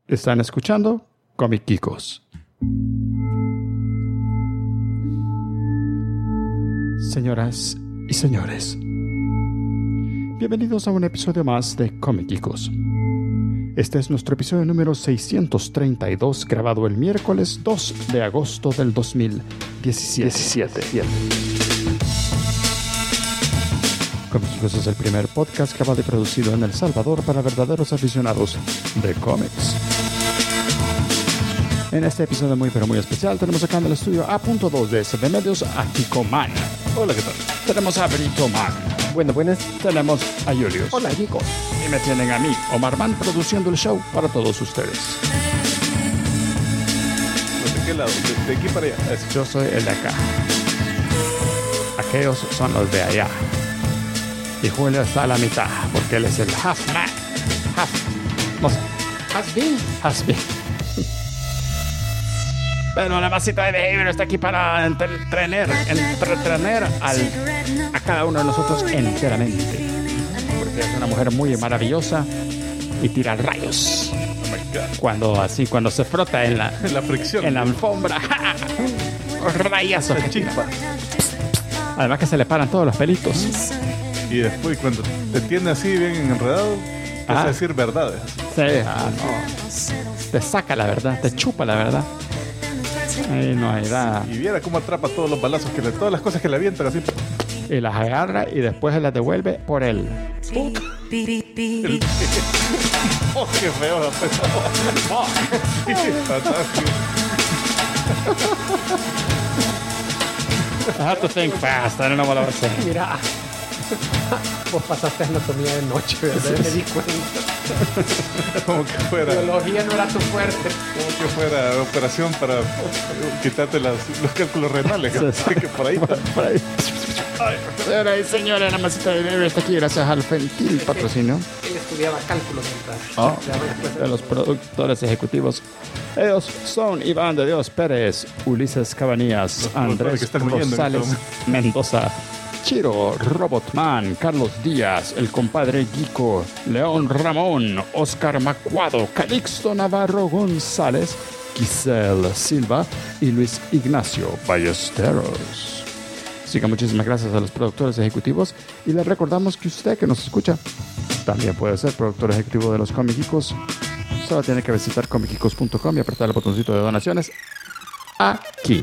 Están escuchando Comic Geekos. Señoras y señores, bienvenidos a un episodio más de Comic Geekos. Este es nuestro episodio número 632, grabado el miércoles 2 de agosto del 2017. Comic Geekos es el primer podcast grabado y producido en El Salvador para verdaderos aficionados de cómics. En este episodio muy pero muy especial tenemos acá en el estudio A.2 de SB Medios a Kiko Man. Hola, ¿qué tal? Tenemos a Brito Man. Buenas. Tenemos a Julius. Hola, Kiko. Y me tienen a mí, Omar Man, produciendo el show para todos ustedes. ¿De qué lado? ¿De aquí para allá? Yo soy el de acá. Aquellos son los de allá. Y Julio está a la mitad, porque él es el half man. No sé. Has been. Pero la masita de behavior está aquí para entretener a cada uno de nosotros enteramente. Porque es una mujer muy maravillosa y tira rayos. Oh my God. Cuando se frota en la fricción. En la alfombra. Rayazos. La chispa. Además que se le paran todos los pelitos. Y después cuando te tiene así bien enredado, te hace decir verdades. Sí. No. Te saca la verdad, te chupa la verdad. Ahí no hay nada. Y viera cómo atrapa todos los balazos, todas las cosas que le avientan así. Y las agarra y después se las devuelve por él. ¡Oh, qué feo! Sí, fantástico. I have to think fast. I don't know what I was saying. Mira, vos pasaste anatomía de noche, ¿verdad? Me di cuenta. Como que fuera Biología no era tu fuerte. operación para quitarte los cálculos renales. Así que por ahí. Por ahí. Señoras y señores, la masita de bebé está aquí gracias al Fentil patrocinio. Ella estudiaba cálculo mientras. De los productores ejecutivos. Ellos son Iván de Dios Pérez, Ulises Cabanillas, Andrés Rosales Mendoza, Chiro, Robotman, Carlos Díaz, el compadre Guico, León Ramón, Oscar Macuado, Calixto Navarro González, Giselle Silva y Luis Ignacio Ballesteros. Así que muchísimas gracias a los productores ejecutivos y les recordamos que usted que nos escucha también puede ser productor ejecutivo de los Comic Geekos. Solo tiene que visitar comicgeekos.com y apretar el botoncito de donaciones aquí.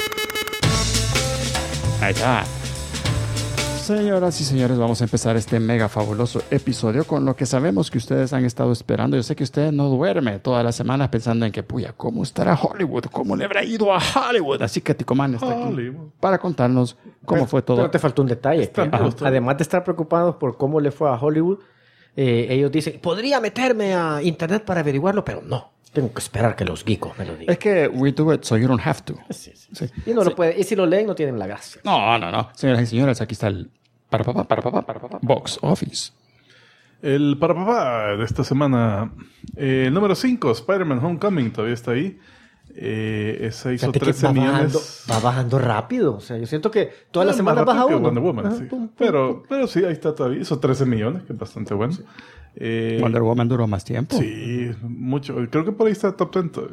Ahí está. Señoras y señores, vamos a empezar este mega fabuloso episodio con lo que sabemos que ustedes han estado esperando. Yo sé que ustedes no duermen todas las semanas pensando en que, puya, ¿cómo estará Hollywood? ¿Cómo le habrá ido a Hollywood? Así que Ticomán está aquí para contarnos cómo fue todo. Pero te faltó un detalle. Además de estar preocupados por cómo le fue a Hollywood, ellos dicen, podría meterme a internet para averiguarlo, pero no. Tengo que esperar que los geekos me lo digan. Es que we do it so you don't have to. Sí. Y no lo puede. Y si lo leen, no tienen la gracia. No. Señoras y señores, aquí está el para papá. Box Office. El para papá de esta semana. El número 5, Spider-Man Homecoming, todavía está ahí. Esa hizo 13 millones. Va bajando rápido. O sea, yo siento que todas las semanas baja uno. Wonder Woman, sí. Pero sí, ahí está todavía. Hizo 13 millones, que es bastante bueno. Sí. Wonder Woman duró más tiempo. Sí, mucho. Creo que por ahí está top 10.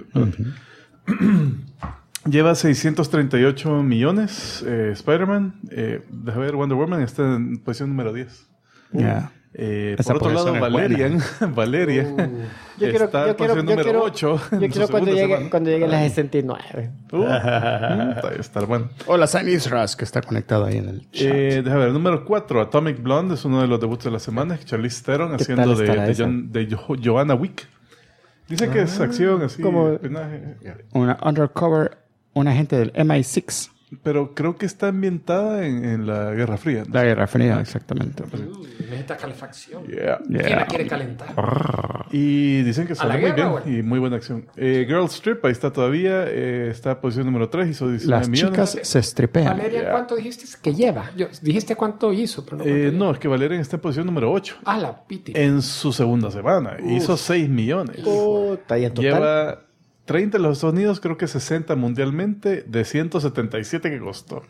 Lleva 638 millones Spider-Man. Deja ver, Wonder Woman está en posición número 10. Yeah. Por otro lado, Valerian está en posición número 8. Yo quiero cuando llegue a las 69. Está bueno. Hola, Sam Isras, que está conectado ahí en el chat. Deja ver, número 4, Atomic Blonde, es uno de los debuts de la semana. Charlize Theron haciendo de Joanna Wick. Dice que es acción, así. Como una undercover, un agente del MI6. Pero creo que está ambientada en la Guerra Fría, ¿no? La Guerra Fría, exactamente. Necesita calefacción. Yeah. ¿Quién la quiere calentar? Y dicen que sale muy bien bueno. y muy buena acción. Girl Strip, ahí está todavía. Está en posición número 3, hizo 19 millones. Las chicas se stripean. Valeria, ¿cuánto dijiste que lleva? Dijiste cuánto hizo, pero no, es que Valerian está en posición número 8. La piti. En su segunda semana. Hizo 6 millones. Está en total. Lleva 30 en los Estados Unidos, creo que 60 mundialmente, de 177 que costó.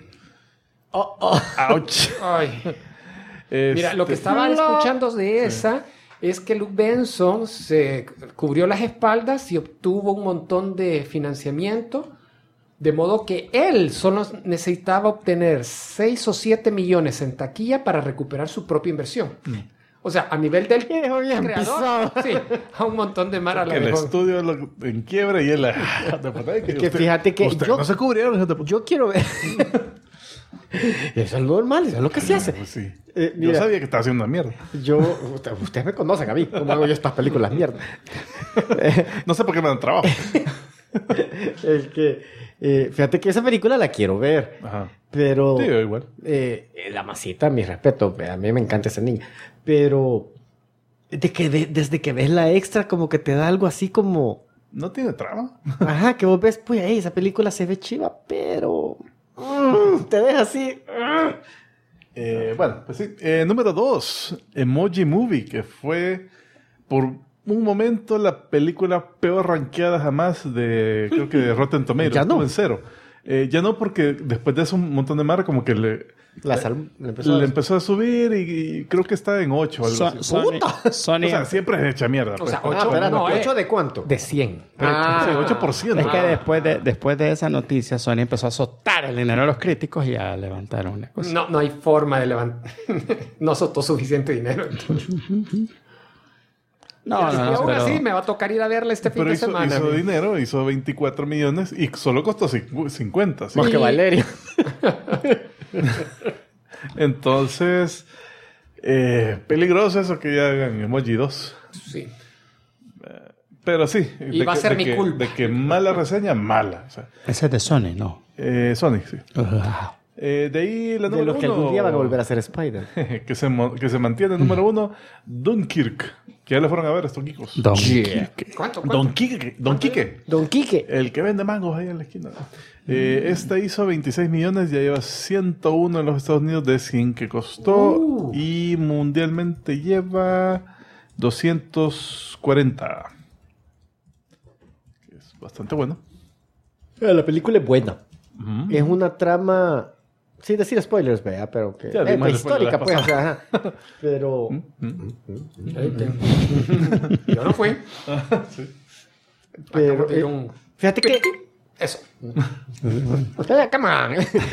¡Auch! ¡Ouch! Mira, lo que estaba escuchando de esa es que Luke Benson se cubrió las espaldas y obtuvo un montón de financiamiento, de modo que él solo necesitaba obtener 6 o 7 millones en taquilla para recuperar su propia inversión. O sea, a nivel del creador, sí, a un montón de mara la el dejó. estudio en quiebra y él... que fíjate que no se cubrieron. Yo quiero ver... Eso es lo normal, eso es lo que se hace. Pues sí. Mira, yo sabía que estaba haciendo una mierda. Ustedes me conocen a mí, cómo hago yo estas películas mierda. No sé por qué me dan trabajo. Fíjate que esa película la quiero ver. Ajá. Pero... Sí, igual. La masita, mi respeto. A mí me encanta esa niña. Pero... desde que ves la extra, como que te da algo así como... No tiene trama. Ajá, que vos ves, pues, esa película se ve chiva, pero... te deja así... Bueno, pues sí. Número 2. Emoji Movie, que fue por un momento la película peor rankeada jamás creo que de Rotten Tomatoes. Ya no. Estuvo en 0. Ya no, porque después de eso un montón de marca como que le empezó a subir y creo que está en 8 o algo así. Sony, o sea, siempre es hecha mierda. O sea, pues. 8, no, ¿8 de cuánto? de 100. Sí, 8%. es que después de esa noticia, Sony empezó a azotar el dinero de los críticos y a levantar una cosa. No hay forma de levantar. No azotó suficiente dinero. Y aún así me va a tocar ir a verla este fin de semana. Hizo dinero, hizo 24 millones y solo costó 50. ¿sí? Más que Valeria. Entonces, peligroso eso que ya hagan Emoji 2. Sí. Pero sí. Y va a ser mi culpa. De que mala reseña, mala. O sea, Ese es de Sony, ¿no? Sony, sí. De ahí la De número los que 1. algún día van a volver a ser Spider. que se mantiene número 1. Dunkirk. Que ya le fueron a ver estos kikos. Don Quique. ¿Cuánto? Don Quique. Don Quique. El que vende mangos ahí en la esquina. Esta hizo 26 millones, ya lleva 101 en los Estados Unidos de 100 que costó. Y mundialmente lleva 240. Que es bastante bueno. La película es buena. Es una trama... Sin decir spoilers, vea, pero que... histórica, pues. O sea, pero... Yo no fui. Sí. Pero... fíjate que... Eso. Come on.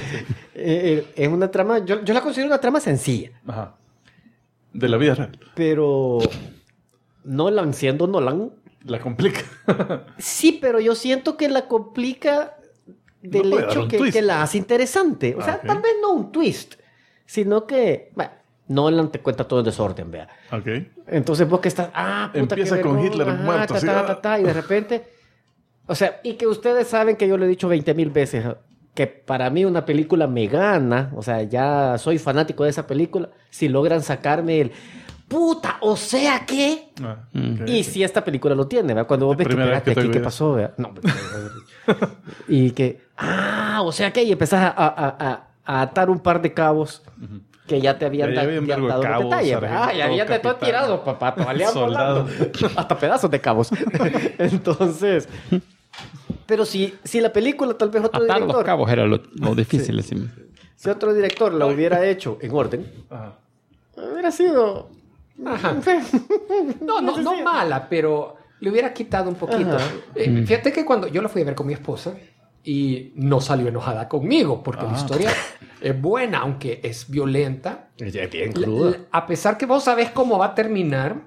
Es una trama... Yo la considero una trama sencilla. Ajá. De la vida real. Pero... Nolan, siendo Nolan... La complica. Sí, pero yo siento que la complica... del hecho que la hace interesante. O sea, tal vez no un twist, sino que, bueno, Nolan te cuenta todo en desorden, vea. Ok. Entonces vos que estás, puta, empieza con Hitler muerto. Y de repente, o sea, y que ustedes saben que yo lo he dicho 20,000 veces, que para mí una película me gana, o sea, ya soy fanático de esa película, si logran sacarme el... Puta, o sea que... Okay. Y si esta película lo tiene, ¿verdad? Cuando vos ves que, espérate, aquí, ¿qué pasó? ¿Verdad? No, y que... o sea que... Y empezás a atar un par de cabos que ya te habían dado los detalles. Ya habían de todo tirado, papá. Volando. Hasta pedazos de cabos. Entonces... Pero si la película, tal vez otro atar director... los cabos era lo difícil. Sí. Si otro director la hubiera hecho en orden, hubiera sido... Ajá. No mala, pero le hubiera quitado un poquito. Fíjate que cuando yo la fui a ver con mi esposa y no salió enojada conmigo porque la historia es buena, aunque es violenta. Es bien cruda. A pesar que vos sabés cómo va a terminar,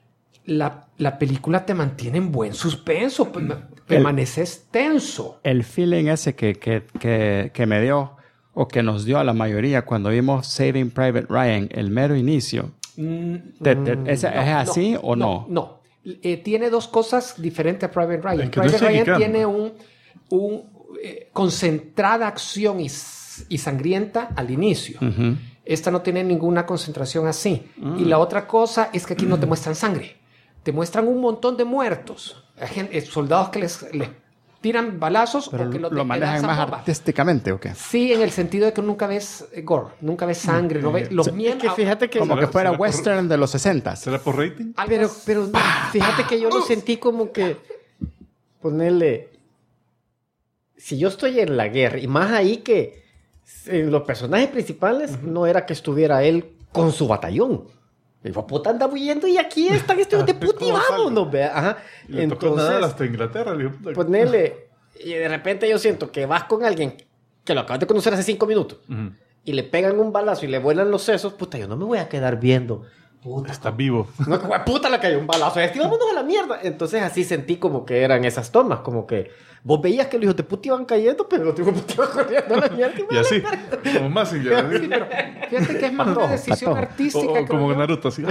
la película te mantiene en buen suspenso, permaneces tenso. El feeling ese que me dio o que nos dio a la mayoría cuando vimos Saving Private Ryan, el mero inicio. ¿Es así o no? No. Tiene dos cosas diferentes a Private Ryan. Private Ryan tiene un concentrada acción y sangrienta al inicio. Esta no tiene ninguna concentración así. Y la otra cosa es que aquí no te muestran sangre. Te muestran un montón de muertos. Soldados que les tiran balazos. Pero o que lo manejan más artísticamente, ¿o qué? Sí, en el sentido de que nunca ves gore, nunca ves sangre, no ves los miembros. Fíjate que como que fuera western de los 60. ¿Será por rating? Pero fíjate que yo lo sentí como que ponerle... Si yo estoy en la guerra, y más ahí que los personajes principales no era que estuviera él con su batallón. Y dijo, puta, anda huyendo y aquí están estos de puta y vámonos, vea. Ajá. Y le tocó nadar hasta Inglaterra. Ponele, y de repente yo siento que vas con alguien que lo acabas de conocer hace 5 minutos y le pegan un balazo y le vuelan los sesos, puta, yo no me voy a quedar viendo. Puta, está vivo. No, puta, le cayó un balazo. Vámonos a la mierda. Entonces así sentí como que eran esas tomas, como que vos veías que los hijos de puta iban cayendo, pero los hijos de puta iban corriendo a la mierda. Y así, como más sin llegar. Sí, pero fíjate que es más una decisión artística. O como Naruto, así.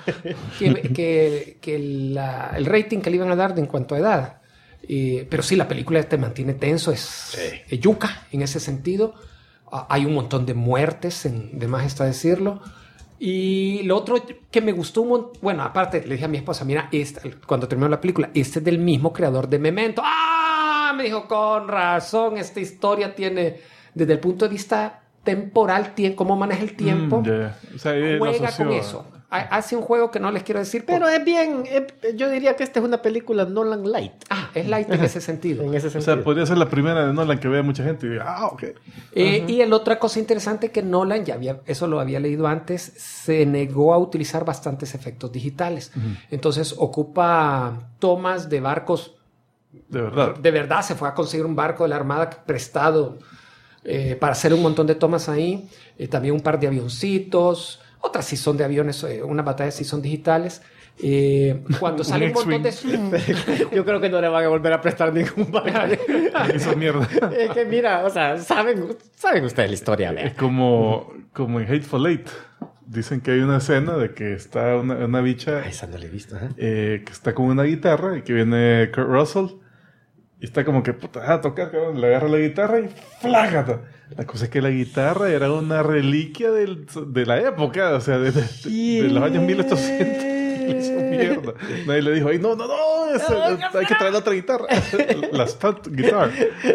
que el rating que le iban a dar en cuanto a edad. Pero sí, la película te mantiene tenso, es yuca en ese sentido. Hay un montón de muertes, de más está decirlo. Y lo otro que me gustó un montón, bueno, aparte le dije a mi esposa, mira, cuando terminó la película, este es del mismo creador de Memento. ¡Ah! Me dijo, con razón, esta historia tiene, desde el punto de vista temporal, cómo maneja el tiempo, o sea, juega con eso. Hace un juego que no les quiero decir. Pero es bien, yo diría que esta es una película Nolan light. Es light en ese sentido. En ese sentido. O sea, podría ser la primera de Nolan que vea mucha gente y diga, ok. Y la otra cosa interesante que Nolan, eso lo había leído antes, se negó a utilizar bastantes efectos digitales. Entonces ocupa tomas de barcos. De verdad. De verdad, se fue a conseguir un barco de la Armada prestado para hacer un montón de tomas ahí. También un par de avioncitos. Otras sí son de aviones, una batalla sí son digitales. Cuando sale un montón de... Yo creo que no le van a volver a prestar ningún barco. Esa mierda. Es que mira, o sea, saben ustedes la historia. Es como en Hateful Eight. Dicen que hay una escena de que está una bicha... Esa no la he visto, que está con una guitarra y que viene Kurt Russell. Y está como que, puta, a tocar, cabrón. Le agarra la guitarra y ¡flágata! La cosa es que la guitarra era una reliquia de la época, o sea, de los años 1800. Le hizo mierda. Nadie le dijo, ay, no, hay que traer otra guitarra. La stunt guitar.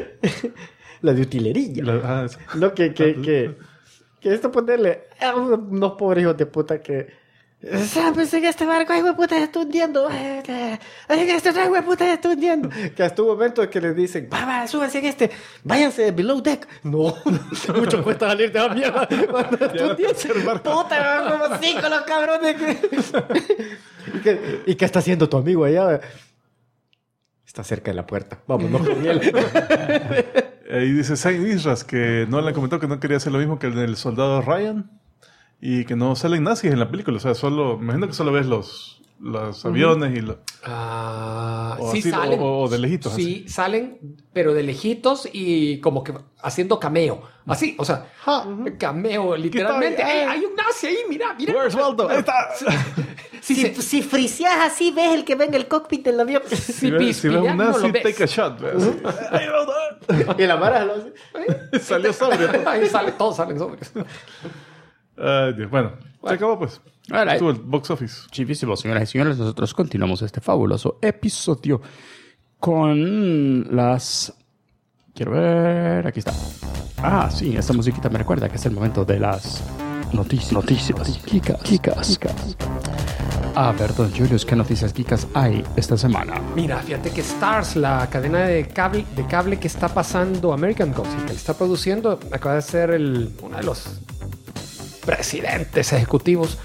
La de utilería. No, que esto ponerle a unos pobres hijos de puta que... ¿Sabes? En este barco hay hueputa se está hundiendo. En este hay hueputa se está hundiendo. Que hasta un momento en que les dicen, va, súbanse en este. Váyanse below deck. No, mucho cuesta salir de la mierda. Puta, como 5 los cabrones. ¿Y qué está haciendo tu amigo allá? Está cerca de la puerta. Vámonos con él. Ahí dice Saint Isras que Nolan comentó que no quería hacer lo mismo que el soldado Ryan. Y que no salen nazis en la película. O sea, me imagino que solo ves los aviones y sí, así, salen. O de lejitos. Sí, así. salen, pero de lejitos y como que haciendo cameo. Así, o sea, cameo, literalmente. Hay un nazi ahí, mira. Where's Waldo? Ahí está. Si friseas así, ves el que ve en el cockpit del avión. Si ves un nazi, no take a shot. Y la mara lo hace. Salió sobrio. Ahí todos salen sobrios. Bueno, se acabó pues. Estuvo el box office. Chivísimo, señoras y señores. Nosotros continuamos este fabuloso episodio con las... Quiero ver... Aquí está. Sí, esta musiquita me recuerda que es el momento de las noticias. Kikas. A ver, don Julius, ¿qué noticias kikas hay esta semana? Mira, fíjate que Starz, la cadena de cable que está pasando American Gods y que está produciendo, acaba de ser uno de los presidentes ejecutivos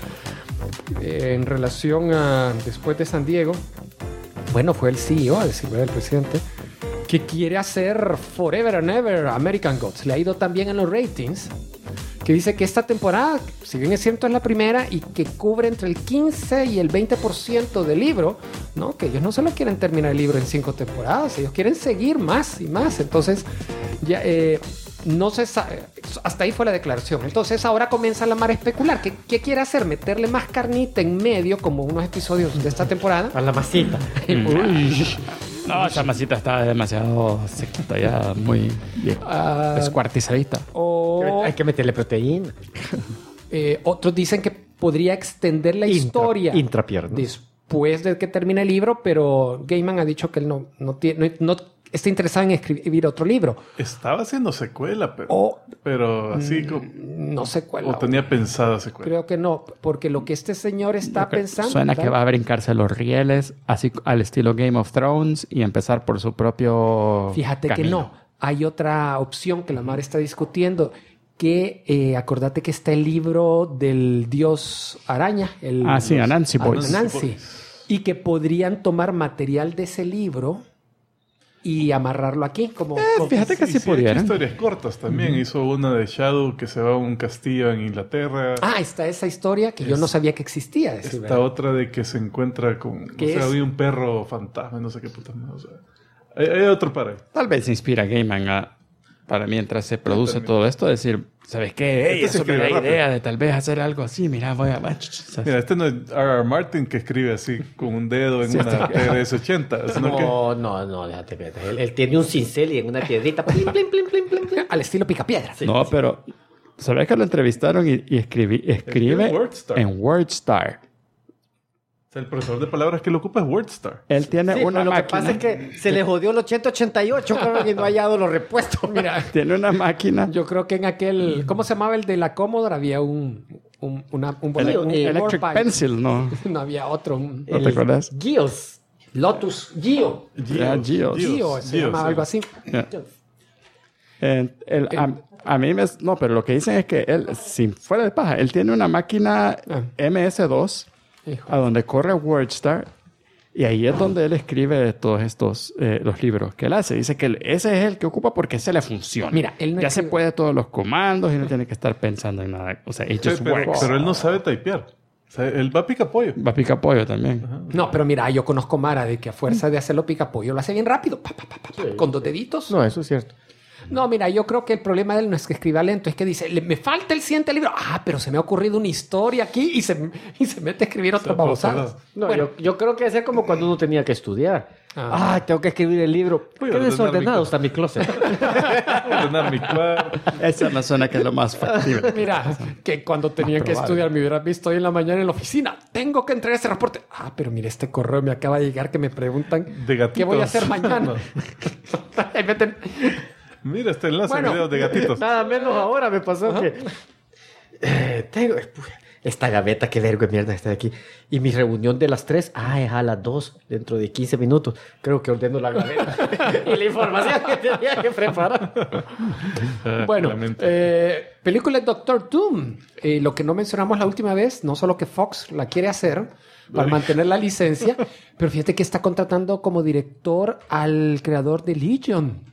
en relación a después de San Diego. Bueno, fue el CEO, a decir el presidente, que quiere hacer Forever and Ever American Gods. Le ha ido también en los ratings, que dice que esta temporada, si bien es cierto es la primera y que cubre entre el 15 y el 20% del libro, ¿no? Que ellos no solo quieren terminar el libro en 5 temporadas, ellos quieren seguir más y más. Entonces ya no se sabe, hasta ahí fue la declaración. Entonces ahora comienza la mar a especular. ¿Qué quiere hacer? Meterle más carnita en medio, como unos episodios de esta temporada. A la masita. No, esa masita está demasiado sequita ya, muy bien. Descuartizadita. Hay que meterle proteína. Otros dicen que podría extender la historia intrapiernas después de que termine el libro, pero Gaiman ha dicho que él no está interesado en escribir otro libro. Estaba haciendo secuela, pero así como... No secuela. O tenía pensada secuela. Creo que no, porque lo que este señor está pensando... Suena que va a brincarse los rieles, así al estilo Game of Thrones, y empezar por su propio Fíjate camino. que no. Hay otra opción que la madre está discutiendo, que acordate que está el libro del dios araña. Anansi Boys. Anansi. Y que podrían tomar material de ese libro y amarrarlo aquí. Fíjate que sí pudieran. Historias cortas también. Hizo una de Shadow que se va a un castillo en Inglaterra. Está esa historia que yo no sabía que existía. Esta otra de que se encuentra con... había un perro fantasma, no sé qué puta. O sea, hay otro para ahí. Tal vez se inspira Gaiman para mientras se produce todo esto, decir, ¿sabes qué? Eso me da idea de tal vez hacer algo así. Mira, voy a... Mira, este no es R.R. Martin que escribe así, con un dedo en una TRS-80. No, déjate ver. Él tiene un cincel y en una piedrita. Plim, plim, plim, plim, plim, plim. Al estilo Picapiedra. Sí, pero... ¿Sabes que lo entrevistaron y escribe en WordStar? El profesor de palabras que lo ocupa es WordStar. Él tiene una máquina. Lo que pasa es que se le jodió el 8088 y no ha hallado los repuestos. Mira, tiene una máquina. Yo creo que en aquel... ¿Cómo se llamaba el de la Commodore? Había un Electric Pencil, ¿no? No había otro. ¿No te acuerdas? Geos. Lotus. Geo. Geo. Se llamaba algo así. Yeah. A mí no, pero lo que dicen es que él, sin fuera de paja, él tiene una máquina MS2 a donde corre WordStar y ahí es donde él escribe todos estos los libros que él hace. Dice que ese es el que ocupa porque ese le funciona. Mira, él no ya se puede todos los comandos y no tiene que estar pensando en nada. O sea, pero él no sabe typear. O sea, él va a pica pollo. Va a pica pollo también. Ajá. No, pero mira, yo conozco Mara de que a fuerza de hacerlo pica pollo lo hace bien rápido. Con 2 deditos. No, eso es cierto. No, mira, yo creo que el problema de él no es que escriba lento, es que dice, me falta el siguiente libro. Pero se me ha ocurrido una historia aquí y se mete a escribir otras babosadas. No, bueno, yo creo que es como cuando uno tenía que estudiar. Tengo que escribir el libro. Qué desordenado está mi closet. Ordenar mi cuarto. Esa me suena que es lo más factible. Mira, que cuando tenía que estudiar me hubieras visto hoy en la mañana en la oficina. Tengo que entregar ese reporte. Pero mira, este correo me acaba de llegar que me preguntan qué voy a hacer mañana. Mira este enlace de videos de gatitos. Nada menos ahora me pasó que... tengo esta gaveta, qué vergo de mierda está aquí. Y mi reunión de las 3, es a las 2, dentro de 15 minutos. Creo que ordeno la gaveta. Y la información que tenía que preparar. Película de Doctor Doom. Lo que no mencionamos la última vez, no solo que Fox la quiere hacer para mantener la licencia, pero fíjate que está contratando como director al creador de Legion.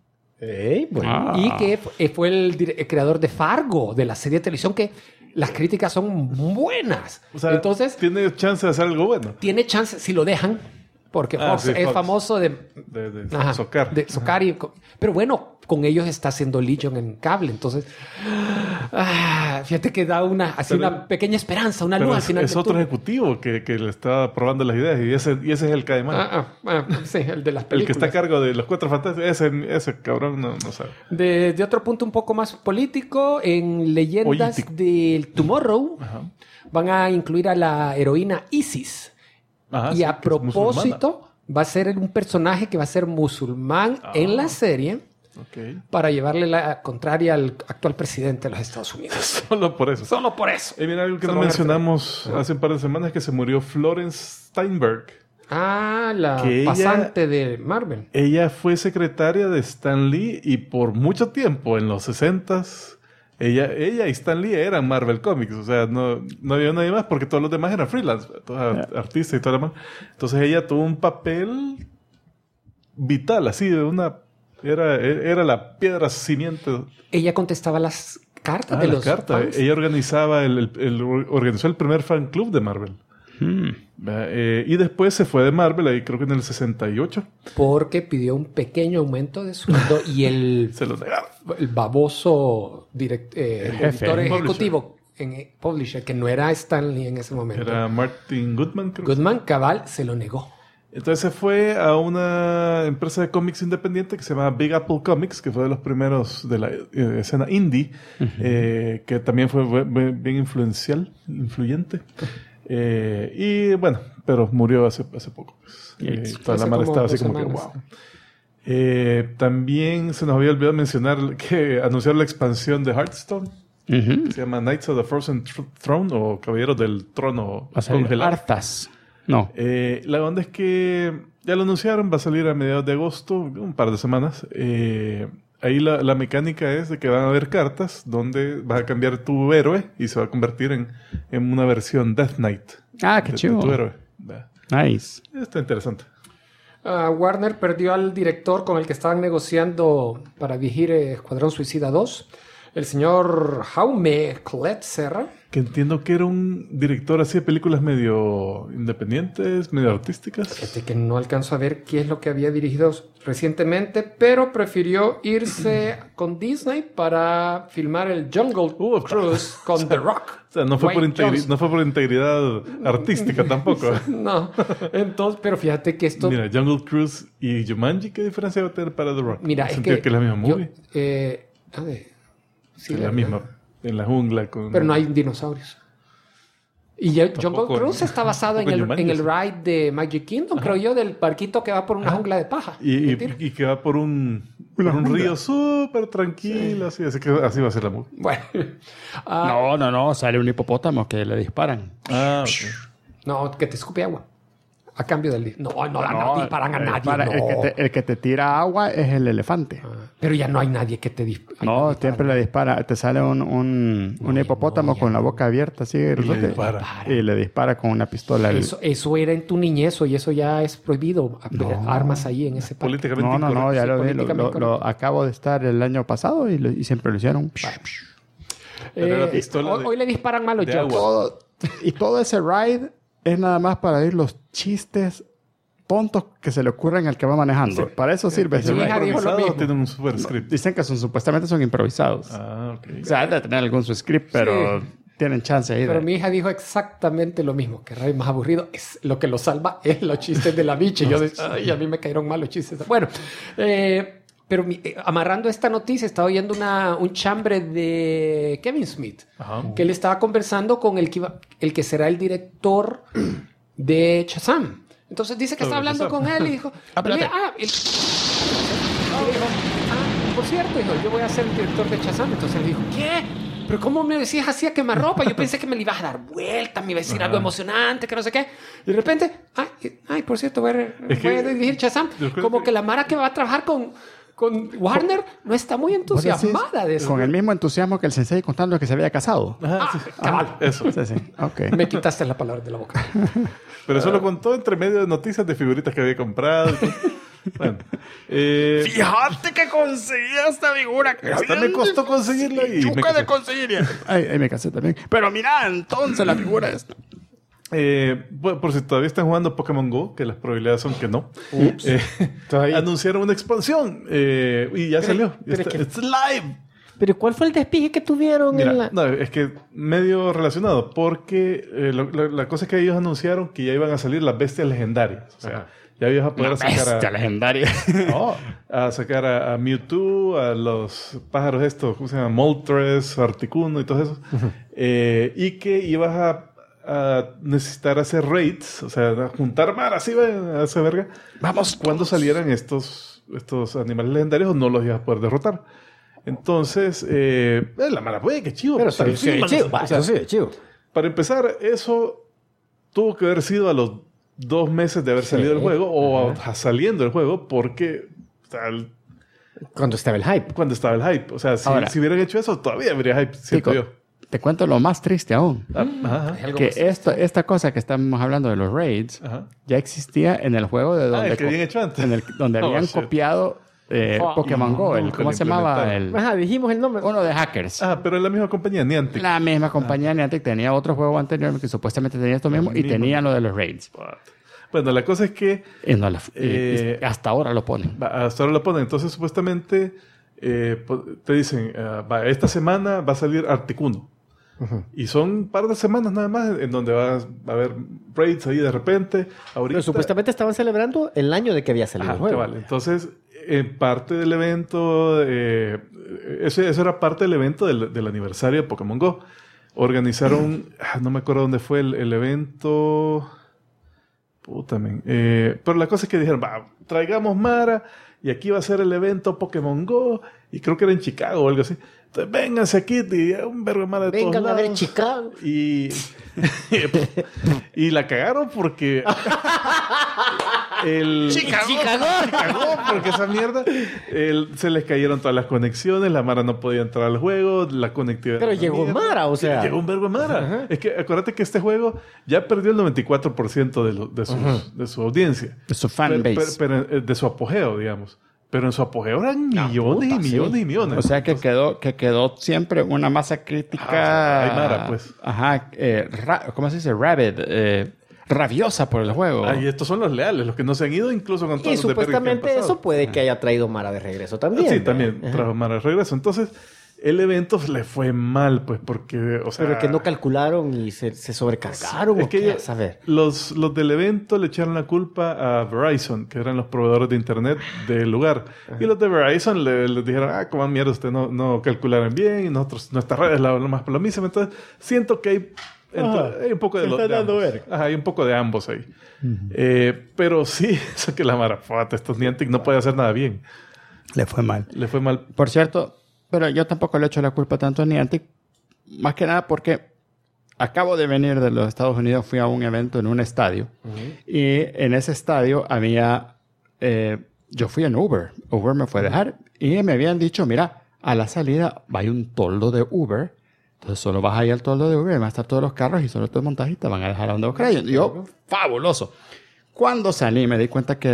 Y que fue el creador de Fargo, de la serie de televisión, que las críticas son buenas. O sea, entonces, tiene chance de hacer algo bueno. Tiene chance, si lo dejan, porque Fox es famoso de socar. De socar pero bueno, con ellos está haciendo Legion en cable. Entonces, fíjate que da una pequeña esperanza, una luz al final. Es otro ejecutivo que le está probando las ideas y ese es el caimán. Sí, el de las películas. El que está a cargo de los Cuatro Fantásticos, ese cabrón no sabe. De otro punto un poco más político, en Leyendas del Tomorrow van a incluir a la heroína Isis. Y a propósito, va a ser un personaje que va a ser musulmán en la serie para llevarle la contraria al actual presidente de los Estados Unidos. Solo por eso. Solo por eso. Y mira, algo que no mencionamos hace un par de semanas, que se murió Florence Steinberg. La pasante de Marvel. Ella fue secretaria de Stan Lee y por mucho tiempo, en los 60s, ella y Stan Lee eran Marvel Comics. O sea, no había nadie más porque todos los demás eran freelance, artistas y todo lo demás. Entonces ella tuvo un papel vital, así de una... Era la piedra cimiento. Ella contestaba las cartas de los fans. Ella organizaba organizó el primer fan club de Marvel. Y después se fue de Marvel, ahí creo que en el 68. Porque pidió un pequeño aumento de sueldo y se lo negaron. El baboso editor ejecutivo en Publisher, que no era Stan Lee en ese momento. Era Martin Goodman, creo. Goodman Cabal se lo negó. Entonces se fue a una empresa de cómics independiente que se llama Big Apple Comics, que fue de los primeros de la escena indie, que también fue bien influyente. Y bueno, pero murió hace poco. Toda la mala estaba así como que wow. También se nos había olvidado mencionar que anunciaron la expansión de Hearthstone. Que se llama Knights of the Frozen Throne o Caballeros del Trono Congelado. Arthas. No. La onda es que ya lo anunciaron, va a salir a mediados de agosto, un par de semanas. ahí la mecánica es de que van a haber cartas donde vas a cambiar tu héroe y se va a convertir en una versión Death Knight. Ah, qué chido. De tu héroe. Nice. Está interesante. Warner perdió al director con el que estaban negociando para dirigir Escuadrón Suicida 2, el señor Jaume Kletzer. Que entiendo que era un director así de películas medio independientes, medio artísticas. Fíjate que no alcanzo a ver qué es lo que había dirigido recientemente, pero prefirió irse con Disney para filmar el Jungle Cruise con The Rock. O sea, no fue por integridad artística tampoco. No, entonces, pero fíjate que esto... Mira, Jungle Cruise y Jumanji, ¿qué diferencia va a tener para The Rock? Mira, es que es la misma movie. Sí, es la misma, en la jungla. Pero no hay dinosaurios. Y Jungle Cruise está basado en el ride de Magic Kingdom, creo yo, del barquito que va por una jungla de paja. Y que va por un río súper tranquilo, sí. así va a ser la movie. Bueno. No, sale un hipopótamo que le disparan. Okay. No, que te escupe agua. A cambio del... No disparan a nadie. El que te tira agua es el elefante. Pero ya no hay nadie que te dispare. No, siempre le dispara. Te sale un hipopótamo con la boca abierta así. Y le dispara con una pistola. Eso era en tu niñez y eso ya es prohibido. Armas ahí en ese parque. Políticamente ya lo vi. Lo acabo de estar el año pasado y siempre lo hicieron. Hoy le disparan mal los jokes. Y todo ese ride es nada más para oír los chistes tontos que se le ocurren al que va manejando. Sí. Para eso sirve. Mi hija dijo lo mismo. Tienen un super script. Dicen que supuestamente son improvisados. Okay. O sea, debe tener algún su script, pero tienen chance ahí. Pero mi hija dijo exactamente lo mismo. Que radio más aburrido es lo que lo salva es los chistes de la bicha. Y yo a mí me cayeron mal los chistes. Bueno, pero amarrando esta noticia, estaba oyendo un chambre de Kevin Smith. Ajá. Que él estaba conversando con el que será el director de Shazam. Entonces dice que está hablando con él y dijo... por cierto, dijo, yo voy a ser el director de Shazam. Entonces él dijo, ¿qué? ¿Pero cómo me decías así a quemarropa? Yo pensé que me le ibas a dar vuelta, me iba a decir algo emocionante, que no sé qué. Y de repente, por cierto, voy a dirigir Shazam. Como que la Mara que va a trabajar con Warner no está muy entusiasmada de eso. Con el mismo entusiasmo que el sensei contando que se había casado. Cabal. Eso. Sí. Okay. Me quitaste la palabra de la boca. Pero eso lo contó entre medio de noticias de figuritas que había comprado. Bueno, fíjate que conseguí esta figura. Hasta me costó conseguirla y chuca de conseguirla. Ahí me casé también. Pero mira, entonces la figura esta. Por si todavía están jugando Pokémon GO, que las probabilidades son que no. Anunciaron una expansión y ya salió. It's live. ¿Pero cuál fue el despije que tuvieron? Mira, no, es que medio relacionado, porque la cosa es que ellos anunciaron que ya iban a salir las bestias legendarias. O sea, ya ibas a poder sacar legendaria. A sacar a Mewtwo, a los pájaros estos, ¿cómo se llama? Moltres, Articuno y todo eso. Y que ibas a necesitar hacer raids, o sea, juntar mar así, a esa verga. Vamos. Cuando salieran estos animales legendarios, no los ibas a poder derrotar. Entonces, la mala, qué chivo. Pero sí, chivo. Para empezar, eso tuvo que haber sido a los 2 meses de haber salido del juego o saliendo del juego, porque cuando estaba el hype. O sea, si hubieran hecho eso, todavía habría hype, siento yo. Te cuento lo más triste aún. Que esta cosa que estamos hablando de los raids ya existía en el juego de donde, que habían hecho antes. Donde habían copiado Pokémon Go. ¿Cómo se llamaba? Dijimos el nombre. Uno de hackers. Pero es la misma compañía, Niantic. La misma compañía Niantic tenía otro juego anterior que supuestamente tenía esto mismo y tenía lo de los raids. Bueno, la cosa es que... hasta ahora lo ponen. Hasta ahora lo ponen. Entonces, supuestamente, te dicen, esta semana va a salir Articuno. Y son un par de semanas nada más en donde va a haber raids ahí de repente. Ahorita, pero supuestamente estaban celebrando el año de que había salido el juego. Vale. Entonces, parte del evento, eso era parte del evento del aniversario de Pokémon GO. Organizaron, no me acuerdo dónde fue el evento. Pero la cosa es que dijeron, traigamos Mara y aquí va a ser el evento Pokémon GO. Y creo que era en Chicago o algo así. Entonces, vénganse aquí, un verbo Mara de todos lados. Vengan a ver Chicago. Y la cagaron porque... Chicago, porque esa mierda se les cayeron todas las conexiones, la Mara no podía entrar al juego, la conectividad. Pero llegó Mara, o sea. Llegó un verbo de Mara. Ajá. Es que acuérdate que este juego ya perdió el 94% de su audiencia. De su fanbase. Pero de su apogeo, digamos. Pero en su apogeo eran millones y millones. O sea que quedó siempre una masa crítica. Hay Mara, pues. Ajá. ¿Cómo se dice? Rabid. Rabiosa por el juego. Y estos son los leales, los que no se han ido incluso con todos y los de supuestamente eso puede que haya traído Mara de regreso también. Sí, también trajo Mara de regreso. Entonces, el evento le fue mal, pues, porque, o sea... Pero que no calcularon y se sobrecargaron. Es que los del evento le echaron la culpa a Verizon, que eran los proveedores de internet del lugar. Ajá. Y los de Verizon les dijeron, como mierda, ustedes no calcularon bien, y nuestra red es lo más plomísima. Entonces, siento que hay un poco de ambos. Hay un poco de ambos ahí. Uh-huh. Pero sí, eso que la marafata, estos Niantic no puede hacer nada bien. Le fue mal. Por cierto, pero yo tampoco le echo la culpa tanto a Niantic. Más que nada porque acabo de venir de los Estados Unidos, fui a un evento en un estadio. Uh-huh. Y en ese estadio había... yo fui en Uber. Uber me fue a dejar. Y me habían dicho, mira, a la salida va un toldo de Uber. Entonces solo vas ahí al toldo de Uber, van a estar todos los carros y solo te montas y te van a dejar a donde vos querés. Y yo, fabuloso. Cuando salí me di cuenta que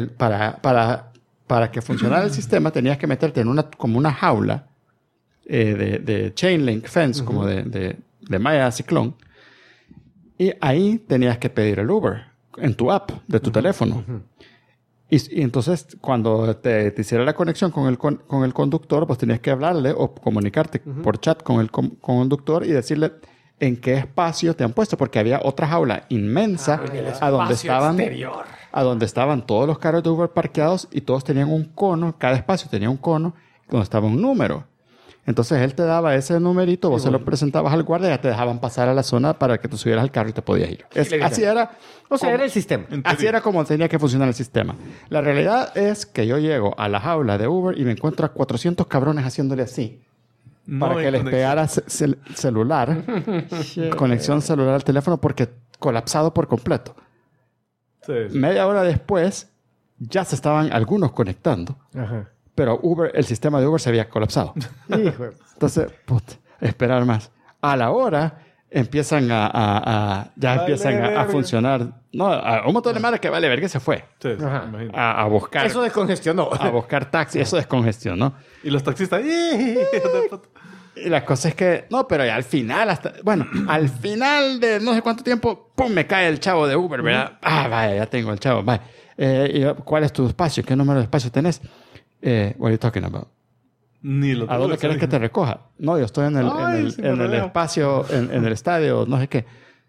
para que funcionara el sistema tenías que meterte en como una jaula de chain link fence, uh-huh. como de malla ciclón. Y ahí tenías que pedir el Uber en tu app de tu uh-huh. teléfono. Uh-huh. Y entonces, cuando te hiciera la conexión con el conductor, pues tenías que hablarle o comunicarte uh-huh. por chat con el conductor y decirle en qué espacio te han puesto, porque había otra jaula inmensa a donde estaban todos los carros de Uber parqueados y todos tenían un cono, cada espacio tenía un cono donde estaba un número. Entonces él te daba ese numerito, vos se lo presentabas al guardia y ya te dejaban pasar a la zona para que tú subieras al carro y te podías ir. Así era. O sea, era el sistema. Así era como tenía que funcionar el sistema. La realidad es que yo llego a la jaula de Uber y me encuentro a 400 cabrones haciéndole así. Para que les pegara celular, conexión celular al teléfono, porque colapsado por completo. Sí. Media hora después, ya se estaban algunos conectando. Ajá. Pero el sistema de Uber se había colapsado. Entonces, esperar más. A la hora, empiezan a funcionar. No, a un montón de madres que vale ver que se fue. Sí, a buscar. Eso descongestionó. A buscar taxi. Eso descongestionó. Y los taxistas. Y la cosa es que... No, pero al final, al final de no sé cuánto tiempo, ¡pum! Me cae el chavo de Uber, ¿verdad? Vaya, ya tengo el chavo, vaya. ¿Cuál es tu espacio? ¿Qué número de espacio tenés? What are you talking about? ¿A dónde querés que te recoja? No, yo estoy en el espacio, en el estadio, no sé qué.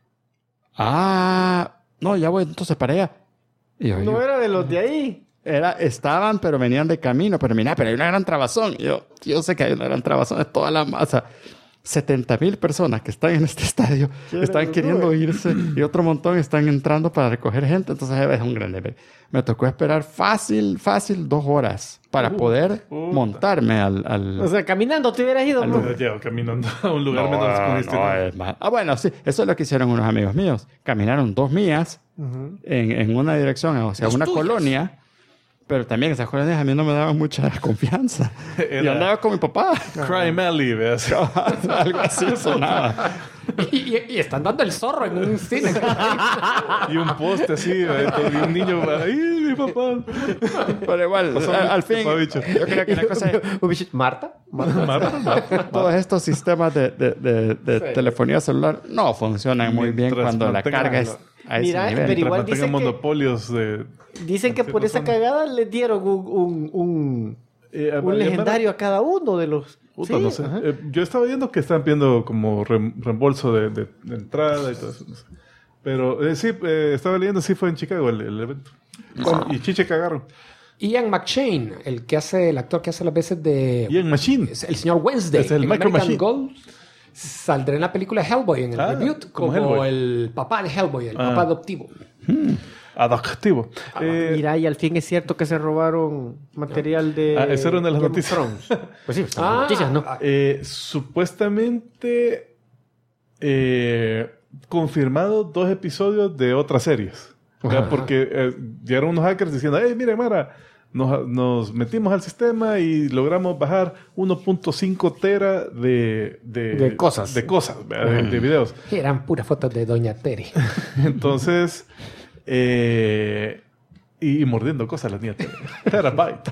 No, ya voy entonces para allá. Y no era de los de ahí. Estaban, pero venían de camino. Pero mira, pero hay una gran trabazón. Yo sé que hay una gran trabazón. Es toda la masa. 70,000 personas que están en este estadio están queriendo irse y otro montón están entrando para recoger gente. Entonces es un gran nivel. Me tocó esperar fácil 2 horas para poder montarme al... O sea, caminando te hubieras ido. Llego caminando a un lugar menos descongestionado. Bueno, sí. Eso es lo que hicieron unos amigos míos. Caminaron 2 millas en una dirección, o sea, una colonia. Pero también esas colonias a mí no me daban mucha confianza. Yo andaba con mi papá. Crime Alley, ¿ves? Algo así sonaba. Y están dando el zorro en un cine. Y un poste así, y un niño ahí, mi papá. Pero igual, al fin, yo creo que la cosa es... ¿Marta? Todos estos sistemas de telefonía celular no funcionan muy bien cuando la carga es a ese nivel. Pero igual dicen monopolios de... Dicen que por esa cagada le dieron un legendario a cada uno de los... No sé. Yo estaba viendo que están pidiendo como reembolso de entrada y todo eso. No sé. Pero estaba leyendo, sí fue en Chicago el evento. Y chiche cagaron. Ian McShane, el actor que hace las veces de... Ian Machine. El señor Wednesday. Es el Micro Machine. Gold. Saldrá en la película Hellboy, en el debut, como el papá de Hellboy, el papá adoptivo. Adoptivo. Mira, y al fin es cierto que se robaron material de... esa era una de las noticias. Pues sí, están las noticias, ¿no? Supuestamente confirmado 2 episodios de otras series. Porque llegaron unos hackers diciendo, mire, Mara, nos metimos al sistema y logramos bajar 1.5 tera de cosas. De cosas, de videos. Eran puras fotos de Doña Tere. Entonces, y mordiendo cosas la niña Tere. Terabyte.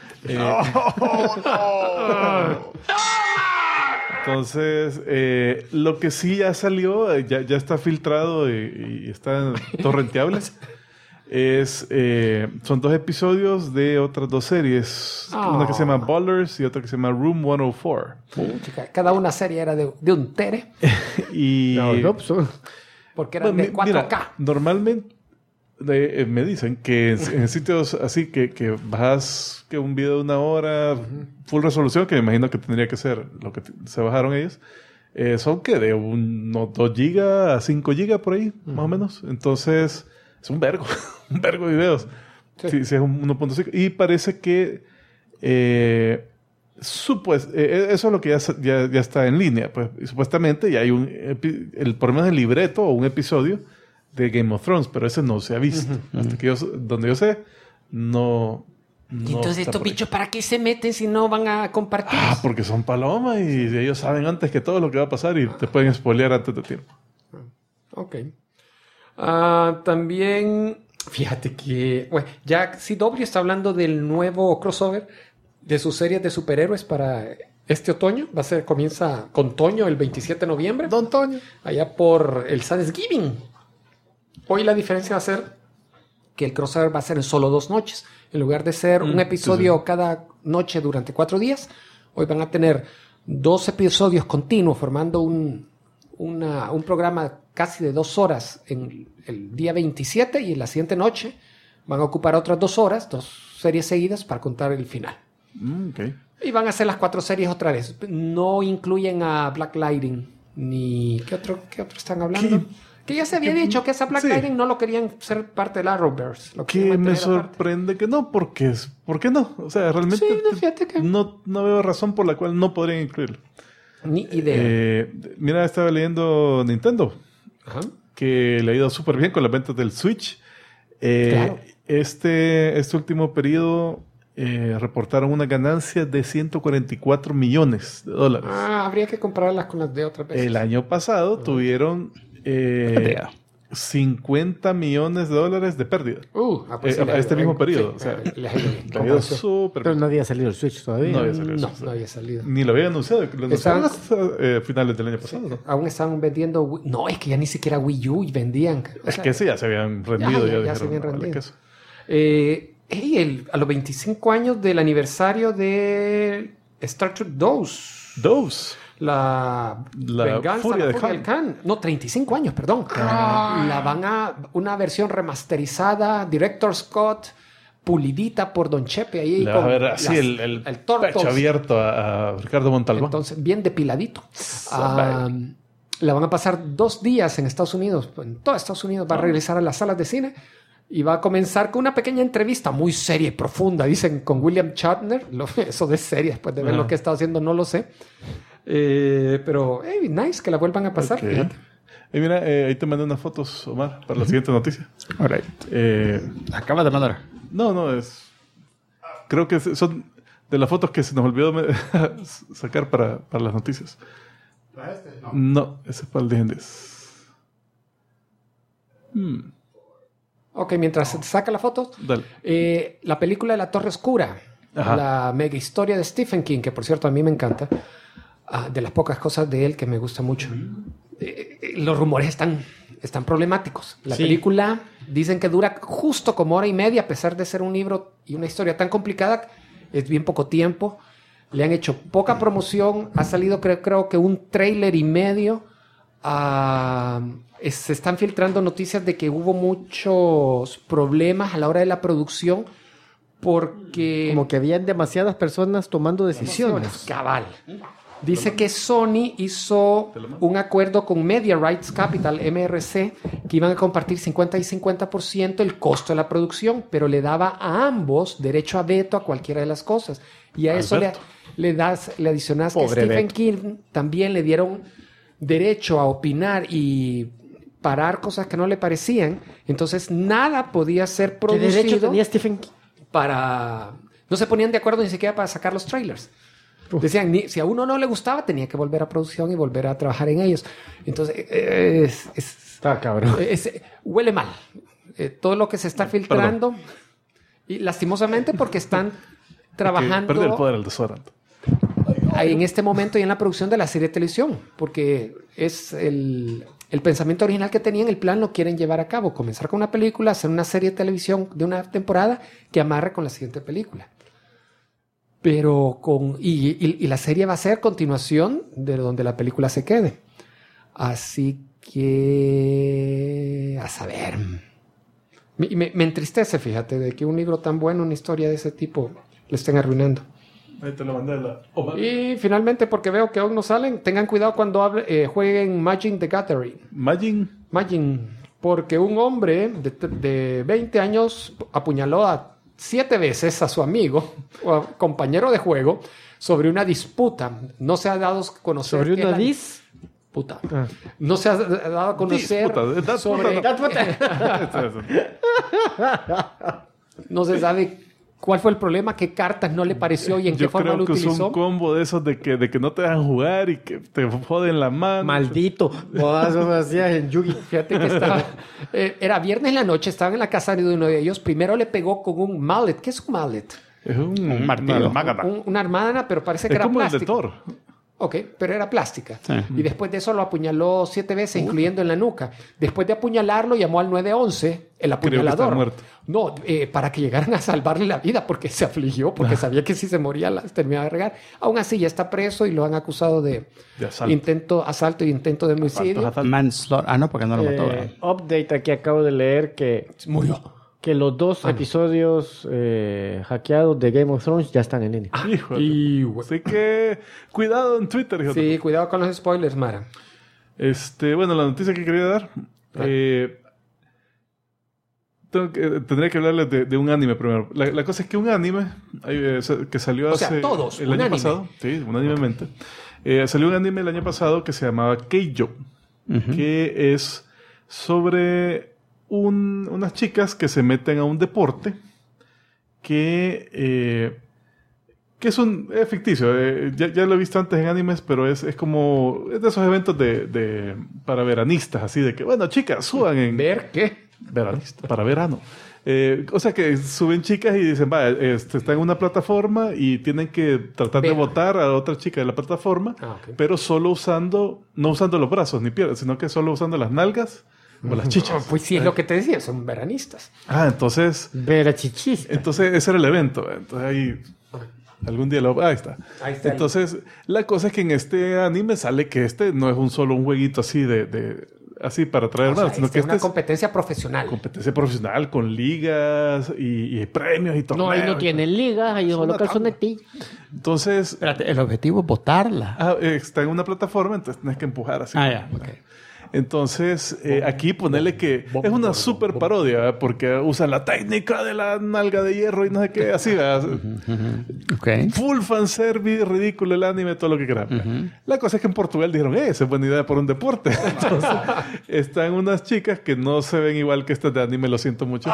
Entonces, lo que sí ya salió, ya está filtrado y está torrenteables. Son 2 episodios de otras 2 series. Una que se llama Ballers y otra que se llama Room 104. Cada una serie era de un tere. Y porque eran de 4K. Mira, normalmente me dicen que en sitios así que bajas que un video de 1 hora, full resolución, que me imagino que tendría que ser lo que se bajaron ellos, son que de unos 2 GB a 5 GB por ahí, más o menos. Entonces, es un vergo de videos. Sí, es un 1.5. Y parece que eso es lo que ya está en línea. Pues, y supuestamente ya hay por lo menos el libreto o un episodio de Game of Thrones, pero ese no se ha visto. Hasta que donde yo sé, no. ¿Y entonces estos bichos para qué se meten si no van a compartir? Porque son palomas y ellos saben antes que todo lo que va a pasar y te pueden spoilear antes de tiempo. Ok. También, fíjate que ya CW está hablando del nuevo crossover de sus series de superhéroes para este otoño. Comienza con Toño el 27 de noviembre. Don Toño. Allá por el Thanksgiving. Hoy la diferencia va a ser que el crossover va a ser en solo 2 noches. En lugar de ser un episodio cada noche durante 4 días, hoy van a tener 2 episodios continuos formando un programa casi de 2 horas en el día 27 y en la siguiente noche van a ocupar otras 2 horas, 2 series seguidas para contar el final. Okay. Y van a hacer las 4 series otra vez. No incluyen a Black Lightning ni... ¿Qué otro están hablando? Que ya se había dicho que esa Black Lightning no lo querían ser parte del Arrowverse. Que me sorprende que no, ¿por qué no? O sea, realmente fíjate que... no veo razón por la cual no podrían incluirlo. Ni idea. Mira, estaba leyendo Nintendo, que le ha ido súper bien con las ventas del Switch. Claro. Este último periodo reportaron una ganancia de $144 millones. Habría que compararlas con las de otras veces. El año pasado tuvieron $50 millones de pérdida a este mismo periodo. O sea, pero no había salido el Switch todavía. No había salido. Ni lo había anunciado. Lo anunciaron a finales del año pasado. ¿No? Aún estaban vendiendo. No, es que ya ni siquiera Wii U vendían. Que ese ya se habían rendido. Ya se habían rendido. A los 25 años del aniversario de Star Trek 2. La venganza, furia de Khan. No, 35 años, perdón. Una versión remasterizada, Director Scott, pulidita por Don Chepe. Ahí le va a ver así el pecho abierto a Ricardo Montalbán. Entonces, bien depiladito. La van a pasar 2 días en Estados Unidos. En todo Estados Unidos va a regresar a las salas de cine. Y va a comenzar con una pequeña entrevista muy seria y profunda, dicen, con William Shatner. Eso de serie, después de ver lo que he estado haciendo, no lo sé. Pero, nice que la vuelvan a pasar. Okay. Mira, ahí te mandé unas fotos, Omar, para la siguiente noticia. All right. Acaba de mandar. No, creo que son de las fotos que se nos olvidó sacar para las noticias. No, ese es para el Legendes. Ok, mientras se saca la foto, la película de La Torre Oscura, la mega historia de Stephen King, que por cierto a mí me encanta, de las pocas cosas de él que me gusta mucho. Los rumores están problemáticos. La película dicen que dura justo como 1:30, a pesar de ser un libro y una historia tan complicada, es bien poco tiempo. Le han hecho poca promoción, ha salido creo que un tráiler y medio. Se están filtrando noticias de que hubo muchos problemas a la hora de la producción porque... Como que habían demasiadas personas tomando decisiones. Cabal. Dice que Sony hizo un acuerdo con Media Rights Capital, MRC, que iban a compartir 50% y 50% el costo de la producción, pero le daba a ambos derecho a veto a cualquiera de las cosas. Y a eso le adicionas que Stephen King también le dieron derecho a opinar y parar cosas que no le parecían. Entonces, nada podía ser producido. ¿Qué derecho tenía Stephen King? No se ponían de acuerdo ni siquiera para sacar los trailers. Decían, si a uno no le gustaba, tenía que volver a producción y volver a trabajar en ellos. Entonces, Está cabrón. Huele mal. Todo lo que se está filtrando. Perdón. Y lastimosamente porque están trabajando... Perder el poder al desodorante. En este momento y en la producción de la serie de televisión. Porque es el pensamiento original que tenían, el plan lo quieren llevar a cabo. Comenzar con una película, hacer una serie de televisión de una temporada que amarre con la siguiente película. Pero y la serie va a ser continuación de donde la película se quede. Así que... a saber... Me entristece, fíjate, de que un libro tan bueno, una historia de ese tipo, le estén arruinando. Ahí te lo mandé Y finalmente, porque veo que aún no salen, tengan cuidado cuando jueguen Magic the Gathering. Magic. Porque un hombre de 20 años apuñaló 7 veces a su amigo o compañero de juego sobre una disputa. No se ha dado a conocer... ¿Sobre una disputa? No se ha dado a conocer sobre... No se sabe cuál fue el problema, qué cartas no le pareció y en qué forma lo utilizó. Yo creo que es un combo de esos de que no te dejan jugar y que te joden la mano. Maldito. Eso me hacías en Yugi. Fíjate que era viernes en la noche, estaba en la casa de uno de ellos. Primero le pegó con un mallet. ¿Qué es un mallet? Es un martillo. Una armada, pero parece que era plástica. Es como el de Thor. Ok, pero era plástica. Sí. Y después de eso lo apuñaló 7 veces, incluyendo en la nuca. Después de apuñalarlo, llamó al 911, el apuñalador. Creo que está muerto. No, para que llegaran a salvarle la vida, porque se afligió, porque sabía que si se moría terminaba de regar. Aún así, ya está preso y lo han acusado de asalto y intento de homicidio. Manslaughter. No, porque no lo mató. Update, aquí acabo de leer que murió. Que los 2 episodios hackeados de Game of Thrones ya están en línea. Así que cuidado en Twitter, hijo. Sí, cuidado con los spoilers, Mara. Bueno, la noticia que quería dar. Tendría que hablarles de un anime primero. La cosa es que un anime que salió el año pasado. Sí, unánimemente. Salió un anime el año pasado que se llamaba Keijo. Que es sobre unas chicas que se meten a un deporte que es ficticio. Ya lo he visto antes en animes, pero es como... Es de esos eventos para veranistas, así de que, bueno, chicas, suban en... ¿Ver qué? Veranista, para verano. O sea que suben chicas y dicen, están en una plataforma y tienen que tratar de botar a otra chica de la plataforma, pero solo no usando los brazos ni piernas, sino que solo usando las nalgas o las chichas. Pues sí, es lo que te decía, son veranistas. Entonces... Verachichista. Entonces ese era el evento. Entonces ahí... Algún día ahí está. Entonces, la cosa es que en este anime sale que no es solo un jueguito así así para traer más, sino que es una competencia profesional. Competencia profesional con ligas y premios y torneos. No, ahí no tienen ligas, ahí solo calzonetillo. Entonces... Espérate, el objetivo es botarla. Está en una plataforma, entonces tienes que empujar así. Okay. Entonces, aquí ponerle que es una super parodia, porque usan la técnica de la nalga de hierro y no sé qué, así. Full fanservice, ridículo el anime, todo lo que quieran. La cosa es que en Portugal dijeron, esa es buena idea por un deporte. Entonces, están unas chicas que no se ven igual que estas de anime, lo siento mucho.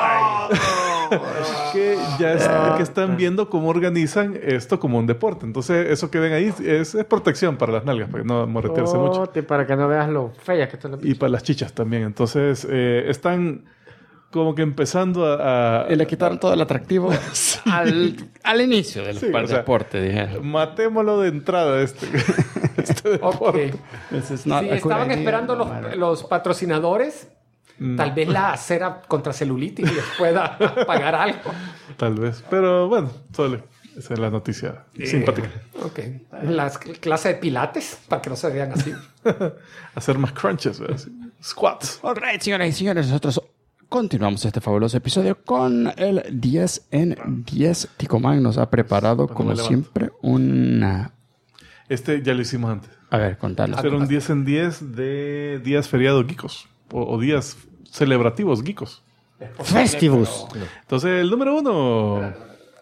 que están viendo cómo organizan esto como un deporte. Entonces, eso que ven ahí es protección para las nalgas, para no morretearse mucho. Para que no veas lo fea que está la y para las chichas también. Entonces, están como que empezando y le quitaron todo el atractivo al inicio del deporte, dijeron. Matémoslo de entrada este deporte. Estaban esperando los patrocinadores. Tal vez la acera contra celulitis les pueda pagar algo. Tal vez. Pero bueno, esa es la noticia simpática. Las clases de pilates, para que no se vean así. Hacer más crunches, ¿verdad? Squats. All right, señoras y señores, nosotros continuamos este fabuloso episodio con el 10 en 10. Tico Man nos ha preparado, como siempre, una... ya lo hicimos antes. A ver, contalo. Hacer un 10 en 10 de días feriados geekos. O días celebrativos geekos. Festivus. Entonces, el número 1.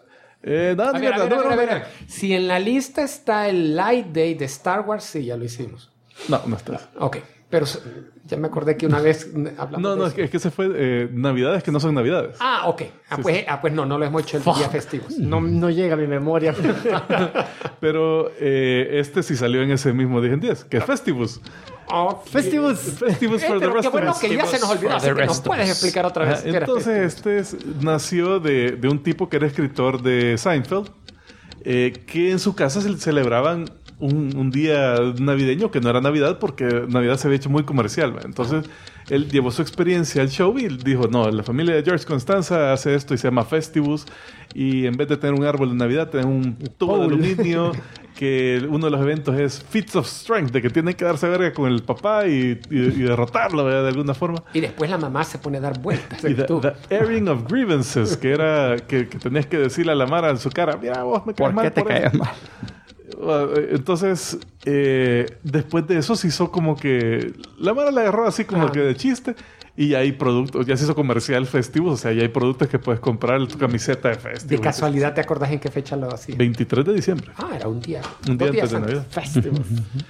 A ver. Si en la lista está el Light Day de Star Wars, sí, ya lo hicimos. No está. Ok. Pero ya me acordé que una vez hablamos No, es que se fue Navidades que no son Navidades. Ah, ok. Pues no lo hemos hecho el día festivos. No llega a mi memoria. Pero este sí salió en ese mismo 10 en 10, que es Festivus. Festivus for the rest qué bueno of us. que ya se nos olvidó, así que nos puedes explicar otra vez. Entonces, nació de un tipo que era escritor de Seinfeld, que en su casa celebraban un día navideño que no era Navidad porque Navidad se había hecho muy comercial, ¿verdad? Entonces él llevó su experiencia al show y dijo, no, la familia de George Constanza hace esto y se llama Festivus, y en vez de tener un árbol de Navidad tienen un tubo de aluminio que uno de los eventos es Feats of Strength, de que tienen que darse verga con el papá y derrotarlo, ¿verdad? De alguna forma. Y después la mamá se pone a dar vueltas. Y the airing of grievances, que era que tenías que decirle a la Mara en su cara, mira, vos me caes mal. ¿Por qué te caes mal? Entonces, después de eso se hizo como que la Mara la agarró así como que de chiste, y ya hay productos, ya se hizo comercial Festivus, o sea, ya hay productos que puedes comprar tu camiseta de Festivus. ¿De casualidad te acordás en qué fecha lo hacía? 23 de diciembre. Ah, era un día. Un día antes de Navidad. Festivus.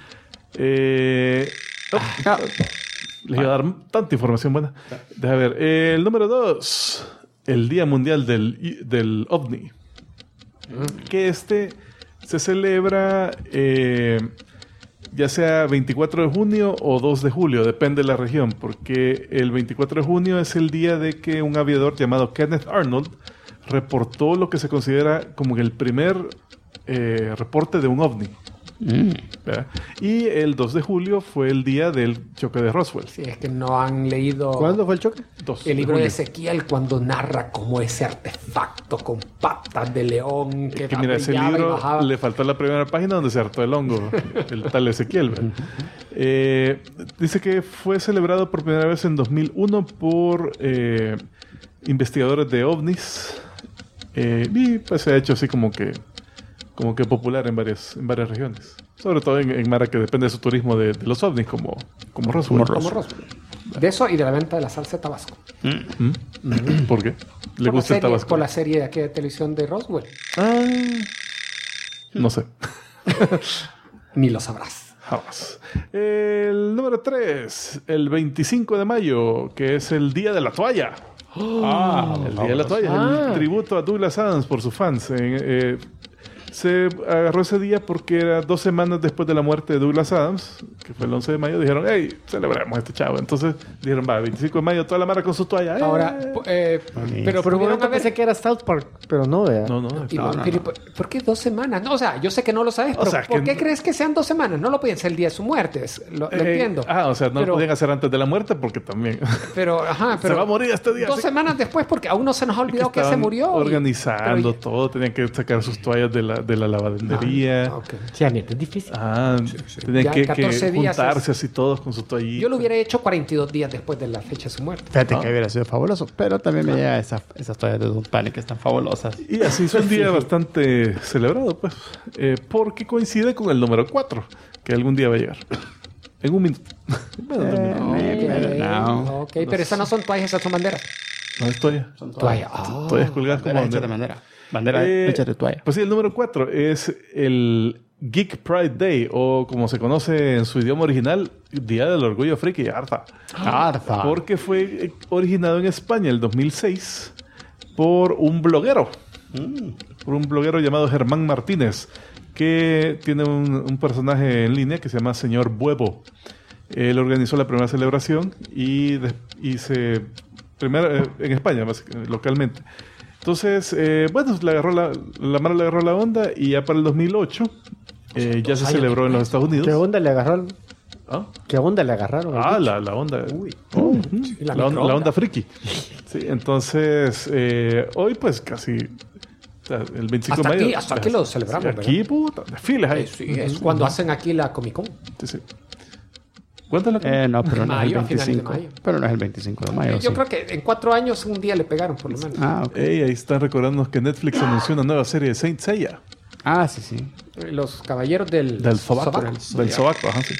Les iba a dar tanta información buena. Deja ver. El número 2, el Día Mundial del OVNI. Que se celebra ya sea 24 de junio o 2 de julio, depende de la región, porque el 24 de junio es el día de que un aviador llamado Kenneth Arnold reportó lo que se considera como el primer reporte de un ovni. ¿Verdad? Y el 2 de julio fue el día del choque de Roswell. Sí, es que no han leído... ¿Cuándo fue el choque? El libro de Ezequiel, cuando narra cómo ese artefacto con patas de león que mira, ese libro le faltó la primera página donde se hartó el hongo, el tal Ezequiel. Dice que fue celebrado por primera vez en 2001 por investigadores de ovnis, y pues se ha hecho así como que popular en varias regiones. Sobre todo en Mara, que depende de su turismo de los ovnis, como Roswell. Como Roswell. De eso y de la venta de la salsa de Tabasco. ¿Por qué? ¿Le gusta el Tabasco? Por la serie de aquí de televisión de Roswell. No sé. Ni lo sabrás. Jamás. El número 3, el 25 de mayo, que es el Día de la Toalla. El Día de la Toalla. El tributo a Douglas Adams por sus fans. Se agarró ese día porque era 2 semanas después de la muerte de Douglas Adams, que fue el 11 de mayo. Dijeron, hey, celebremos a este chavo. Entonces dijeron, va, 25 de mayo, toda la Mara con su toalla. Ahora, pero por un momento pensé que era South Park, pero no, vea. No. ¿Por qué 2 semanas? No, o sea, yo sé que no lo sabes, pero ¿por qué crees que sean 2 semanas? No lo podían ser el día de su muerte, lo entiendo. O sea, no lo podían hacer antes de la muerte porque también... Pero se va a morir este día. 2 semanas después, porque aún no se nos ha olvidado que se murió. Organizando todo, tenían que sacar sus toallas de la lavadería. Sí, es difícil. Tenían que juntarse así todos con su toallita. Yo lo hubiera hecho 42 días después de la fecha de su muerte. Fíjate que hubiera sido fabuloso, pero también me llega esas toallas de Don't Panic que están fabulosas. Y así es un día bastante celebrado, pues, porque coincide con el número 4, que algún día va a llegar. En un minuto. Pero esas no son toallas, esas son banderas. No es toalla. Son toallas. Toallas colgadas como bandera. Bandera hecha de toalla. Pues sí, el número 4 es el Geek Pride Day, o como se conoce en su idioma original, Día del Orgullo Friki, Artha. Porque fue originado en España el 2006 por un bloguero. Por un bloguero llamado Germán Martínez, que tiene un personaje en línea que se llama Señor Buevo. Él organizó la primera celebración y primero en España, localmente. Entonces, la Mara le agarró la onda, y ya para el 2008 ya se celebró en los Estados Unidos. ¿Qué onda le agarraron? ¿Qué onda le agarraron? La onda. La onda friki. Sí, entonces, hoy pues casi... el 25 de mayo. Hasta aquí lo celebramos. Aquí, puta, desfiles ahí. Sí, es cuando hacen aquí la Comic Con. Sí. ¿Cuánto es la no, pero mayo, no es el 25. Pero no es el 25 de mayo. Yo creo que en 4 años un día le pegaron, por lo menos. Ahí están recordándonos que Netflix anunció una nueva serie de Saint Seiya. Sí. Los caballeros del sobaco. Del sobaco, sí.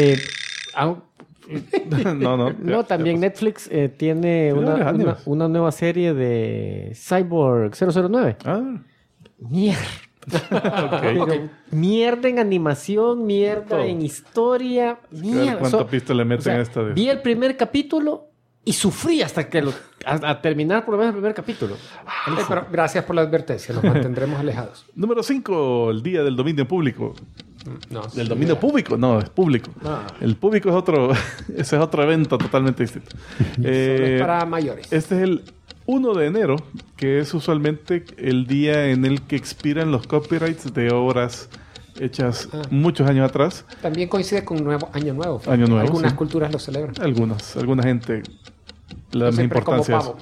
No, también Netflix tiene una nueva serie de Cyborg 009. Mierda. Pero mierda en animación, mierda en historia, mierda. ¿Cuántas pistas le meten a esta? Vi el primer capítulo y sufrí hasta que a terminar por lo menos el primer capítulo. Pero gracias por la advertencia, nos mantendremos alejados. Número 5, el día del dominio público. No, ¿Del dominio público? No, es público. El público es otro, ese es otro evento totalmente distinto. Solo es para mayores. Este es el 1 de enero, que es usualmente el día en el que expiran los copyrights de obras hechas muchos años atrás. También coincide con Año Nuevo. Año Nuevo, algunas sí. culturas lo celebran. Alguna gente le da más importancia a eso.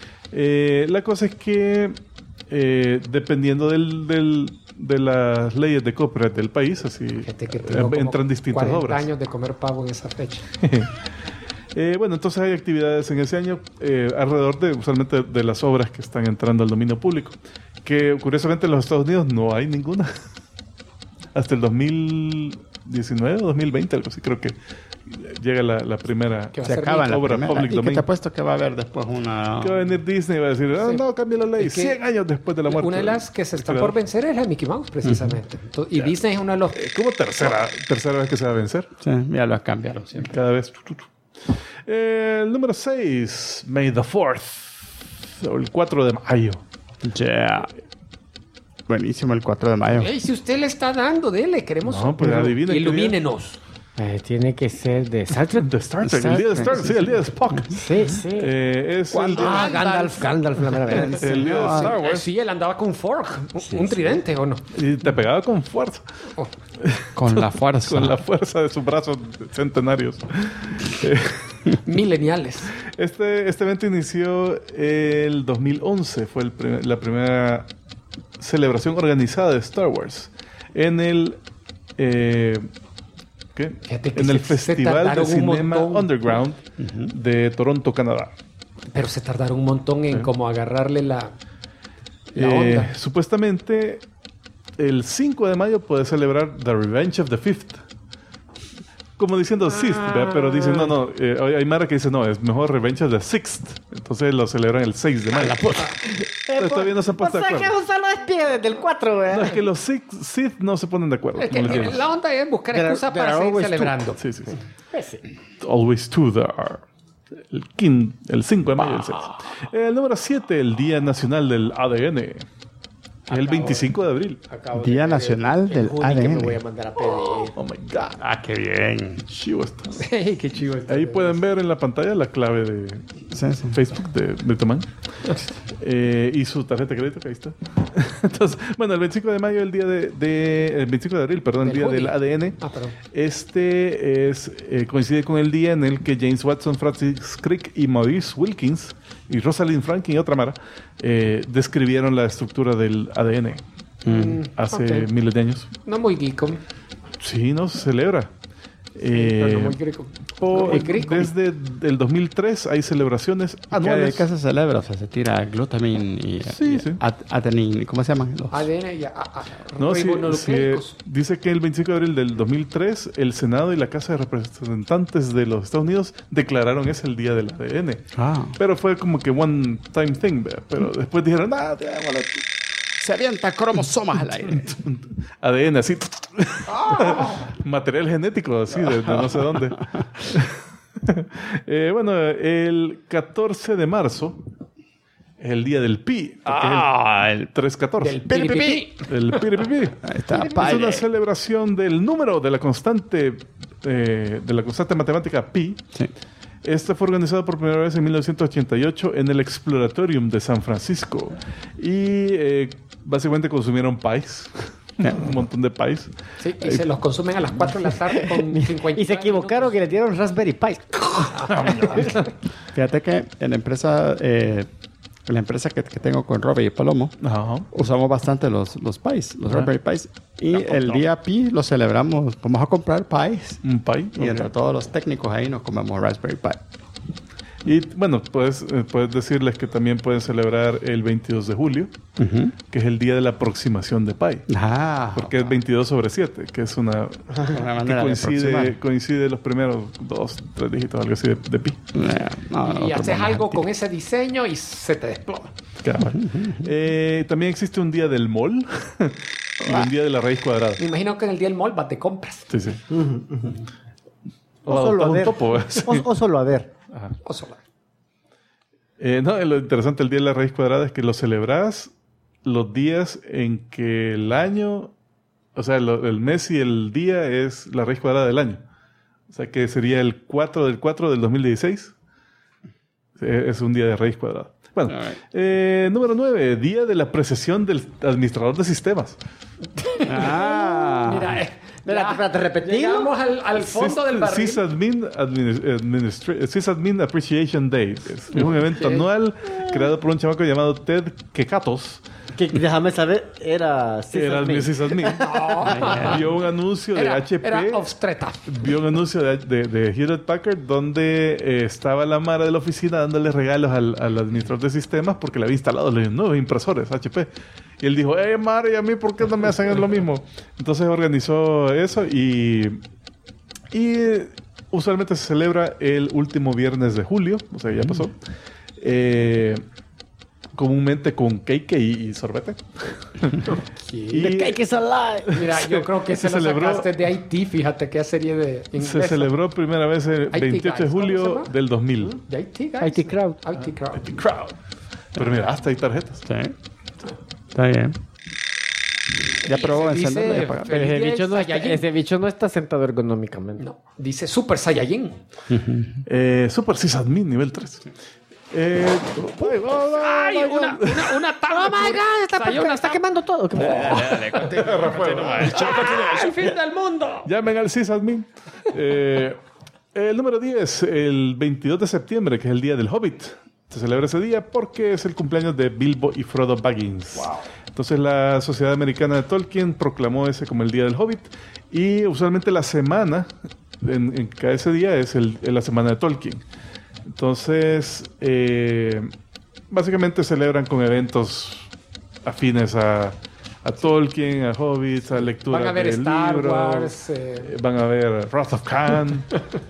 La cosa es que dependiendo de las leyes de copyright del país, así entran distintas 40 obras. años de comer pavo en esa fecha. Bueno, entonces hay actividades en ese año alrededor usualmente de las obras que están entrando al dominio público, que curiosamente en los Estados Unidos no hay ninguna. Hasta el 2019 o 2020, algo así, creo que llega la primera se acaba la obra primera. public ¿Y domain. que te apuesto que va a haber después una... Que va a venir Disney y va a decir, no, cambia la ley, 100 años después de la muerte. Una de las que se está por vencer es la de Mickey Mouse, precisamente. Y Disney es uno de los... ¿Cómo tercera vez que se va a vencer? Sí, ya lo cambiaron siempre. Cada vez. El número 6, May the 4th, o el 4 de mayo. Yeah. Buenísimo el 4 de mayo. Hey, si usted le está dando, dele, queremos... No, pues adivinen. Ilumínenos. Tiene que ser de Star Trek. De Star Trek, el día de Star Trek, sí, el día de Spock. Sí. Es el día Gandalf la mera vez. el día de Star Wars. Sí, él andaba con un fork, un tridente, ¿o no? Y te pegaba con fuerza. Con la fuerza. Con la fuerza de sus brazos centenarios. Mileniales. Este evento inició el 2011. Fue la primera celebración organizada de Star Wars. En el... en el Festival de Cinema Underground de Toronto, Canadá. Pero se tardaron un montón en como agarrarle la onda. Supuestamente el 5 de mayo puede celebrar The Revenge of the Fifth. Como diciendo Sixth, pero dicen no, hay Mara que dice no, es mejor Revenge of the Sixth. Entonces lo celebran el 6 de mayo. Todavía no se han puesto de acuerdo. O sea, que Gonzalo despide desde el 4, ¿verdad? No, es que los Sith no se ponen de acuerdo. Es que la onda es buscar excusas para seguir celebrando. Sí. Always two there are. El 5 de mayo y el 6. El número 7, el Día Nacional del ADN. El 25 de abril. Día Nacional del ADN. Me voy a mandar a pedir. Oh my God. Ah, qué bien. Chivo está. Hey, qué chivo está. Ahí pueden ver en la pantalla la clave de Facebook de Tomán. Y su tarjeta de crédito, que ahí está. Entonces, bueno, el 25 de mayo, el día el 25 de abril, perdón, el día del ADN. Perdón. Coincide con el día en el que James Watson, Francis Crick y Maurice Wilkins y Rosalind Franklin y otra mara describieron la estructura del ADN hace miles de años. No muy geeko. Sí, no se celebra. Pero no muy greco. Desde el 2003 hay celebraciones anuales. ¿Qué se celebra? O sea, se tira glutamin y adenine. ¿Cómo se llaman? Los... ADN y ribonucleicos. Dice que el 25 de abril del 2003 el Senado y la Casa de Representantes de los Estados Unidos declararon ese el día del ADN. Pero fue como que one time thing. Pero después dijeron, se avienta cromosomas al aire. ADN así. Material genético así de no sé dónde. Bueno, el 14 de marzo es el día del Pi. El 314. Del piripipi. El piripipi. Ahí está. Es una celebración del número de la constante matemática Pi. Sí. Esta fue organizada por primera vez en 1988 en el Exploratorium de San Francisco. Y básicamente consumieron pies. Un montón de pies. Sí, y se los consumen a las 4 de la tarde con 50. Y se equivocaron que le dieron Raspberry Pi. Fíjate que en la empresa que tengo con Robbie y Palomo, usamos bastante los pies, los Raspberry Pis. Y el día Pi lo celebramos. Vamos a comprar pies. Un pie. Y entre todos los técnicos ahí nos comemos Raspberry Pi. Y bueno, puedes decirles que también pueden celebrar el 22 de julio, que es el día de la aproximación de pi. Porque es 22/7, que es una que coincide los primeros 2-3 dígitos, algo así de pi. Y haces algo con ese diseño y se te desploma. También existe un día del mol, y un día de la raíz cuadrada. Me imagino que en el día del mall te compras. Sí, sí. O solo a ver. Topo, O solo a ver. Ajá. O solo. No, lo interesante del día de la raíz cuadrada es que lo celebras los días en que el año, o sea, el mes y el día es la raíz cuadrada del año. O sea, que sería el 4 del 4 del 2016. Es un día de raíz cuadrada. Bueno, número 9, día de la precesión del administrador de sistemas. Mira, espérate, repetimos. Llegamos al fondo del barril. Sysadmin Appreciation Day. Es un evento anual creado por un chamaco llamado Ted Kekatos. Que, déjame saber, era Sysadmin. Vio un anuncio de HP. Era obstreta. Vio un anuncio de Hewlett Packard donde estaba la Mara de la oficina dándole regalos al administrador de sistemas porque le había instalado los nuevos impresores HP. Y él dijo, Mara, ¿y a mí por qué no me hacen lo mismo? Entonces organizó eso y usualmente se celebra el último viernes de julio, o sea, ya pasó. Comúnmente con cake y sorbete. The cake is alive. Mira, yo creo que se lo sacaste de Haití. Fíjate qué serie de inglés. Se celebró primera vez el 28 de julio del 2000. De Haití, guys. IT Crowd. IT Crowd. IT Crowd. Pero mira, hasta hay tarjetas. Sí. Está bien. Ya probó encenderlo y apagarlo. Pero ese bicho no está sentado ergonómicamente. No, dice Super Saiyajin. Super Sysadmin nivel 3. ¡Ay! Una tabla. ¡Oh, my God! Está quemando todo. Dale, continúa. ¡El fin del mundo! Llamen al sysadmin. El número 10, el 22 de septiembre, que es el día del Hobbit. Se celebra ese día porque es el cumpleaños de Bilbo y Frodo Baggins. Wow. Entonces la Sociedad Americana de Tolkien proclamó ese como el día del Hobbit. Y usualmente la semana, en cada ese día, es la semana de Tolkien. Entonces, básicamente celebran con eventos afines a Tolkien, a Hobbits, a lectura van a ver del Star libro, Wars, van a ver Wrath of Khan,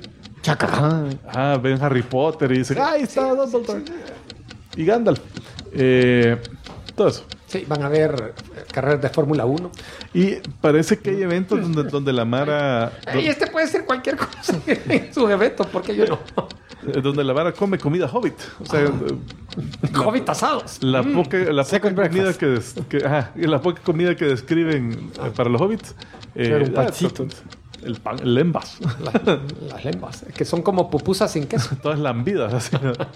ven Harry Potter y dicen, ¡ay, está Dumbledore! Y Gandalf. Todo eso. Sí, van a ver carreras de Fórmula 1. Y parece que hay eventos donde la Mara... Y puede ser cualquier cosa en sus eventos, porque yo no. Donde la Mara come comida hobbit. O sea, hobbit asados. La poca comida que describen para los hobbits. Un pancito. El lembas. Las lembas, que son como pupusas sin queso. Todas lambidas. Así.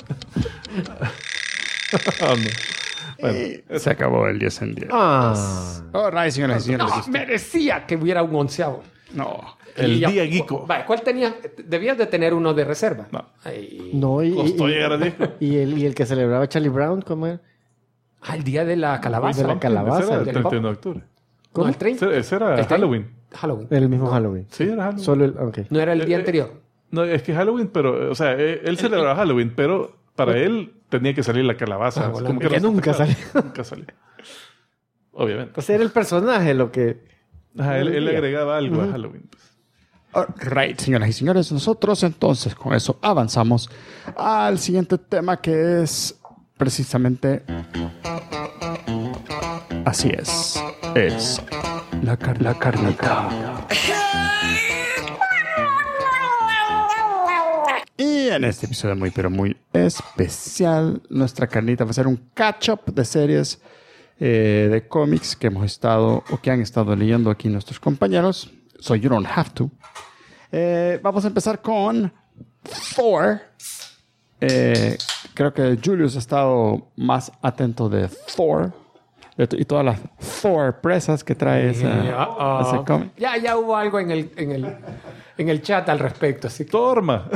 Bueno, se acabó el 10 en 10. All right, señoras y señores. No, merecía que hubiera un onceavo. No. El día Guico. ¿Cuál tenías? Debías de tener uno de reserva. No. No, costó llegar a 10. Y el que celebraba Charlie Brown, ¿cómo era? El día de la calabaza. De la calabaza. Ese era el 31 de octubre. ¿Cómo? ¿El 30? Ese era Halloween. El mismo Halloween. Sí, era Halloween. Solo okay. No era el día anterior. No, es que Halloween, pero, o sea, él celebraba Halloween, pero para él tenía que salir la calabaza. Como que nunca salió. Nunca salió. Obviamente. Pues era el personaje lo que... Ajá, él agregaba algo a Halloween. Pues. All right, señoras y señores, nosotros entonces con eso avanzamos al siguiente tema, que es precisamente... Así es la carnita. Y en este episodio muy, pero muy especial, nuestra carnita va a ser un catch-up de series de cómics que hemos estado o que han estado leyendo aquí nuestros compañeros. So you don't have to. Vamos a empezar con Thor. Creo que Julius ha estado más atento de Thor y todas las Thor presas que trae ese cómic. Ya hubo algo en el chat al respecto. Así que... Toma.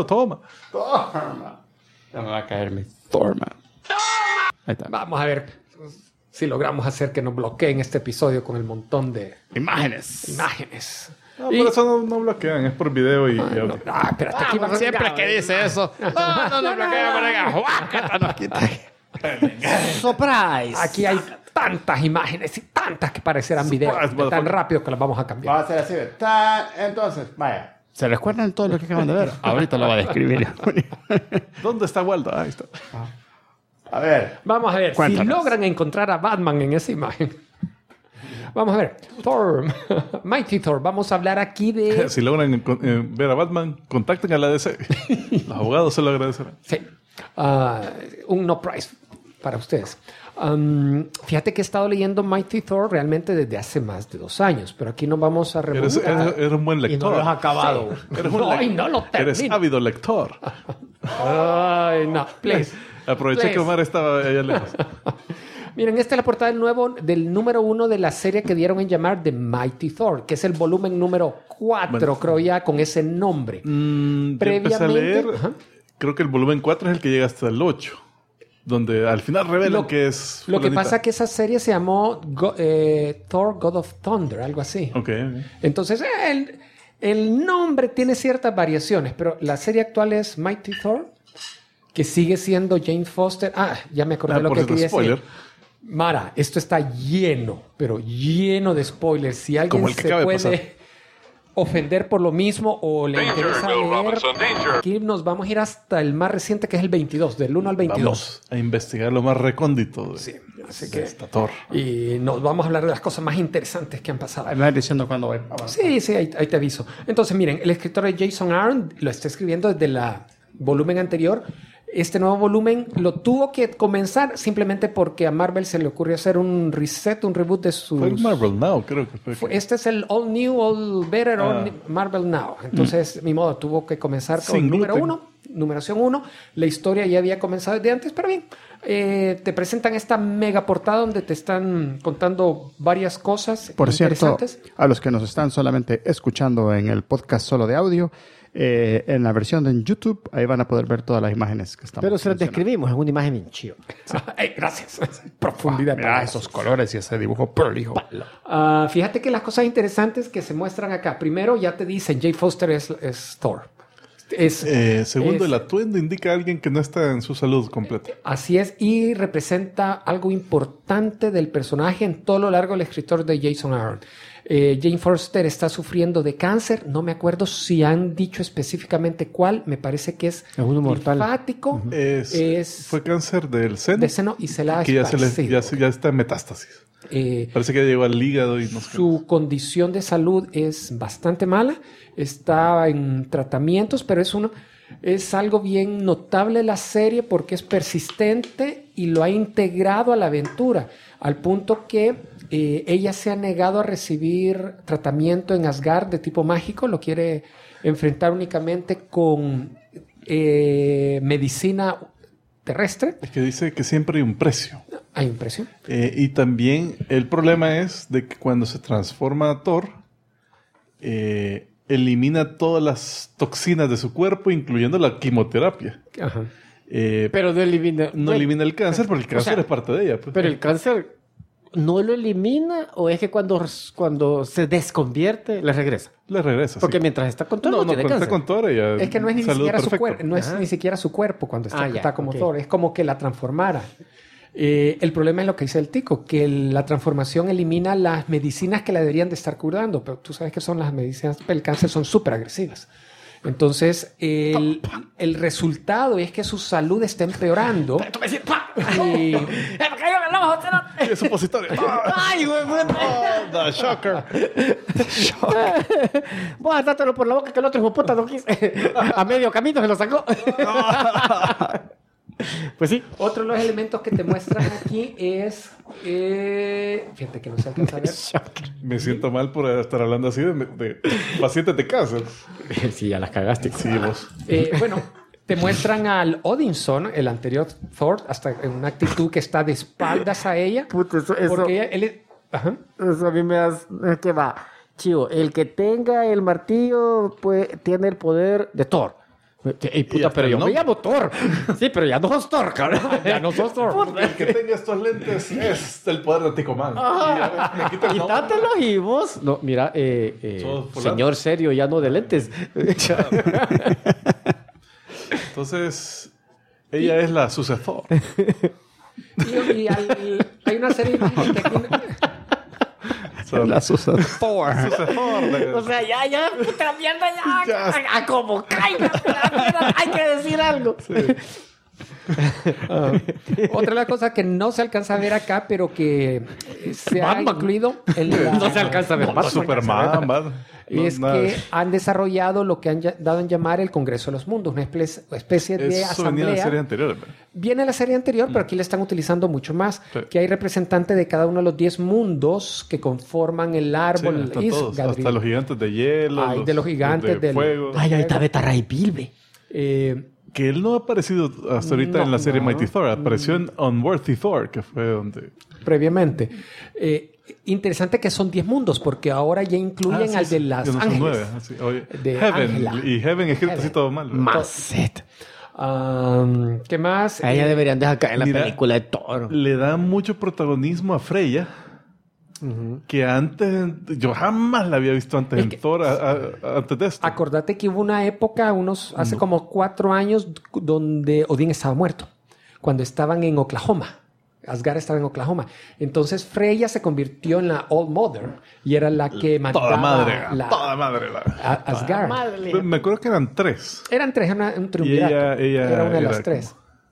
Ya me va a caer mi Thorma. Ahí está. Vamos a ver si logramos hacer que nos bloqueen este episodio con el montón de imágenes. No, por eso no bloquean, es por video y audio. Espérate, aquí va siempre que dice eso. No bloquea por acá. Nos quita. Surprise. Aquí hay tantas imágenes y tantas que parecerán videos. Tan rápido que las vamos a cambiar. Va a ser así. Entonces, vaya. ¿Se recuerdan todo lo que acaban de ver? Ahorita lo va a describir. ¿Dónde está Waldo? Ahí está. A ver. Vamos a ver. Cuéntanos. Si logran encontrar a Batman en esa imagen. Vamos a ver. Thor. Mighty Thor. Vamos a hablar aquí de... Si logran ver a Batman, contacten a la DC. Los abogados se lo agradecerán. Sí. Un no prize para ustedes. Fíjate que he estado leyendo Mighty Thor realmente desde hace más de 2 años, pero aquí nos vamos a remontar. Eres un buen lector. Y no lo has acabado. Sí. No lo termino. Eres ávido lector. Ay, no, please. Aproveché que Omar estaba allá lejos. Miren, esta es la portada del número 1 de la serie que dieron en llamar The Mighty Thor, que es el volumen número 4, creo ya, con ese nombre. Previamente, a leer, creo que el volumen 4 es el que llega hasta el 8, donde al final revelan que es... Lo que pasa es que esa serie se llamó Thor, God of Thunder, algo así. Okay. Entonces, el nombre tiene ciertas variaciones, pero la serie actual es Mighty Thor, que sigue siendo Jane Foster. Ya me acordé lo que quería decir. Mara, esto está lleno, pero lleno de spoilers. Si alguien se puede ofender por lo mismo o le interesa leer, aquí nos vamos a ir hasta el más reciente, que es el 22, del 1 al 22. Vamos a investigar lo más recóndito sí, así que Thor. Y nos vamos a hablar de las cosas más interesantes que han pasado. Me vas diciendo cuándo voy. Sí, ahí te aviso. Entonces, miren, el escritor de Jason Aaron lo está escribiendo desde el volumen anterior. Este nuevo volumen lo tuvo que comenzar simplemente porque a Marvel se le ocurrió hacer un reset, un reboot de sus... Fue Marvel Now, creo que fue. Este es el All New, All Better, Marvel Now. Entonces, mi modo, tuvo que comenzar con número 1, numeración 1. La historia ya había comenzado desde antes, pero bien. Te presentan esta mega portada donde te están contando varias cosas interesantes. Por cierto, a los que nos están solamente escuchando en el podcast solo de audio, en la versión de YouTube, ahí van a poder ver todas las imágenes que estamos Pero se las describimos en una imagen bien chido. Sí. Gracias. Profundidad. Mira esos colores y ese dibujo prolijo. Fíjate que las cosas interesantes que se muestran acá. Primero, ya te dicen, Jane Foster es Thor. Segundo, el atuendo indica a alguien que no está en su salud completa. Así es, y representa algo importante del personaje en todo lo largo del escritor de Jason Aaron. Jane Foster está sufriendo de cáncer. No me acuerdo si han dicho específicamente cuál. Me parece que es linfático. Fue cáncer del seno. De seno y se la ha que ya está en metástasis. Parece que ya llegó al hígado y no sé. Su condición de salud es bastante mala. Está en tratamientos, pero es algo bien notable la serie porque es persistente y lo ha integrado a la aventura, al punto que ella se ha negado a recibir tratamiento en Asgard de tipo mágico, lo quiere enfrentar únicamente con medicina terrestre. Es que dice que siempre hay un precio. Hay un precio. Y también el problema es de que cuando se transforma a Thor, elimina todas las toxinas de su cuerpo, incluyendo la quimioterapia. Ajá. Pero no elimina el cáncer, porque el cáncer es parte de ella. Pues. Pero el cáncer no lo elimina, o es que cuando se desconvierte le regresa. Le regresa. Porque mientras está con Thor no tiene cáncer. Está con Thor, ella es que no es ni siquiera su cuerpo, no es ni siquiera su cuerpo cuando está como Thor, es como que la transformara. El problema es lo que dice el Tico, que la transformación elimina las medicinas que la deberían de estar curando, pero tú sabes que son las medicinas para el cáncer, son súper agresivas. Entonces, el resultado es que su salud está empeorando. Y es supositorio. ¡Ay, güey! The shocker. Vos dátelo por la boca que el otro hijo puta no quiso. A medio camino se lo sacó. Pues sí. Otro de los elementos que te muestran aquí es... fíjate que no se alcanza a ver. Me siento mal por estar hablando así de pacientes de cáncer. Sí, ya las cagaste. Sí, vos. Bueno, te muestran al Odinson, el anterior Thor, hasta en una actitud que está de espaldas a ella. Puta, eso, porque él ajá. Eso a mí me hace... ¿Qué va? Chivo, el que tenga el martillo tiene el poder de Thor. Ey, puta, pero yo me llamo Thor. Sí, pero ya no sos Thor, cabrón. Ya no sos Thor. El que tenga estos lentes es el poder de Ticomán. Quítatelos y vos. No, mira, señor serio, ya no de lentes. Entonces, ella es la sucesor. Hay una serie de imágenes que aquí... La sucesor. O sea, ya, puta mierda, ya. Como caiga, hay que decir algo. Sí. Otra de las cosas que no se alcanza a ver acá, pero que se ha incluido en la... No se alcanza a ver. Superman, es que han desarrollado lo que han dado en llamar el Congreso de los Mundos, una especie de Eso asamblea. venía de la serie anterior. Viene de la serie anterior, pero aquí la están utilizando mucho más. Sí. Que hay representantes de cada uno de los 10 mundos que conforman el árbol. Hasta todos, hasta los gigantes de hielo. Ay, de los gigantes de fuego. Ay, ahí está Beta Ray Bill, Que él no ha aparecido hasta ahorita en la serie Mighty Thor. Apareció en Unworthy Thor, que fue donde... Previamente. Interesante que son 10 mundos, porque ahora ya incluyen al de las ángeles. 9. Oye, De Heaven. Ángela. Y Heaven escrito así todo mal. Macet. ¿Qué más? A ella deberían dejar caer en la Mira, película de Thor. Le da mucho protagonismo a Freya. Que antes... Yo jamás la había visto antes en Thor, antes de esto. Acordate que hubo una época, hace como 4 años, donde Odín estaba muerto. Cuando estaban en Oklahoma. Asgard estaba en Oklahoma. Entonces Freya se convirtió en la All Mother y era la que mandaba Toda madre. Asgard. Me acuerdo que eran 3. Eran 3, era un triunvirato. ella era una de era las 3.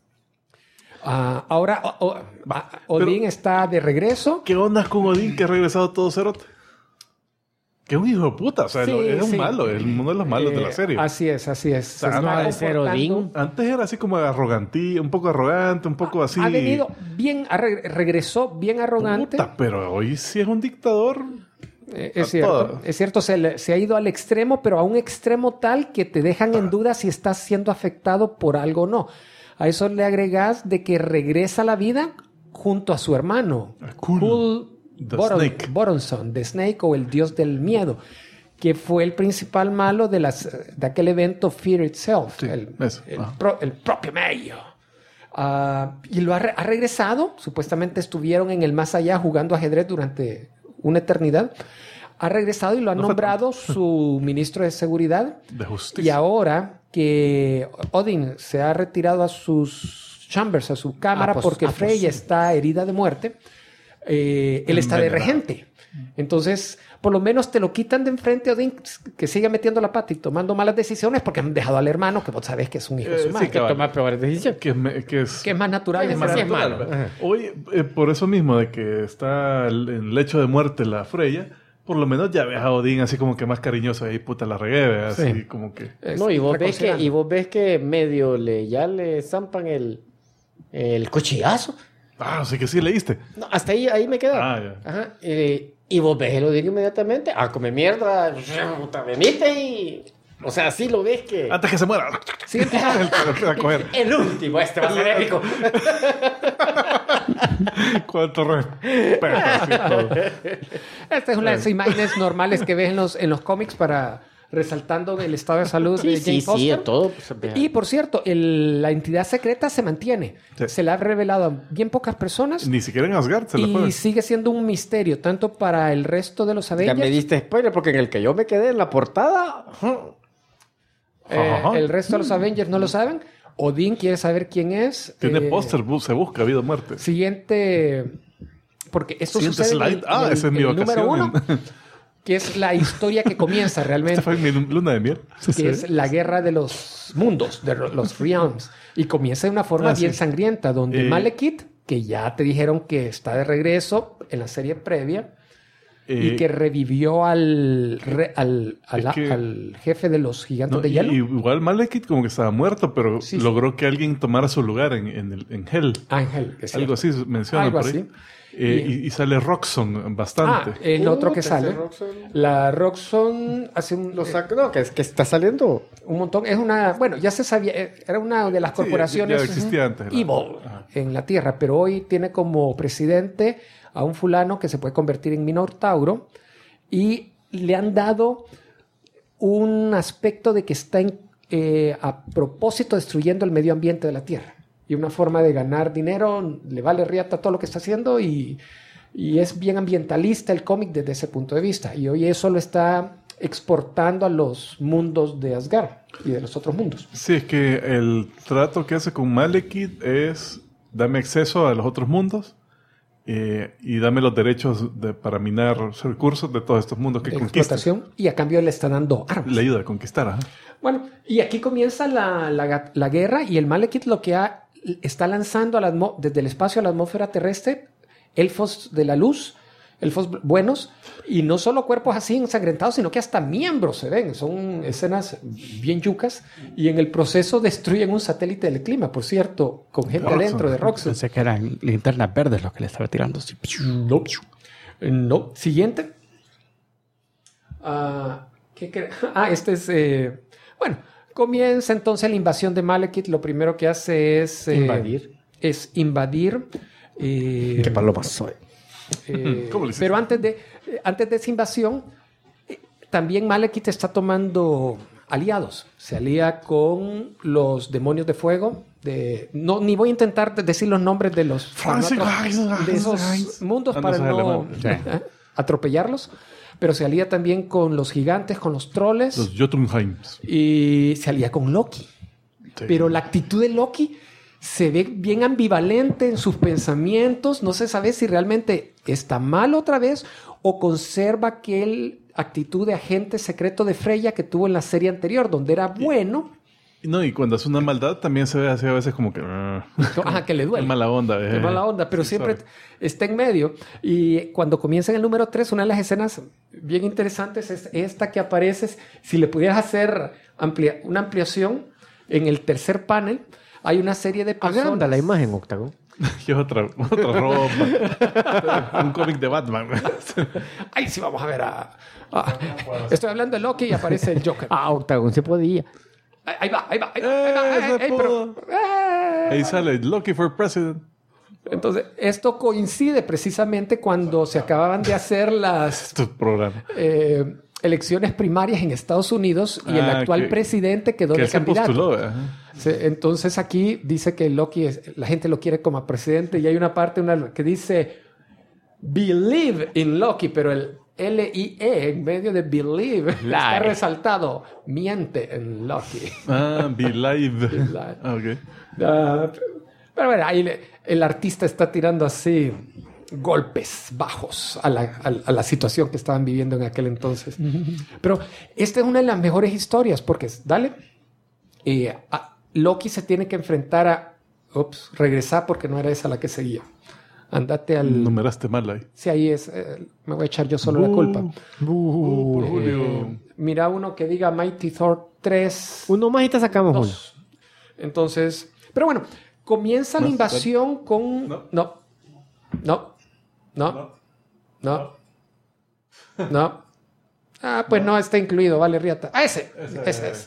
Ahora Odín está de regreso. ¿Qué onda con Odín que ha regresado todo cerote? Que es un hijo de puta. O sea, es un malo. Es uno de los malos de la serie. Así es. O sea, no ha de ser Odín. Antes era así como arrogante, un poco arrogante, un poco así. Ha venido bien, regresó bien arrogante. Puta, pero hoy sí es un dictador. Es cierto, se ha ido al extremo, pero a un extremo tal que te dejan en duda si estás siendo afectado por algo o no. A eso le agregas de que regresa a la vida junto a su hermano, Cool Boronson, The Snake, o el dios del miedo, que fue el principal malo de aquel evento Fear Itself, Sí, el propio medio. Y lo ha regresado. Supuestamente estuvieron en el más allá jugando ajedrez durante una eternidad. Ha regresado y lo ha nombrado su ministro de seguridad. De justicia. Y ahora que Odin se ha retirado a sus chambers, a su cámara, porque Freya está herida de muerte, él está de regente. Entonces, por lo menos te lo quitan de enfrente, Odin, que sigue metiendo la pata y tomando malas decisiones, porque han dejado al hermano, que vos sabés que es un hijo de su madre. Que toma peores decisiones. Que es más natural. Es más malo. Hoy, por eso mismo de que está en lecho de muerte la Freya, por lo menos ya ves a Odín así como que más cariñoso. Ahí puta la regué, así como que... No, y vos ves que medio ya le zampan el cuchillazo. Así que sí leíste. No, hasta ahí me quedé. Ya. Ajá. Y vos ves el Odín inmediatamente. Come mierda. Venite y... O sea, sí lo ves que... Antes que se muera. Sí, a coger. El último, va a ser épico. Cuánto respeto. Esta es una de las imágenes normales que ves en los cómics para resaltando el estado de salud de Jane Foster. Sí, todo. Y por cierto, la entidad secreta se mantiene. Sí. Se la ha revelado a bien pocas personas. Ni siquiera en Asgard se la puede. Y sigue siendo un misterio, tanto para el resto de los Avengers. Ya me diste spoiler, porque en el que yo me quedé en la portada... el resto de los Avengers no lo saben. Odín quiere saber quién es. Tiene póster, se busca vida o muerte. Siguiente... Porque esto Siguiente sucede slide. Esa es mi número vacación. 1, que es la historia que comienza realmente. Esta fue mi luna de miel. Que es la guerra de los mundos, de los realms. Y comienza de una forma bien sangrienta, donde Malekith, que ya te dijeron que está de regreso en la serie previa, y que revivió al jefe de los gigantes de hielo. Igual Malekith como que estaba muerto, pero logró que alguien tomara su lugar en Hell. Ángel, que algo así menciona por ahí. Y sale Roxxon bastante. El otro que sale. La Roxxon hace un... que está saliendo un montón. Es una... Bueno, ya se sabía. Era una de las corporaciones... ya existía antes. Evil en la Tierra. Pero hoy tiene como presidente a un fulano que se puede convertir en Minotauro. Y le han dado un aspecto de que está a propósito destruyendo el medio ambiente de la Tierra. Y una forma de ganar dinero, le vale riata todo lo que está haciendo y es bien ambientalista el cómic desde ese punto de vista. Y hoy eso lo está exportando a los mundos de Asgard y de los otros mundos. Sí, es que el trato que hace con Malekith es dame acceso a los otros mundos y dame los derechos para minar recursos de todos estos mundos que conquistas. Y a cambio le está dando armas. Le ayuda a conquistar. Bueno, y aquí comienza la guerra y el Malekith lo que está lanzando desde el espacio a la atmósfera terrestre elfos de la luz, elfos buenos, y no solo cuerpos así ensangrentados, sino que hasta miembros se ven. Son escenas bien yucas, y en el proceso destruyen un satélite del clima, por cierto, con gente adentro de Roxxon. Pensé que eran linternas verdes los que le estaba tirando. No. Siguiente. Este es... bueno, comienza entonces la invasión de Malekith. Lo primero que hace es... invadir. ¿Qué paloma soy? Pero antes de esa invasión, también Malekith está tomando aliados. Se alía con los demonios de fuego. Ni voy a intentar decir los nombres de esos mundos para no atropellarlos. Pero se alía también con los gigantes, con los troles. Los Jotunheims. Y se alía con Loki. Sí. Pero la actitud de Loki se ve bien ambivalente en sus pensamientos. No se sabe si realmente está mal otra vez o conserva aquel actitud de agente secreto de Freya que tuvo en la serie anterior, donde era bueno. Y cuando hace una maldad también se ve así a veces como que... que le duele. Es mala onda. Es mala onda, pero siempre está en medio. Y cuando comienza en el número 3, una de las escenas bien interesantes es esta que aparece. Si le pudieras hacer una ampliación en el tercer panel, hay una serie de personas... Agranda la imagen, Octagon. Y otra ropa. Un cómic de Batman. Ahí sí vamos a ver estoy hablando de Loki y aparece el Joker. Octagon, se podía. Ahí va. Ahí sale Loki for President. Entonces, esto coincide precisamente cuando se acababan de hacer las elecciones primarias en Estados Unidos y el actual presidente quedó de candidato. Entonces aquí dice que Loki, la gente lo quiere como presidente, y hay una parte que dice Believe in Loki, pero el L-I-E en medio de believe está resaltado. Miente en Loki. Believe. Okay. Pero bueno, ahí el artista está tirando así golpes bajos a la situación que estaban viviendo en aquel entonces. Pero esta es una de las mejores historias porque, Loki se tiene que enfrentar regresar porque no era esa la que seguía. Andate al... Numeraste mal ahí. Sí, ahí es. Me voy a echar yo solo la culpa. Por Julio. Mira uno que diga Mighty Thor 3. Uno más y te sacamos 2. Entonces... Pero bueno, comienza la invasión con... No. Pues no está incluido. Vale, Riata. Ese es.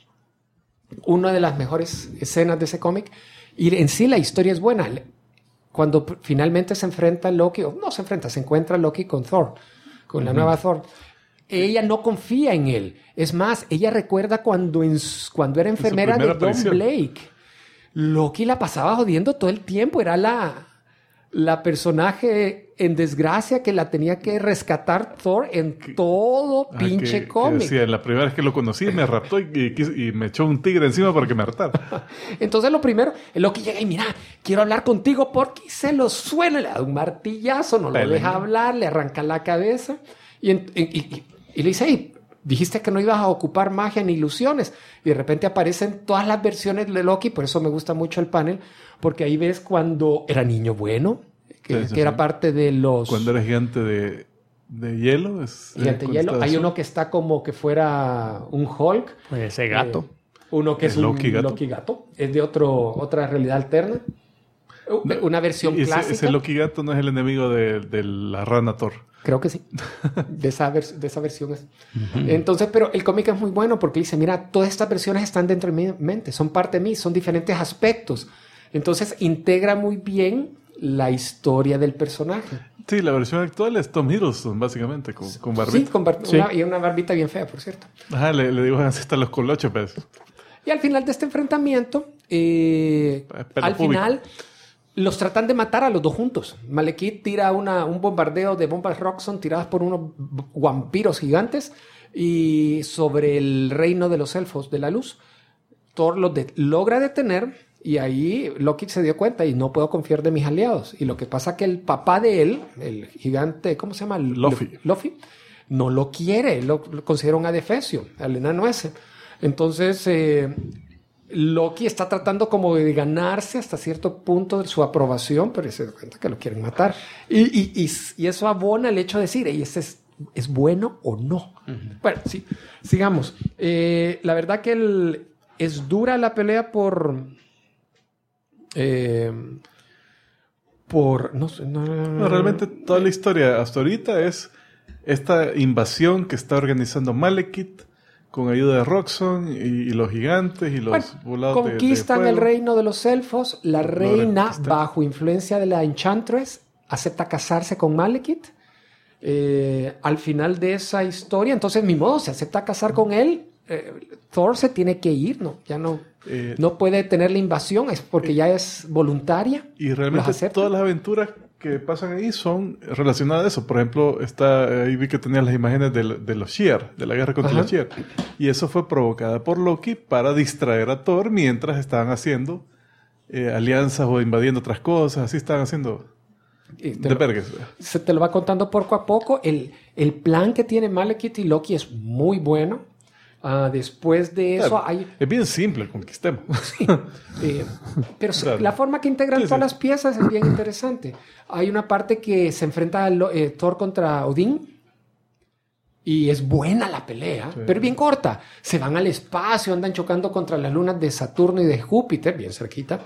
Una de las mejores escenas de ese cómic. Y en sí la historia es buena. Cuando finalmente se enfrenta Loki, se encuentra Loki con Thor, con la nueva Thor. Ella no confía en él. Es más, ella recuerda cuando era enfermera de Don Blake. Loki la pasaba jodiendo todo el tiempo. Era la personaje en desgracia que la tenía que rescatar Thor en todo pinche cómic. Decía, la primera vez que lo conocí me raptó y me echó un tigre encima para que me hartara. Entonces lo primero, Loki llega y mira, quiero hablar contigo porque se lo suena, le da un martillazo, no lo deja hablar, le arranca la cabeza y le dice, hey, dijiste que no ibas a ocupar magia ni ilusiones. Y de repente aparecen todas las versiones de Loki, por eso me gusta mucho el panel, porque ahí ves cuando era niño bueno, que era parte de los... Cuando era gigante de hielo. Gigante de hielo. Hay uno que está como que fuera un Hulk. Pues ese gato. Uno que es Loki gato. Es de otra realidad alterna. Una versión clásica. Ese Loki gato no es el enemigo de la rana Thor. Creo que sí. De esa versión es. Entonces, pero el cómic es muy bueno porque dice, mira, todas estas versiones están dentro de mi mente, son parte de mí, son diferentes aspectos. Entonces, integra muy bien la historia del personaje. Sí, la versión actual es Tom Hiddleston, básicamente, con barbita. Sí, y una barbita bien fea, por cierto. Ajá, le dibujan así hasta los colochos, pues. Y al final de este enfrentamiento, final... Los tratan de matar a los dos juntos. Malekith tira un bombardeo de bombas Roxxon tiradas por unos vampiros gigantes y sobre el reino de los elfos de la luz. Thor los logra detener y ahí Loki se dio cuenta y no puedo confiar de mis aliados. Y lo que pasa es que el papá de él, el gigante, ¿cómo se llama? Luffy, no lo quiere, lo considera un adefesio, al enano ese. Entonces... Loki está tratando como de ganarse hasta cierto punto de su aprobación, pero se da cuenta que lo quieren matar. Y eso abona el hecho de decir, ¿y ese es bueno o no? Bueno, sí, sigamos. La verdad que es dura la pelea por no sé, no, realmente toda la historia hasta ahorita es esta invasión que está organizando Malekith con ayuda de Roxxon y los gigantes y los volados conquistan de el reino de los elfos. La reina, bajo influencia de la Enchantress, acepta casarse con Malekith. Al final de esa historia, entonces, ni modo, se acepta casar con él. Thor se tiene que ir, no puede tener la invasión, es porque ya es voluntaria. Y realmente todas las aventuras que pasan ahí son relacionadas a eso. Por ejemplo, ahí vi que tenías las imágenes de los Shi'ar, de la guerra contra los Shi'ar. Y eso fue provocada por Loki para distraer a Thor mientras estaban haciendo alianzas o invadiendo otras cosas. Así estaban haciendo de vergas. Se te lo va contando poco a poco. El plan que tiene Malekith y Loki es muy bueno. Después de eso es bien simple, conquistemos. Sí, pero claro, la forma que integran todas las piezas es bien interesante. Hay una parte que se enfrenta Thor contra Odín y es buena la pelea, pero bien corta. Se van al espacio, andan chocando contra las lunas de Saturno y de Júpiter, bien cerquita,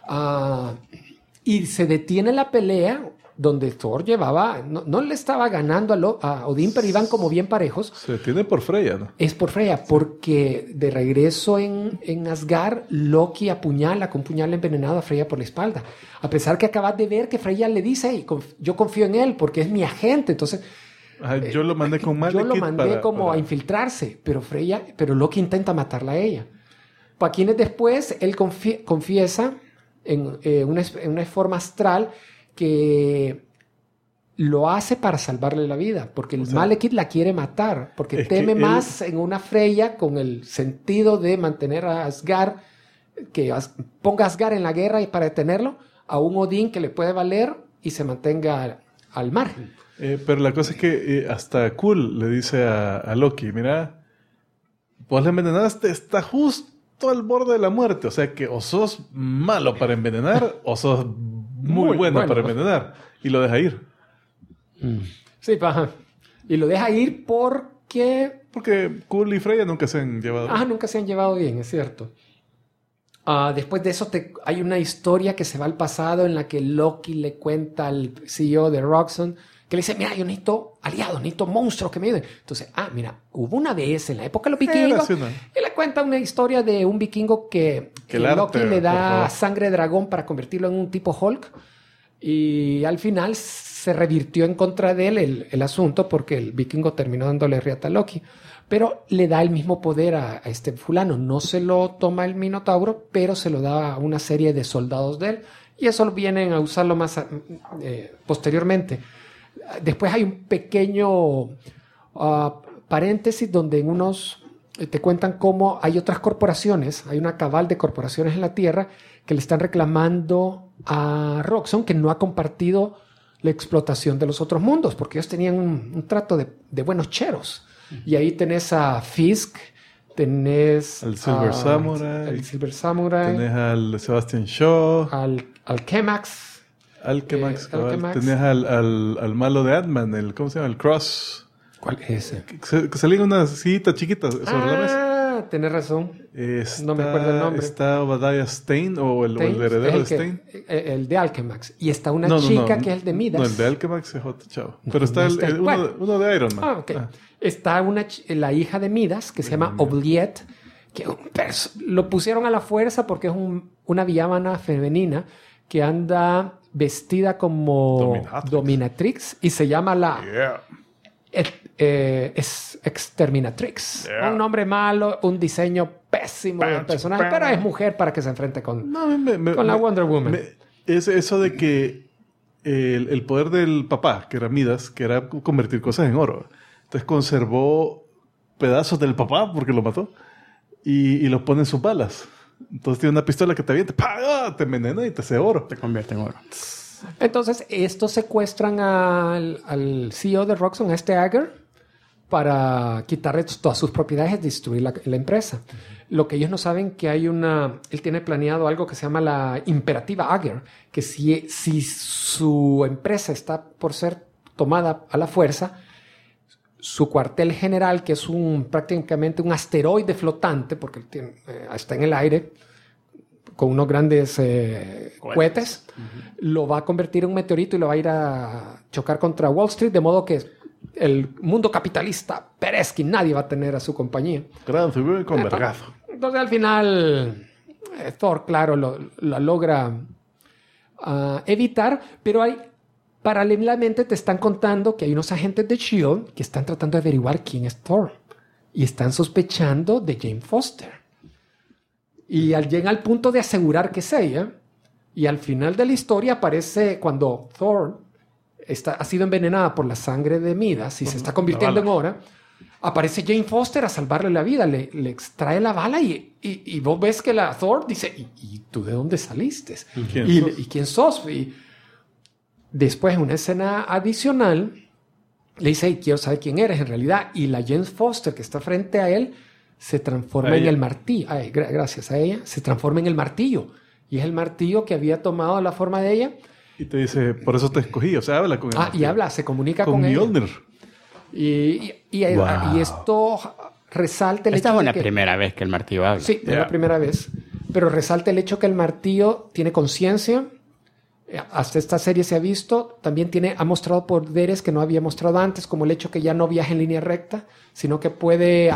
y se detiene la pelea donde Thor llevaba, no le estaba ganando a Odín, pero iban como bien parejos. Se detiene por Freya, ¿no? Es por Freya, porque de regreso en Asgard, Loki apuñala con puñal envenenado a Freya por la espalda. A pesar que acabas de ver que Freya le dice, hey, yo confío en él porque es mi agente, entonces... yo lo mandé con Malekith. Yo lo mandé a infiltrarse, pero Loki intenta matarla a ella. Paquines después, él confiesa en una forma astral que lo hace para salvarle la vida, porque Malekith la quiere matar, porque teme más en una Freya con el sentido de mantener a Asgard, que ponga a Asgard en la guerra y para detenerlo, a un Odín que le puede valer y se mantenga al margen. Pero la cosa es que hasta Kul le dice a Loki, mira, vos le envenenaste, está justo al borde de la muerte, o sea que o sos malo para envenenar o sos muy bueno para envenenar. Y lo deja ir. Sí, paja. Y lo deja ir porque... Porque Kul y Freya nunca se han llevado bien. Nunca se han llevado bien, es cierto. Después de eso hay una historia que se va al pasado en la que Loki le cuenta al CEO de Roxxon que le dice, mira, yo necesito aliados, necesito monstruos que me ayuden. Entonces, mira, hubo una vez en la época de los vikingos, y le cuenta una historia de un vikingo que Loki le da sangre de dragón para convertirlo en un tipo Hulk, y al final se revirtió en contra de él el asunto porque el vikingo terminó dándole riata a Loki. Pero le da el mismo poder a este fulano. No se lo toma el Minotauro, pero se lo da a una serie de soldados de él, y eso vienen a usarlo más posteriormente. Después hay un pequeño paréntesis donde en unos te cuentan cómo hay otras corporaciones, hay una cabal de corporaciones en la Tierra que le están reclamando a Roxxon que no ha compartido la explotación de los otros mundos, porque ellos tenían un trato de buenos cheros. Y ahí tenés a Fisk, tenés al Silver Samurai, tenés al Sebastian Shaw, al Kemax. Tenías al malo de Ant-Man, ¿cómo se llama? El Cross. ¿Cuál es ese? Que salía una sillita chiquita sobre la mesa. Tenés razón. No me acuerdo el nombre. Está Obadiah Stane o el heredero de Stane. El de Alchemax. Y está una chica que es el de Midas. No, el de Alchemax es otro chavo. Pero está uno de Iron Man. Okay. Está la hija de Midas que se llama Obliette, que lo pusieron a la fuerza porque es una villana femenina que anda vestida como Dominatrix y se llama Exterminatrix. Un nombre malo, un diseño pésimo de personaje, pero es mujer para que se enfrente con la Wonder Woman. Es eso de que el poder del papá, que era Midas, que era convertir cosas en oro. Entonces conservó pedazos del papá porque lo mató y los pone en sus balas. Entonces tiene una pistola que te avienta, te envenena y te hace oro. Te convierte en oro. Entonces, estos secuestran al CEO de Roxxon, a este Ager, para quitarle todas sus propiedades y destruir la empresa. Lo que ellos no saben que él tiene planeado algo que se llama la imperativa Ager, que si su empresa está por ser tomada a la fuerza, su cuartel general, que es prácticamente un asteroide flotante, porque está en el aire con unos grandes cohetes, lo va a convertir en un meteorito y lo va a ir a chocar contra Wall Street, de modo que el mundo capitalista Peresky nadie va a tener a su compañía. Gran figura con vergazo. Entonces al final Thor, claro, lo logra evitar, pero paralelamente te están contando que hay unos agentes de S.H.I.E.L.D. que están tratando de averiguar quién es Thor y están sospechando de Jane Foster. Y llegan al punto de asegurar que es ella, y al final de la historia aparece cuando Thor ha sido envenenada por la sangre de Midas y se está convirtiendo en Hora, aparece Jane Foster a salvarle la vida, le extrae la bala y vos ves que la Thor dice, ¿y tú de dónde saliste? ¿Y quién sos? Y después, en una escena adicional, le dice, quiero saber quién eres en realidad, y la Jane Foster que está frente a él se transforma en el martillo. Gracias a ella, se transforma en el martillo. Y es el martillo que había tomado la forma de ella. Y te dice, por eso te escogí. O sea, habla con él. Y habla, se comunica con Mjolnir. Ella. Y esto resalta el hecho Esta es una de que... primera vez que el martillo habla. Sí, es la primera vez. Pero resalta el hecho que el martillo tiene conciencia. Hasta esta serie se ha visto. También ha mostrado poderes que no había mostrado antes, como el hecho que ya no viaja en línea recta, sino que puede...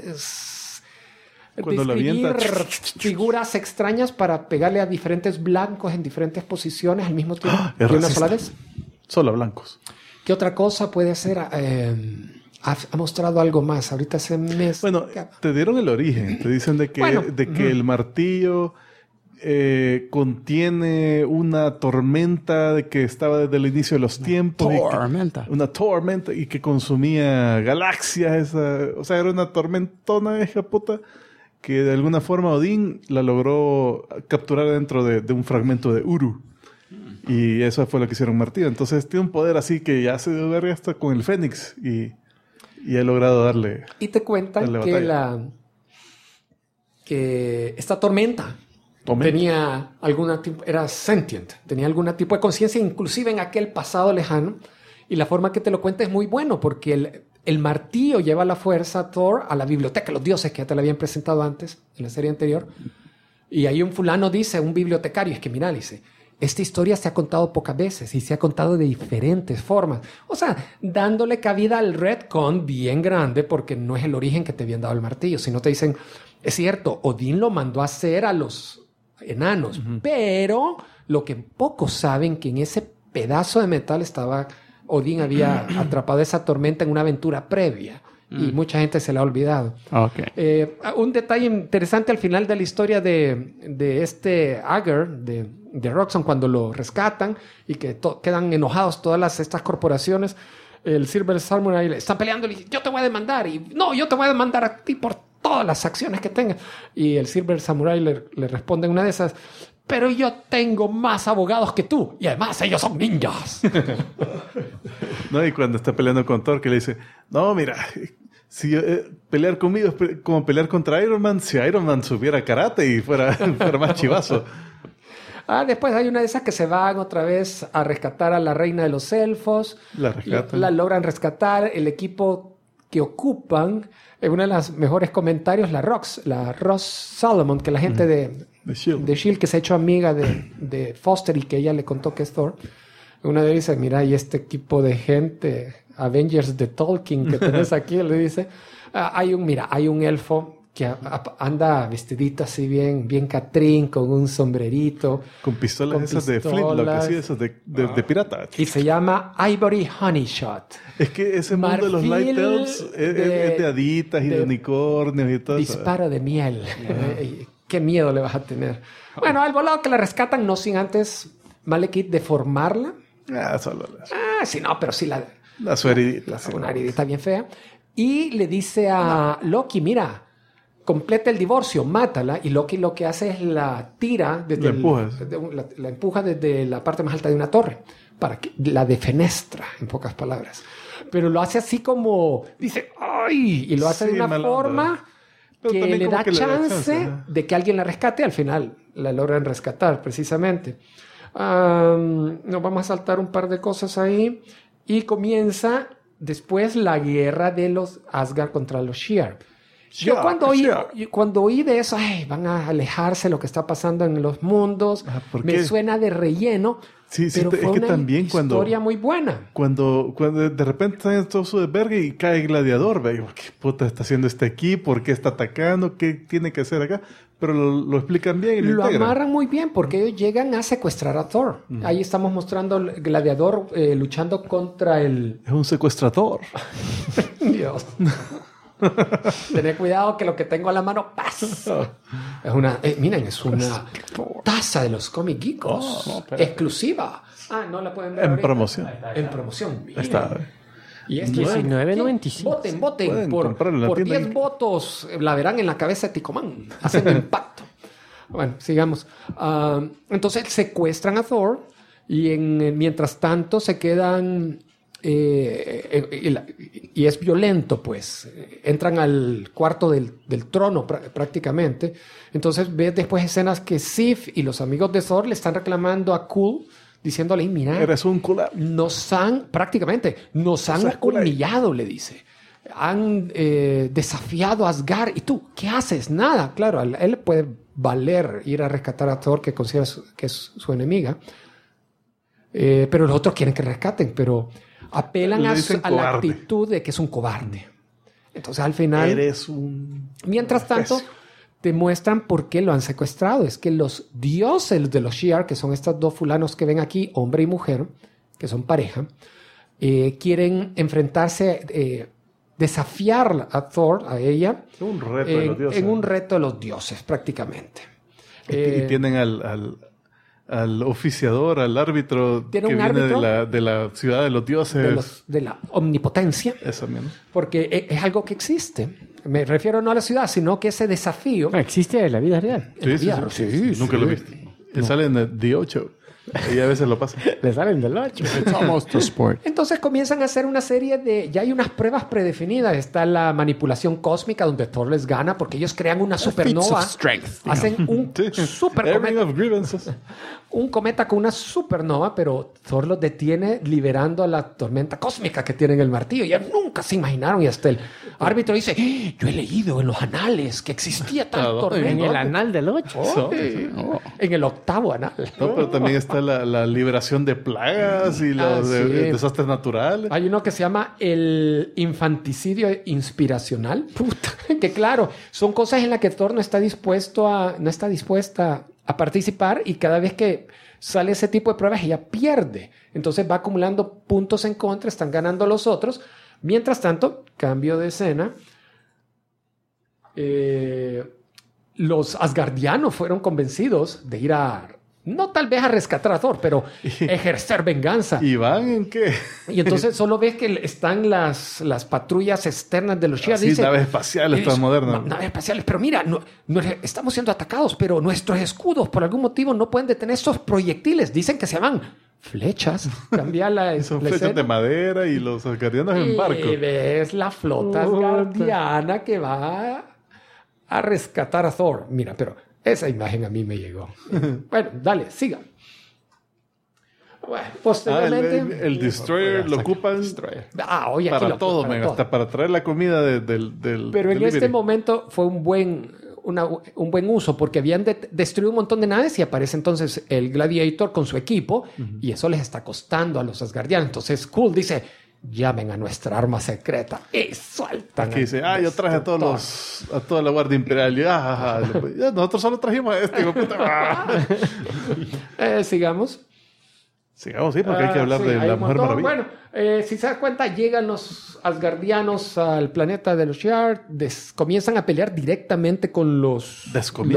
describir figuras extrañas para pegarle a diferentes blancos en diferentes posiciones al mismo tiempo. ¿Es de una sola vez? Solo blancos. ¿Qué otra cosa puede hacer? Ha mostrado algo más. Ahorita se me... Bueno, te dieron el origen. Te dicen de que el martillo contiene una tormenta que estaba desde el inicio de los tiempos. Una tormenta. Y que consumía galaxias. O sea, era una tormentona hija puta, que de alguna forma Odín la logró capturar dentro de un fragmento de Uru. Y eso fue lo que hicieron martillo. Entonces tiene un poder así que ya se dio verga hasta con el Fénix. Y ha logrado darle... Y te cuentan que esta tormenta tenía era sentient, tenía algún tipo de conciencia, inclusive en aquel pasado lejano. Y la forma que te lo cuenta es muy bueno, porque el martillo lleva la fuerza a Thor a la biblioteca de los dioses, que ya te la habían presentado antes, en la serie anterior. Y ahí un fulano dice, un bibliotecario, es que mira, dice, esta historia se ha contado pocas veces y se ha contado de diferentes formas. O sea, dándole cabida al retcon bien grande, porque no es el origen que te habían dado el martillo, sino te dicen, es cierto, Odín lo mandó a hacer a los enanos, pero lo que pocos saben que en ese pedazo de metal Odín había atrapado esa tormenta en una aventura previa. Y mucha gente se la ha olvidado. Okay. Un detalle interesante al final de la historia de este Ager, de Roxxon, cuando lo rescatan y que quedan enojados todas estas corporaciones, el Silver Samurai le están peleando y le dice, yo te voy a demandar. Y no, yo te voy a demandar a ti por todas las acciones que tengas. Y el Silver Samurai le responde en una de esas, pero yo tengo más abogados que tú. Y además ellos son ninjas. No, y cuando está peleando con Thor, que le dice, no, mira, si pelear conmigo es como pelear contra Iron Man, si Iron Man supiera karate y fuera más chivazo. Después hay una de esas que se van otra vez a rescatar a la reina de los elfos. La logran rescatar. El equipo que ocupan, uno de los mejores comentarios, la Ross Solomon, que la gente de S.H.I.E.L.D., que se ha hecho amiga de Foster y que ella le contó que es Thor. Una de ellas dice, mira, y este equipo de gente, Avengers de Tolkien que tenés aquí, le dice, hay un elfo que anda vestidito así bien catrín, con un sombrerito. Con pistolas esas de Flintlock, así esas de pirata. Y se llama Ivory Honeyshot. Es que ese mundo de los Light Elves es de haditas y de unicornios y todo eso. Disparo de miel. Qué miedo le vas a tener. Bueno, al volado que la rescatan, no sin antes Malekith deformarla. Sí, no, pero sí su heridita. Una heridita bien fea. Y le dice a Loki, mira, completa el divorcio, mátala. Y Loki lo que hace es la tira, la empuja desde la parte más alta de una torre, para que la defenestra, en pocas palabras. Pero lo hace así como, dice, ¡ay! Y lo hace de una forma que le da chance de que alguien la rescate. Al final la logran rescatar, precisamente. Nos vamos a saltar un par de cosas ahí. Y comienza después la guerra de los Asgard contra los Shi'ar. Yo cuando oí de eso, van a alejarse lo que está pasando en los mundos, me suena de relleno, pero fue una historia muy buena. Cuando de repente está en todo su desvergue y cae el gladiador, ¿ve? ¿Qué puta está haciendo este aquí? ¿Por qué está atacando? ¿Qué tiene que hacer acá? Pero lo explican bien y lo integran. Amarran muy bien porque ellos llegan a secuestrar a Thor. Ahí estamos mostrando al gladiador luchando contra el... Es un secuestrador. Dios. Tened cuidado que lo que tengo a la mano pasa. Es una, miren, es una taza de los Comic Geekos exclusiva. No la pueden ver en ahorita. Promoción. En promoción. Miren. Está. Y es $19.95. Voten por 10 votos. La verán en la cabeza de Ticomán. Hacen impacto. Bueno, sigamos. Entonces secuestran a Thor y mientras tanto se quedan... y es violento, pues. Entran al cuarto del trono prácticamente. Entonces ves después escenas que Sif y los amigos de Thor le están reclamando a Cool, diciéndole, mira, eres un culo. Nos han humillado, le dice. Han desafiado a Asgard. ¿Y tú qué haces? Nada. Claro, a él puede valer ir a rescatar a Thor, que considera que es su enemiga. Pero los otros quieren que rescaten, pero apelan a la actitud de que es un cobarde. Entonces, al final... Eres un... Mientras tanto, te muestran por qué lo han secuestrado. Es que los dioses de los Shi'ar, que son estos dos fulanos que ven aquí, hombre y mujer, que son pareja, quieren enfrentarse, desafiar a Thor, a ella, un reto de los dioses. En un reto de los dioses, prácticamente. Y tienen al oficiador, al árbitro que viene de la ciudad de los dioses. De la omnipotencia. Eso mismo. Porque es algo que existe. Me refiero no a la ciudad, sino que ese desafío... Existe en la vida real. Sí. Nunca lo he visto. No. Sale en The 8. Y a veces lo pasa. Le salen del 8. Entonces comienzan a hacer una serie de... Ya hay unas pruebas predefinidas. Está la manipulación cósmica donde Thor les gana porque ellos crean una supernova. Hacen un super cometa. Un cometa con una supernova, pero Thor los detiene liberando a la tormenta cósmica que tiene en el martillo. Ya nunca se imaginaron. Y hasta el árbitro dice, yo he leído en los anales que existía tal tormenta. En el anal del 8. En el 8º anal. No, pero también está la liberación de plagas y los desastres naturales. Hay uno que se llama el infanticidio inspiracional. Puta. Que claro, son cosas en las que Thor no está dispuesta a participar y cada vez que sale ese tipo de pruebas ella pierde. Entonces va acumulando puntos en contra, están ganando los otros. Mientras tanto, cambio de escena. Los asgardianos fueron convencidos de ir no tal vez a rescatar a Thor, pero ejercer venganza. ¿Y van en qué? Y entonces solo ves que están las patrullas externas de los Shi'ar. Sí, naves espaciales todas modernas. Naves espaciales, pero mira, estamos siendo atacados, pero nuestros escudos por algún motivo no pueden detener estos proyectiles. Dicen que se llaman flechas. Cambia son flechas de madera y los asgardianos en barco. Y ves la flota asgardiana que va a rescatar a Thor. Mira, pero... esa imagen a mí me llegó. Bueno, dale, siga. Bueno, posteriormente... el Destroyer lo ocupan oye, para todo, hasta para traer la comida del Pero en delivery. este momento fue un buen uso porque habían destruido un montón de naves y aparece entonces el Gladiator con su equipo y eso les está costando a los asgardianos. Entonces Cool dice... llamen a nuestra arma secreta y sueltan. Aquí dice, yo traje a toda la Guardia Imperial. Y, nosotros solo trajimos a este. Sigamos. Sigamos, sí, porque hay que hablar de la Mujer Maravilla. Bueno, si se da cuenta, llegan los asgardianos al planeta de los Shi'ar, comienzan a pelear directamente con los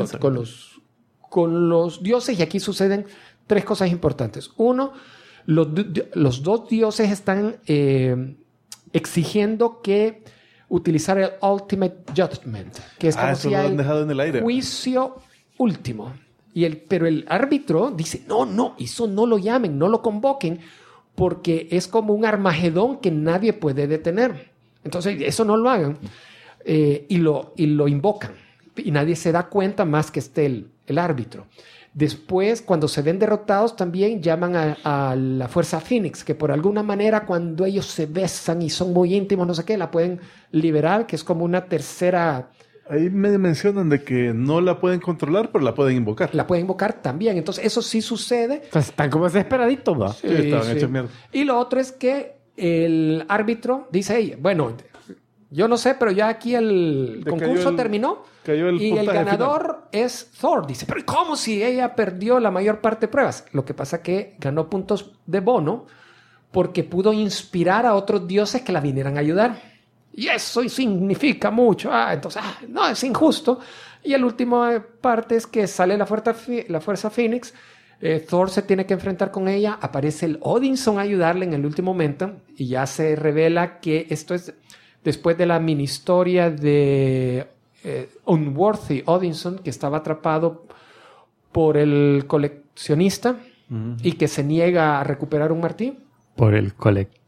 dioses y aquí suceden 3 cosas importantes. Uno, los 2 dioses están exigiendo que utilizar el Ultimate Judgment, que es como si el juicio último. Pero el árbitro dice, no, eso no lo llamen, no lo convoquen, porque es como un Armagedón que nadie puede detener. Entonces, eso no lo hagan. Y lo invocan. Y nadie se da cuenta más que esté el árbitro. Después, cuando se ven derrotados, también llaman a la Fuerza Phoenix, que por alguna manera, cuando ellos se besan y son muy íntimos, no sé qué, la pueden liberar, que es como una tercera... Ahí me mencionan de que no la pueden controlar, pero la pueden invocar. La pueden invocar también. Entonces, eso sí sucede. Pues están como desesperaditos, ¿va? Sí, estaban hechos mierda. Y lo otro es que el árbitro dice, hey, bueno, yo no sé, pero ya aquí el concurso terminó y el ganador final es Thor. Dice, pero ¿cómo si ella perdió la mayor parte de pruebas? Lo que pasa es que ganó puntos de bono porque pudo inspirar a otros dioses que la vinieran a ayudar. Y eso significa mucho. Entonces, no, es injusto. Y la última parte es que sale la Fuerza Phoenix. Thor se tiene que enfrentar con ella. Aparece el Odinson a ayudarle en el último momento. Y ya se revela que esto es después de la mini historia de Unworthy Odinson, que estaba atrapado por el coleccionista y que se niega a recuperar un martillo. Por el colector.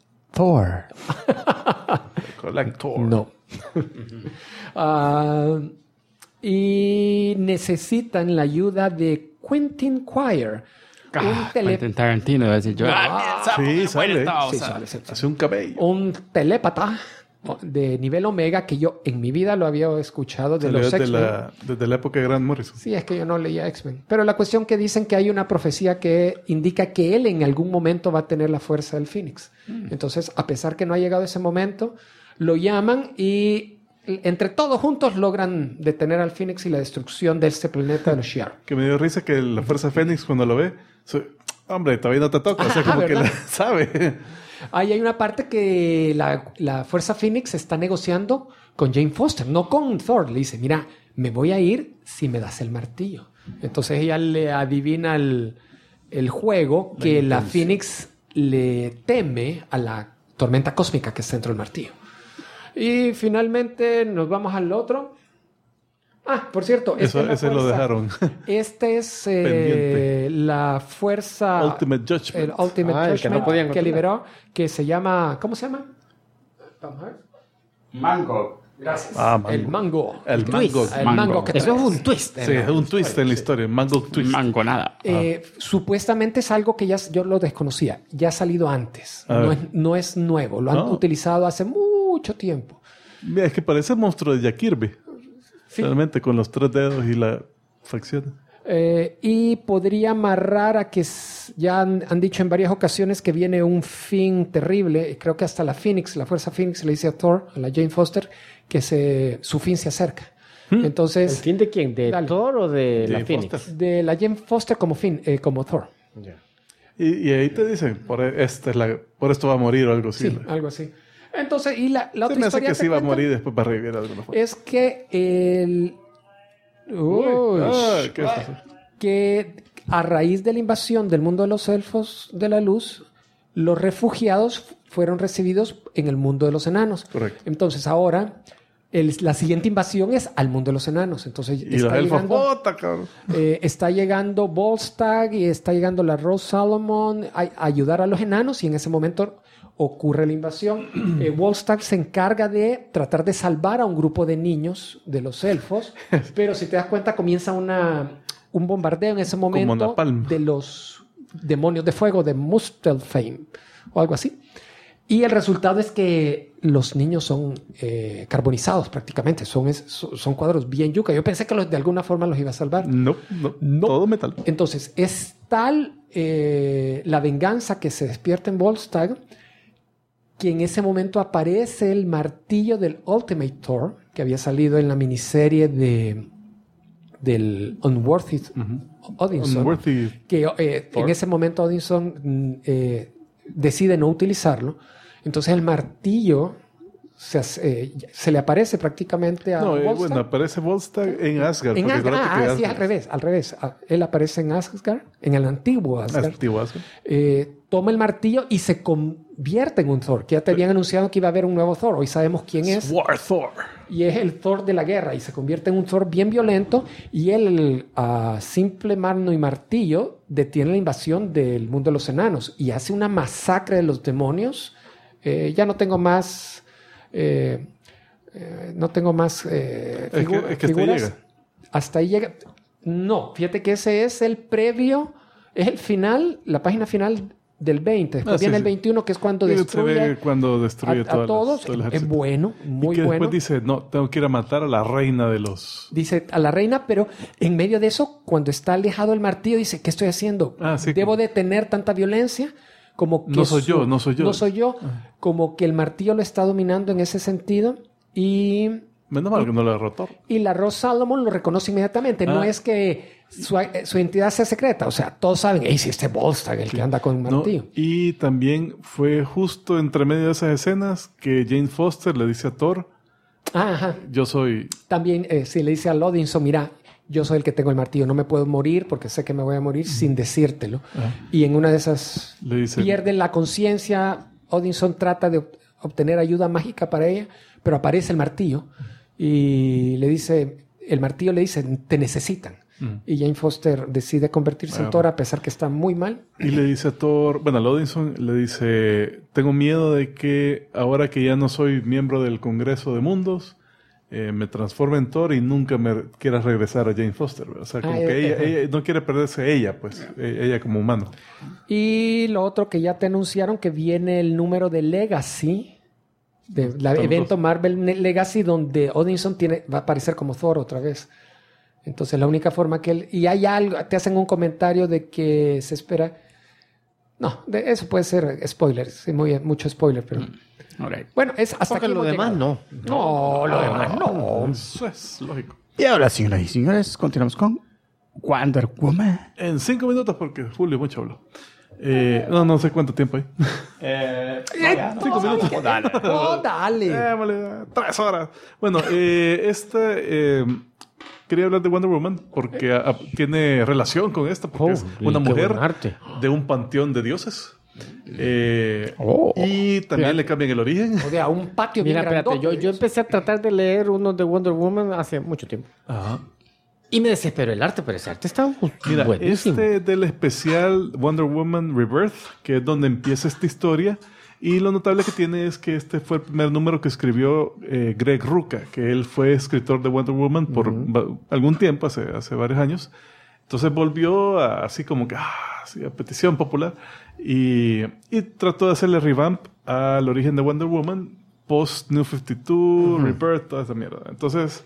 Collector. No. Y necesitan la ayuda de Quentin Quire. Quentin Tarantino, va a decir yo. Sí, sale. Sí, sale. Hace un cabello. Un telépata de nivel Omega que yo en mi vida lo había escuchado de los X-Men. Desde la época de Grant Morrison. Sí, es que yo no leía X-Men. Pero la cuestión que dicen que hay una profecía que indica que él en algún momento va a tener la fuerza del Fénix. Entonces, a pesar que no ha llegado ese momento, lo llaman y entre todos juntos logran detener al Fénix y la destrucción de este planeta de los Shi'ar. Que me dio risa que la fuerza Fénix cuando lo ve, hombre, todavía no te toca. O sea, como que la sabe. Ahí hay una parte que la Fuerza Phoenix está negociando con Jane Foster, no con Thor. Le dice, mira, me voy a ir si me das el martillo. Entonces ella le adivina el juego que la Phoenix le teme a la tormenta cósmica que está dentro del martillo. Y finalmente nos vamos al otro. Por cierto, ese lo dejaron. Este es la fuerza Ultimate Judgment. El Ultimate Judgment que liberó, que se llama, ¿cómo se llama? Mango. Gracias. Mango. El mango. El mango. El mango. Eso es un twist. Sí, es un twist en la historia. Mango twist. Mango nada. Supuestamente es algo que yo lo desconocía. Ya ha salido antes. No es nuevo. Lo han utilizado hace mucho tiempo. Mira, es que parece el monstruo de Jack Kirby. Sí. Realmente con los 3 dedos y la fracción. Y podría amarrar a que ya han dicho en varias ocasiones que viene un fin terrible. Creo que hasta la Fuerza Phoenix le dice a Thor, a la Jane Foster, que su fin se acerca. Entonces, ¿el fin de quién? ¿De Thor o de la Phoenix? Foster. De la Jane Foster como Thor. Yeah. Y ahí te dicen, por esto va a morir o algo así. Sí, algo así. Entonces, y la otra me hace historia que sí va a morir y después va a revivir de alguna forma. es que que a raíz de la invasión del mundo de los elfos de la luz, los refugiados fueron recibidos en el mundo de los enanos. Correcto. Entonces ahora la siguiente invasión es al mundo de los enanos. Entonces y los elfos, cabrón. Está llegando Volstagg y está llegando la Rose Salomon a ayudar a los enanos y en ese momento ocurre la invasión. Volstagg se encarga de tratar de salvar a un grupo de niños de los elfos, pero si te das cuenta comienza un bombardeo en ese momento de los demonios de fuego de Muspelheim o algo así. Y el resultado es que los niños son carbonizados prácticamente. Son cuadros bien yuca. Yo pensé que de alguna forma los iba a salvar. No. Todo metal. Entonces, es tal la venganza que se despierta en Volstagg que en ese momento aparece el martillo del Ultimate Thor, que había salido en la miniserie del Unworthy Odinson. Que en ese momento Odinson decide no utilizarlo. Entonces el martillo se le aparece prácticamente a Volstagg. Bueno, aparece Volstagg en Asgard. Sí, al revés. Él aparece en Asgard, en el antiguo Asgard. Toma el martillo y se convierte en un Thor, que ya te habían anunciado que iba a haber un nuevo Thor. Hoy sabemos quién es. War Thor. y es el Thor de la guerra y se convierte en un Thor bien violento y él, simple mano y martillo, detiene la invasión del mundo de los enanos y hace una masacre de los demonios. Ya no tengo más figuras. Hasta ahí llega. No, fíjate que ese es el previo, es el final, la página final del 20. Después viene el 21, que es cuando destruye, a todos. Es bueno, muy bueno. Después dice, no, tengo que ir a matar a la reina de los... Dice a la reina, pero en medio de eso, cuando está alejado el martillo, dice, ¿qué estoy haciendo? ¿Debo detener tanta violencia? Como que no soy yo. No soy yo. Como que el martillo lo está dominando en ese sentido. Y... Menos mal que no lo derrotó. Y la Rose Salomon lo reconoce inmediatamente. No es que su entidad sea secreta. O sea, todos saben, sí, este Volstagg, el que anda con el martillo. Y también fue justo entre medio de esas escenas que Jane Foster le dice a Thor, yo soy... También, sí, le dice a Odinson, mira, yo soy el que tengo el martillo. No me puedo morir porque sé que me voy a morir sin decírtelo. Y en una de esas le dice, pierden la conciencia. Odinson trata de obtener ayuda mágica para ella, pero aparece el martillo. Y el martillo le dice, te necesitan. Y Jane Foster decide convertirse en Thor a pesar que está muy mal. Y le dice a Thor, a Odinson le dice, tengo miedo de que ahora que ya no soy miembro del Congreso de Mundos, me transforme en Thor y nunca me quieras regresar a Jane Foster. O sea, como que ella no quiere perderse ella, pues, ella como humano. Y lo otro que ya te anunciaron, que viene el número de Legacy, del evento Marvel Legacy, donde Odinson va a aparecer como Thor otra vez. Entonces la única forma que él... Y hay algo, te hacen un comentario de que se espera... No, eso puede ser spoiler, sí, mucho spoiler, pero... Right. Bueno, es hasta porque lo demás no. No, lo demás no. Eso es lógico. Y ahora, señoras y señores, continuamos con Wonder Woman. En 5 minutos, porque Julio mucho habló. No sé cuánto tiempo hay. 5 minutos. Dale. 3 horas. Bueno, quería hablar de Wonder Woman porque tiene relación con esta, porque es una mujer de un panteón de dioses. Y también le cambian el origen. O sea, un patio bien grandote. Yo empecé a tratar de leer uno de Wonder Woman hace mucho tiempo. Ajá. Y me desesperó el arte, pero ese arte está buenísimo. Del especial Wonder Woman Rebirth, que es donde empieza esta historia. Y lo notable que tiene es que este fue el primer número que escribió Greg Rucka, que él fue escritor de Wonder Woman por algún tiempo, hace varios años. Entonces volvió así como que a petición popular y trató de hacerle revamp al origen de Wonder Woman post New 52, Rebirth, toda esa mierda. Entonces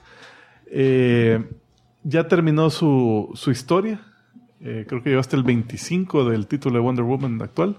ya terminó su historia. Creo que llegó hasta el 25 del título de Wonder Woman actual.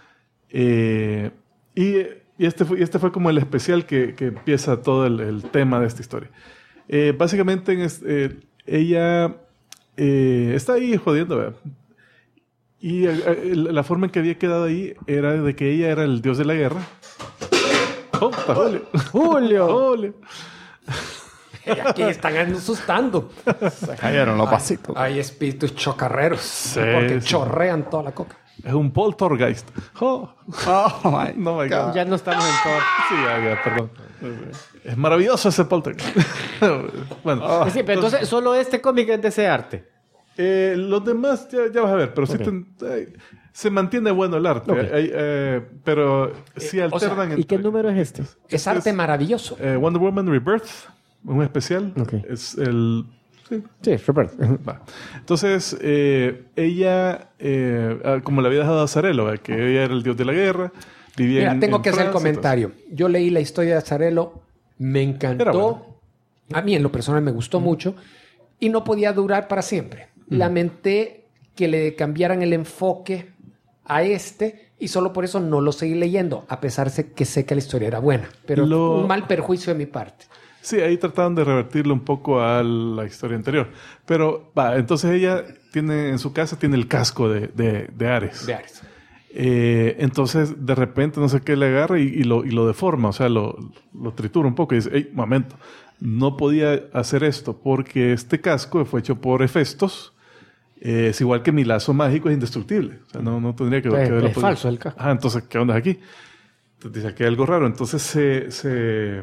Y este fue como el especial que empieza todo el tema de esta historia. Básicamente ella está ahí jodiendo, ¿verdad? Y la forma en que había quedado ahí era de que ella era el dios de la guerra. ¡Oh, está Julio! Aquí están asustando. Se cayeron los pasitos. Hay espíritus chocarreros. Porque chorrean toda la coca. Es un poltergeist. Oh my God. Ya no estamos en Thor. Sí, ya, perdón. Es maravilloso ese poltergeist. Bueno. Sí, pero entonces solo este cómic es de ese arte. Los demás ya vas a ver, pero sí se mantiene bueno el arte. Pero sí alternan. ¿Y qué número es este? Es arte maravilloso. Wonder Woman Rebirth, un especial. Es el... Sí, Rebirth. Entonces, ella, como le había dejado a Zarello, que ella era el dios de la guerra, vivía tengo que hacer el comentario. Yo leí la historia de Zarello, me encantó. A mí, en lo personal, me gustó mucho y no podía durar para siempre. Lamenté que le cambiaran el enfoque a y solo por eso no lo seguí leyendo, a pesar de que sé que la historia era buena. Pero un mal perjuicio de mi parte. Sí, ahí trataron de revertirlo un poco a la historia anterior. Pero, entonces ella en su casa tiene el casco de Ares. De Ares. Entonces, de repente, no sé qué le agarra y lo deforma, o sea, lo tritura un poco y dice, hey, momento, no podía hacer esto porque este casco fue hecho por Hefestos. Es igual que mi lazo mágico es indestructible. O sea, no tendría que verlo. Es falso el casco. Entonces, ¿qué onda aquí? Entonces dice, aquí hay algo raro. Entonces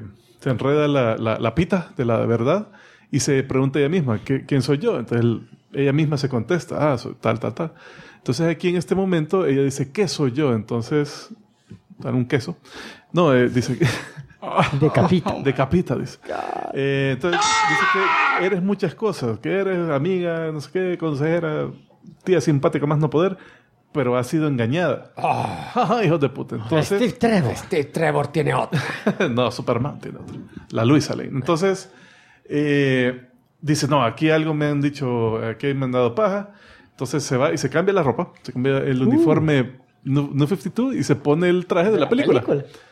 se enreda la pita de la verdad y se pregunta ella misma, ¿quién soy yo? Entonces ella misma se contesta, soy tal. Entonces aquí en este momento ella dice, ¿qué soy yo? Entonces, dan un queso. No, dice que... Decapita, dice. Entonces dice que eres muchas cosas, que eres amiga, no sé qué, consejera, tía simpática más no poder, pero has sido engañada. Hijos de puta. Entonces, Steve Trevor tiene otra. No, Superman tiene otra. La Luisa Lane. Entonces, dice, no, aquí algo me han dicho, aquí me han dado paja. Entonces se va y se cambia la ropa, se cambia el uniforme New 52 y se pone el traje de la película.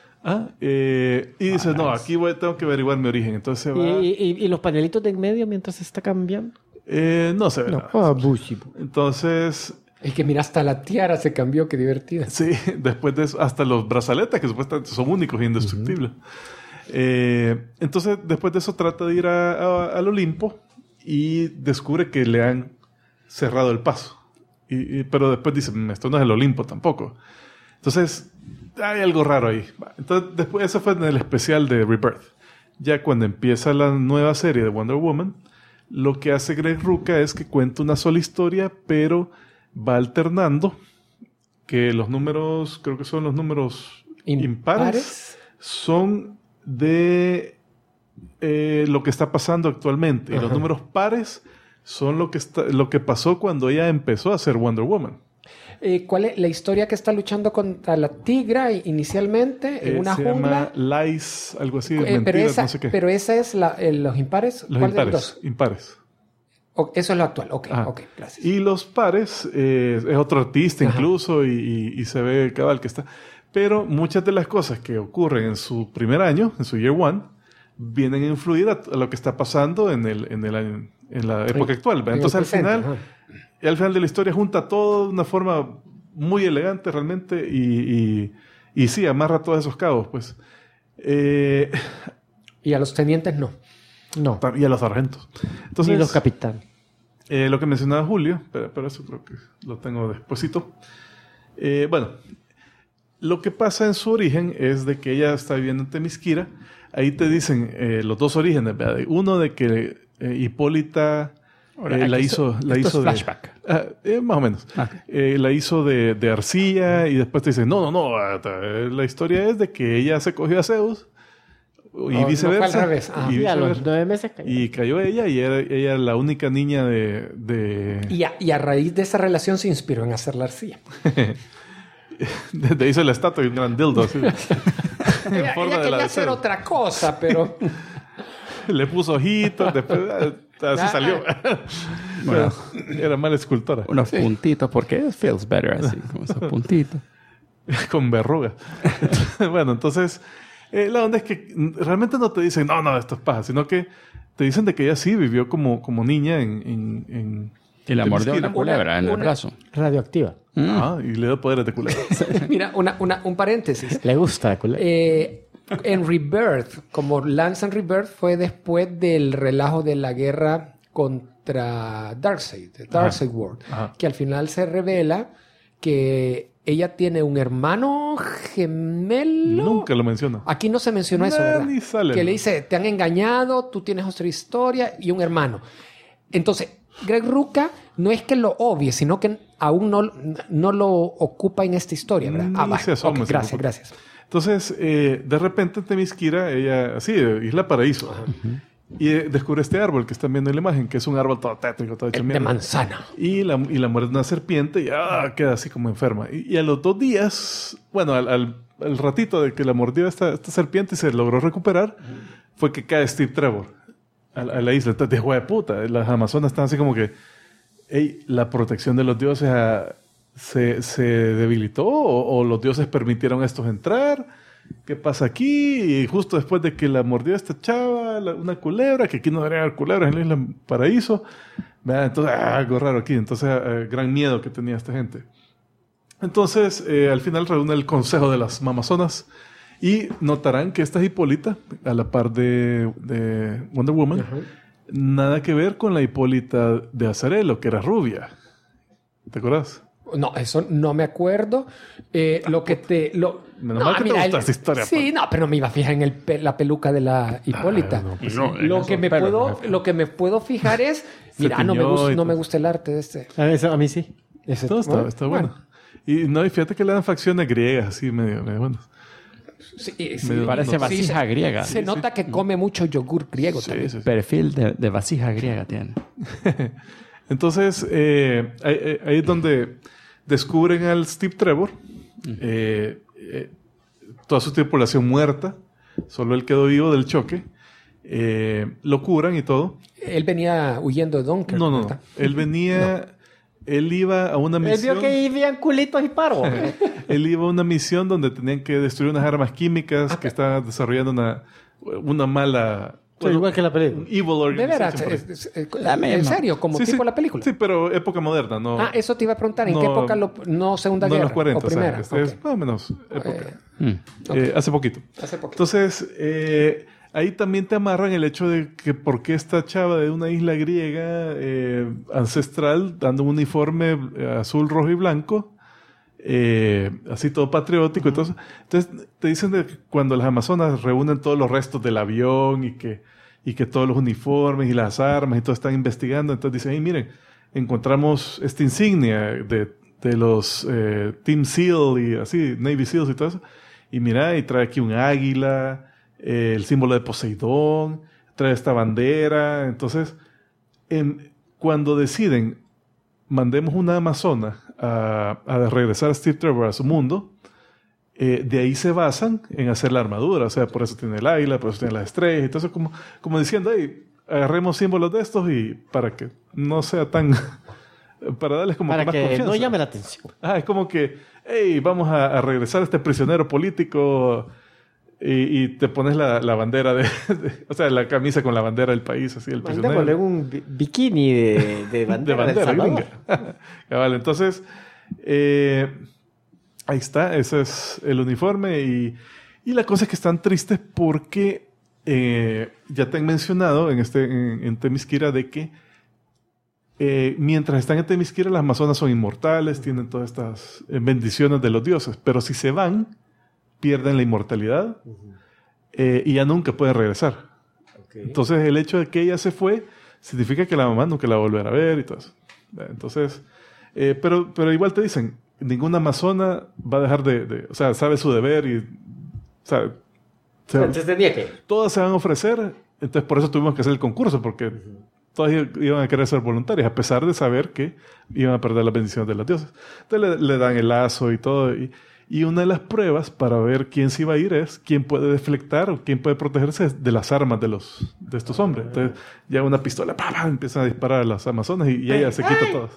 Y dice, no, aquí tengo que averiguar mi origen. Entonces se va... ¿Y los panelitos de en medio mientras se está cambiando? No se ve nada. Entonces... Es que mira, hasta la tiara se cambió, qué divertida. Sí, después de eso, hasta los brazaletes, que supuestamente son únicos e indestructibles. Entonces, después de eso, trata de ir al Olimpo y descubre que le han cerrado el paso. Pero después dice, esto no es el Olimpo tampoco. Entonces, hay algo raro ahí. Entonces, después, eso fue en el especial de Rebirth. Ya cuando empieza la nueva serie de Wonder Woman, lo que hace Greg Rucka es que cuenta una sola historia, pero va alternando que los números, creo que son los números impares, son de lo que está pasando actualmente. Y los números pares son lo que pasó cuando ella empezó a ser Wonder Woman. ¿Cuál es la historia que está luchando contra la tigra inicialmente en una jungla? Se llama Lies, algo así, mentiras, no sé qué. Pero esa es los impares. Los ¿Cuál impares, de los dos? Impares. Eso es lo actual. Ok, gracias. Y los pares es otro artista incluso y se ve cabal que está. Pero muchas de las cosas que ocurren en su primer año, en su year one, vienen a influir a lo que está pasando en la época actual. Entonces al final de la historia junta todo de una forma muy elegante realmente y sí, amarra todos esos cabos, pues. Y a los tenientes no. Y a los sargentos. Entonces, y los capitanes. Lo que mencionaba Julio, pero eso creo que lo tengo despuesito. Bueno, lo que pasa en su origen es de que ella está viviendo en Themyscira. Ahí te dicen los dos orígenes, ¿verdad? Uno de que Hipólita la hizo de flashback. Más o menos. La hizo de arcilla y después te dicen, no, la historia es de que ella se cogió a Zeus y viceversa. No fue al revés. Y a los 9 meses cayó. Y cayó ella y ella era la única niña de... Y a raíz de esa relación se inspiró en hacer la arcilla. De hizo la estatua y un gran dildo. Así, en forma ella quería hacer otra cosa, pero... Le puso ojitos, después así salió. Bueno, era mala escultora. Unos puntitos, porque it feels better así, como esos puntitos. Con verruga. Bueno, entonces, la onda es que realmente no te dicen, no, esto es paja, sino que te dicen de que ella sí vivió como niña en y la mordió una culebra en el brazo. Radioactiva. Y le dio poderes de culebra. Mira, un paréntesis. Le gusta la culebra. En Rebirth, como Lance en Rebirth, fue después del relajo de la guerra contra Darkseid, Darkseid World, que al final se revela que ella tiene un hermano gemelo. Nunca lo menciona. Aquí no se mencionó eso, ¿verdad? Ni sale, que le dice, te han engañado, tú tienes otra historia y un hermano. Entonces, Greg Rucka no es que lo obvie, sino que aún no lo ocupa en esta historia, ¿verdad? Gracias. Entonces, de repente en Themyscira, ella, así, Isla Paraíso, y descubre este árbol que están viendo en la imagen, que es un árbol todo tétrico, todo hecho mierda. De manzana. Y la muerde una serpiente y queda así como enferma. Y a los 2 días, bueno, al ratito de que la mordió esta serpiente y se logró recuperar, fue que cae Steve Trevor a la isla. Entonces, de hueá de puta, las Amazonas están así como que, la protección de los dioses se debilitó o los dioses permitieron a estos entrar. ¿Qué pasa aquí? Y justo después de que la mordió esta chava, una culebra, que aquí no debería haber culebras en la isla Paraíso. Entonces, algo raro aquí. Entonces, gran miedo que tenía esta gente. Entonces, al final reúne el consejo de las Mamazonas y notarán que esta es Hipólita, a la par de Wonder Woman, nada que ver con la Hipólita de Azarelo, que era rubia. ¿Te acuerdas? No, eso no me acuerdo. Lo que te... Menos mal que te gusta esa historia. Sí, no, pero no me iba a fijar en la peluca de la Hipólita. Lo que me puedo fijar es... Mira, no me gusta el arte de este. A mí sí. Todo está bueno. Y fíjate que le dan facciones griegas, así medio buenas. Sí, parece vasija griega. Se nota que come mucho yogur griego también. Sí. Perfil de vasija griega tiene. Entonces, ahí es donde descubren al Steve Trevor. Toda su tripulación muerta. Solo él quedó vivo del choque. Lo curan y todo. Él venía huyendo de Dunkirk. No. Él venía... No. Él iba a una misión... Él vio que vivían culitos y paros. Él iba a una misión donde tenían que destruir unas armas químicas que estaban desarrollando una mala... Bueno, igual que la película. Evil organization. ¿De veras? ¿En serio? ¿Como tipo la película? Sí, pero época moderna. No, eso te iba a preguntar. ¿En qué época? No Segunda Guerra. No, los 40. ¿O primera? O sea, es más o menos época. Hace poquito. Entonces... ahí también te amarran el hecho de que por qué esta chava de una isla griega ancestral dando un uniforme azul, rojo y blanco, así todo patriótico. Entonces te dicen de que cuando las amazonas reúnen todos los restos del avión y que todos los uniformes y las armas y todo están investigando, entonces dicen, hey, miren, encontramos esta insignia de los Team SEAL y así, Navy SEALs y todo eso, y mira, y trae aquí un águila, el símbolo de Poseidón, trae esta bandera. Entonces, cuando deciden mandemos una amazona a regresar a Steve Trevor a su mundo, de ahí se basan en hacer la armadura. O sea, por eso tiene el águila, por eso tiene las estrellas. Entonces, como diciendo, hey, agarremos símbolos de estos y para que no sea tan... para darles como para más que confianza. No llame la atención. Es como que, hey, vamos a regresar a este prisionero político... Y te pones la bandera o sea, la camisa con la bandera del país, así, el prisionero. Mandémosle un bikini de bandera del Salvador. Vale, entonces, ahí está, ese es el uniforme. Y la cosa es que están tristes porque ya te han mencionado en Themyscira de que mientras están en Themyscira, las amazonas son inmortales, tienen todas estas bendiciones de los dioses, pero si se van, pierden la inmortalidad y ya nunca pueden regresar. Okay. Entonces, el hecho de que ella se fue significa que la mamá nunca la va a volver a ver y todo eso. Entonces, pero igual te dicen, ninguna amazona va a dejar o sea, sabe su deber y... O sea, entonces tenía que... Todas se van a ofrecer, entonces por eso tuvimos que hacer el concurso, porque todas iban a querer ser voluntarias, a pesar de saber que iban a perder las bendiciones de los dioses. Entonces le dan el lazo y todo, y una de las pruebas para ver quién se iba a ir es quién puede deflectar o quién puede protegerse de las armas de estos hombres. Entonces, ya una pistola, empiezan a disparar a las amazonas y ella se quita todas.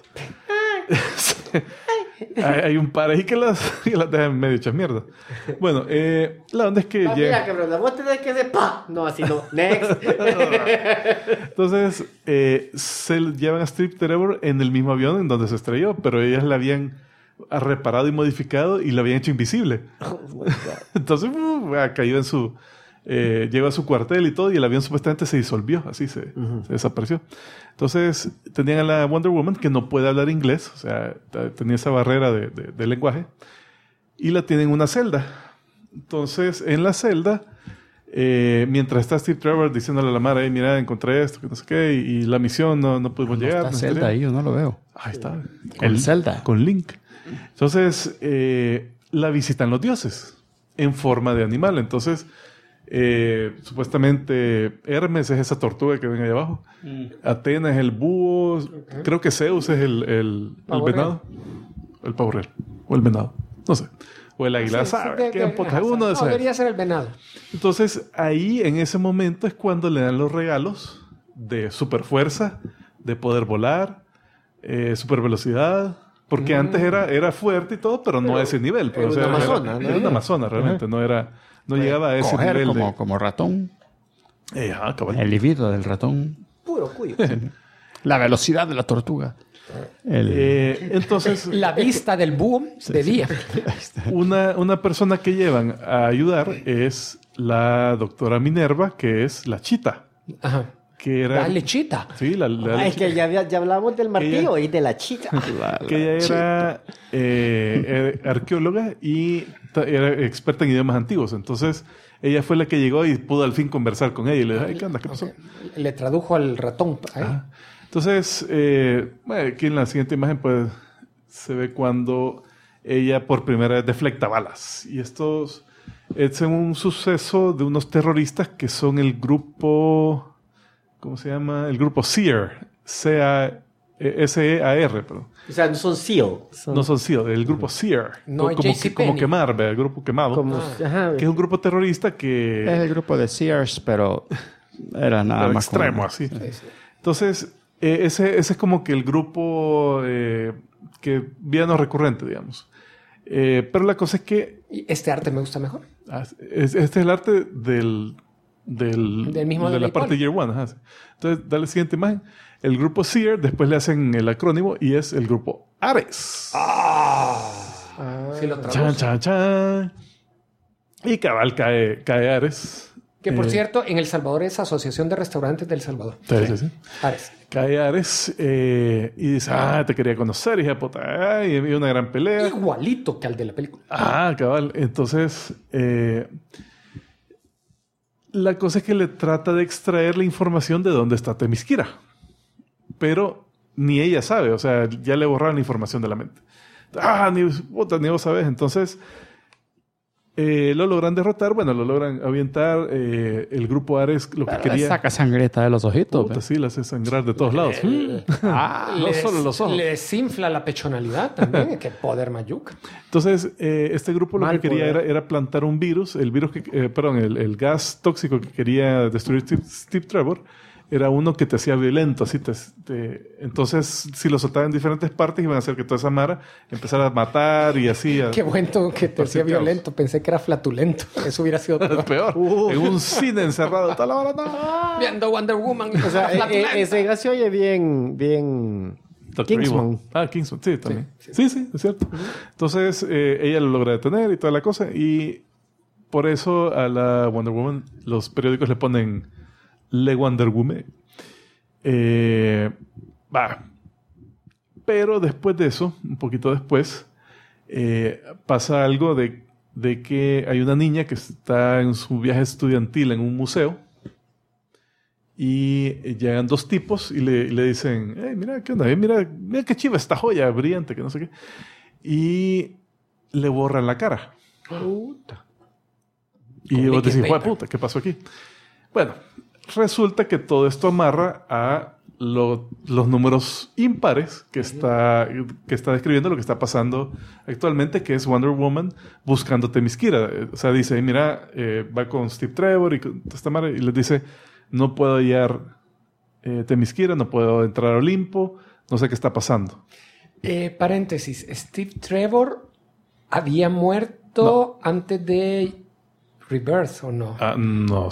Hay un par ahí que las dejan medio hechas mierda. Bueno, la onda es que mira, cabrón, vos tenés que hacer no, así no. Next. Entonces, se llevan a Steve Trevor en el mismo avión en donde se estrelló, pero ellas la habían reparado y modificado y la habían hecho invisible. Entonces cayó en su llegó a su cuartel y todo, y el avión supuestamente se disolvió, así se desapareció. Entonces tenían a la Wonder Woman, que no puede hablar inglés, o sea, tenía esa barrera de lenguaje, y la tienen en una celda. Entonces, en la celda, mientras está Steve Trevor diciéndole a la Mara, mira, encontré esto, que no sé qué, y la misión no pudimos llegar. Está Zelda ahí, yo no lo veo. Ahí está. El Zelda. Con Link. Entonces, la visitan los dioses en forma de animal. Entonces, supuestamente Hermes es esa tortuga que ven ahí abajo. Atena es el búho. Creo que Zeus es el venado. El pavo real. O el venado. No sé. O el águila. Debería ser el venado. Entonces, ahí en ese momento es cuando le dan los regalos de super fuerza, de poder volar, super velocidad. Porque antes era fuerte y todo, pero no a ese nivel. Era una amazona. Era una amazona realmente. No llegaba a ese nivel. Como ratón. Cabal. El libido del ratón. Puro cuyo. La velocidad de la tortuga. Entonces, la vista del búho de día. Una persona que llevan a ayudar es la doctora Minerva, que es la Chita. Ajá. que era... La lechita. Sí, la lechita. Es que ya hablamos del martillo y de la chica. Que ella era arqueóloga y era experta en idiomas antiguos. Entonces, ella fue la que llegó y pudo al fin conversar con ella. Y le dijo, ¿qué onda? ¿Qué pasó? Le tradujo al ratón. Entonces, aquí en la siguiente imagen, pues, se ve cuando ella por primera vez deflecta balas. Y esto es un suceso de unos terroristas que son el grupo... ¿Cómo se llama? El grupo SEAR. S-E-A-R, perdón. O sea, no son SEAL. No son SEAL, el grupo SEAR. No es como quemar, ¿verdad? El grupo quemado. Que es un grupo terrorista que... Es el grupo de Sears, pero era nada más extremo, así. Sí. Entonces, ese es como que el grupo que villano recurrente, digamos. Pero la cosa es que... ¿Este arte me gusta mejor? Este es el arte del mismo de la parte Year One. Ajá. Entonces, dale la siguiente imagen. El grupo SEAR, después le hacen el acrónimo y es el grupo Ares. Sí lo traduce. Chan, chan, chan. Y cabal cae Ares. Que por cierto, en El Salvador es Asociación de Restaurantes del Salvador. Sí. Ares. Cae Ares y dice, te quería conocer, hija de puta. Y había una gran pelea. Igualito que al de la película. Cabal. Entonces... la cosa es que le trata de extraer la información de dónde está Themyscira. Pero ni ella sabe. O sea, ya le borraron la información de la mente. Ni vos sabés. Entonces, lo logran derrotar. Bueno, lo logran avientar. El grupo Ares lo que quería... Le saca sangreta de los ojitos. Sí, la hace sangrar de todos lados. No solo los ojos. Le desinfla la pechonalidad también. Qué poder mayuca. Entonces, este grupo lo que quería era plantar un virus. El virus el gas tóxico que quería destruir Steve Trevor era uno que te hacía violento. Así entonces, si lo soltaban en diferentes partes, iban a hacer que toda esa mara empezara a matar y así. Qué bueno que te hacía violento. Pensé que era flatulento. Eso hubiera sido peor. En un cine encerrado. Toda la hora, viendo Wonder Woman. O sea, ese gas se oye bien... Kingsman. Kingsman, sí, también. Sí, es cierto. Entonces, ella lo logra detener y toda la cosa. Y por eso a la Wonder Woman los periódicos le ponen Le Wonder Woman. Pero después de eso, un poquito después, pasa algo de que hay una niña que está en su viaje estudiantil en un museo. Y llegan dos tipos y le dicen, mira, ¿qué onda? Mira qué chiva esta joya brillante, que no sé qué. Y le borran la cara. Puta. Y vos decís, puta, ¿qué pasó aquí? Bueno, resulta que todo esto amarra a los números impares que está describiendo lo que está pasando actualmente, que es Wonder Woman buscando Themyscira. O sea, dice, mira, va con Steve Trevor y con esta madre, y les dice... No puedo hallar Themyscira, no puedo entrar a Olimpo, no sé qué está pasando. Paréntesis, Steve Trevor había muerto antes de Rebirth, ¿o no? No.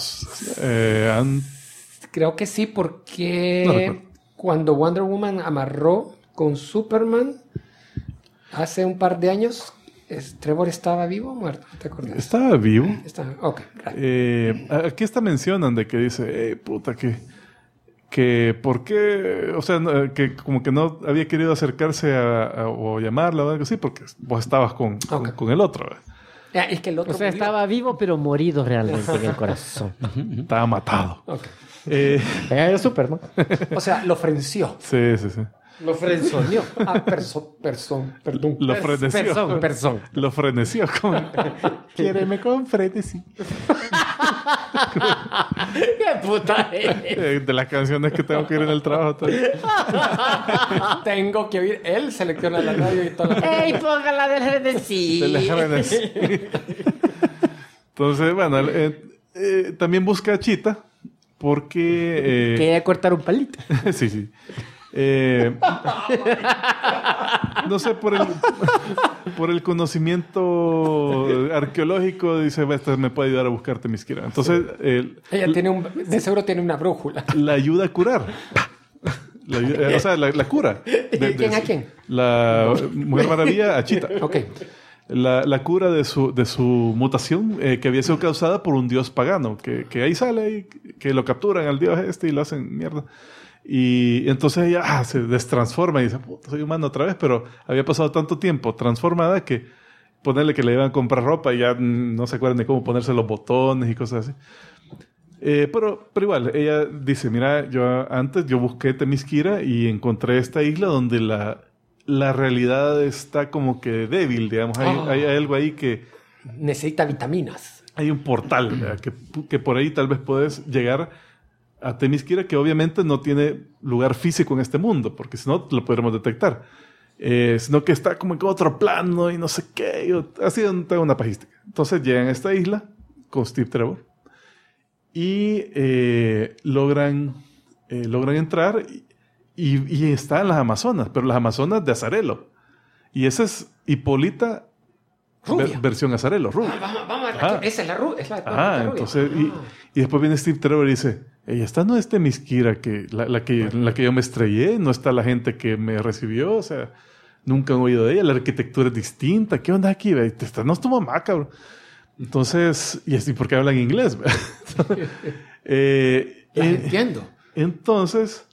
Creo que sí, porque cuando Wonder Woman amarró con Superman hace un par de años... ¿Trevor estaba vivo o muerto? ¿Te acuerdas? Estaba vivo. Ok. Aquí mencionan de que dice, puta, que ¿por qué? O sea, que como que no había querido acercarse o llamarla o algo así, porque vos estabas con el otro. Es que el otro estaba vivo, pero morido realmente en el corazón. Estaba matado. Era Superman. O sea, lo frenció. Sí. Lo frenzoneó. Perdón. Lo freneció. Lo freneció. Quiéreme con frenesí. ¡Qué puta es! De las canciones que tengo que oír en el trabajo. Tengo que oír. Él selecciona la radio y toda la... ¡Ey, póngala del frenesí! Entonces, bueno, también busca a Cheetah porque... Quería cortar un palito. Sí. No sé, por el conocimiento arqueológico, dice, esto me puede ayudar a buscar Themyscira. Entonces, ella de seguro tiene una brújula. La ayuda a curar. O sea, la cura. ¿Quién a quién? La Mujer Maravilla a Cheetah. Ok. la cura de su mutación que había sido causada por un dios pagano, que ahí sale y que lo capturan al dios y lo hacen mierda. Y entonces ella se destransforma y dice, puta, soy humano otra vez, pero había pasado tanto tiempo transformada que ponerle que le iban a comprar ropa y ya no se acuerdan de cómo ponerse los botones y cosas así. Pero igual, ella dice, mira, yo busqué Themyscira y encontré esta isla donde la realidad está como que débil, digamos. Hay algo ahí que... Necesita vitaminas. Hay un portal que por ahí tal vez puedes llegar a Themyscira, que obviamente no tiene lugar físico en este mundo, porque si no lo podremos detectar. Sino que está como en otro plano y no sé qué. Así una pajística. Entonces llegan a esta isla con Steve Trevor y logran entrar y están las Amazonas, pero las Amazonas de Azarelo. Y esa es Hipólita versión Azarelo, rubia. Vamos a ver, esa es la rubia. Entonces, y después viene Steve Trevor y dice, esta no es Themyscira, la que yo me estrellé, no está la gente que me recibió, o sea, nunca han oído de ella, la arquitectura es distinta, ¿qué onda aquí? Esta no es tu mamá, cabrón. Entonces, y así porque hablan inglés. Entiendo. Entonces,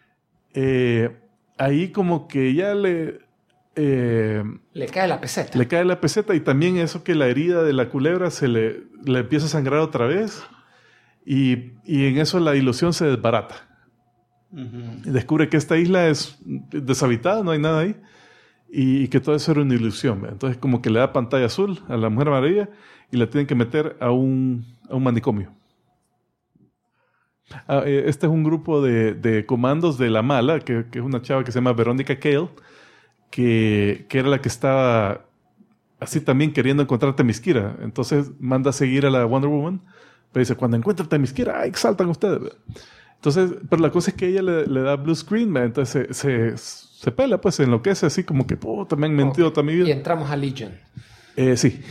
ahí como que ya le cae la peseta. Le cae la peseta y también eso que la herida de la culebra le empieza a sangrar otra vez y en eso la ilusión se desbarata. Y descubre que esta isla es deshabitada, no hay nada ahí y que todo eso era una ilusión. Entonces como que le da pantalla azul a la Mujer Maravilla y la tienen que meter a un manicomio. Este es un grupo de comandos de la mala, que es una chava que se llama Veronica Cale, que era la que estaba así también queriendo encontrar Themyscira. Entonces manda a seguir a la Wonder Woman, pero dice, cuando encuentre Themyscira, ¡ay, saltan ustedes! Entonces, pero la cosa es que ella le da blue screen, entonces se pela, pues se enloquece así como que, puta, me han mentido toda mi vida. Y entramos a Legion. Sí.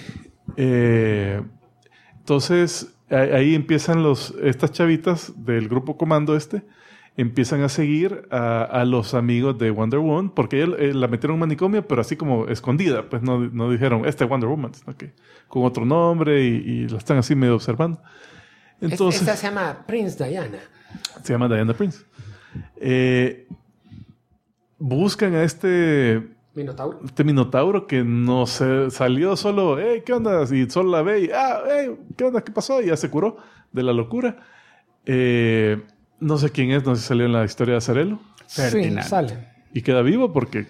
Entonces, ahí empiezan estas chavitas del grupo comando empiezan a seguir a los amigos de Wonder Woman, porque ella la metieron en un manicomio, pero así como escondida, pues no dijeron, Wonder Woman, sino que con otro nombre y la están así medio observando. Entonces, esta se llama Prince Diana. Se llama Diana Prince. Buscan a este Minotauro que no se salió solo, ¿qué onda? Y solo la ve y, ¿qué onda? ¿Qué pasó? Y ya se curó de la locura. No sé quién es, no sé si salió en la historia de Azarelo. Sí, sale. ¿Y queda vivo? Porque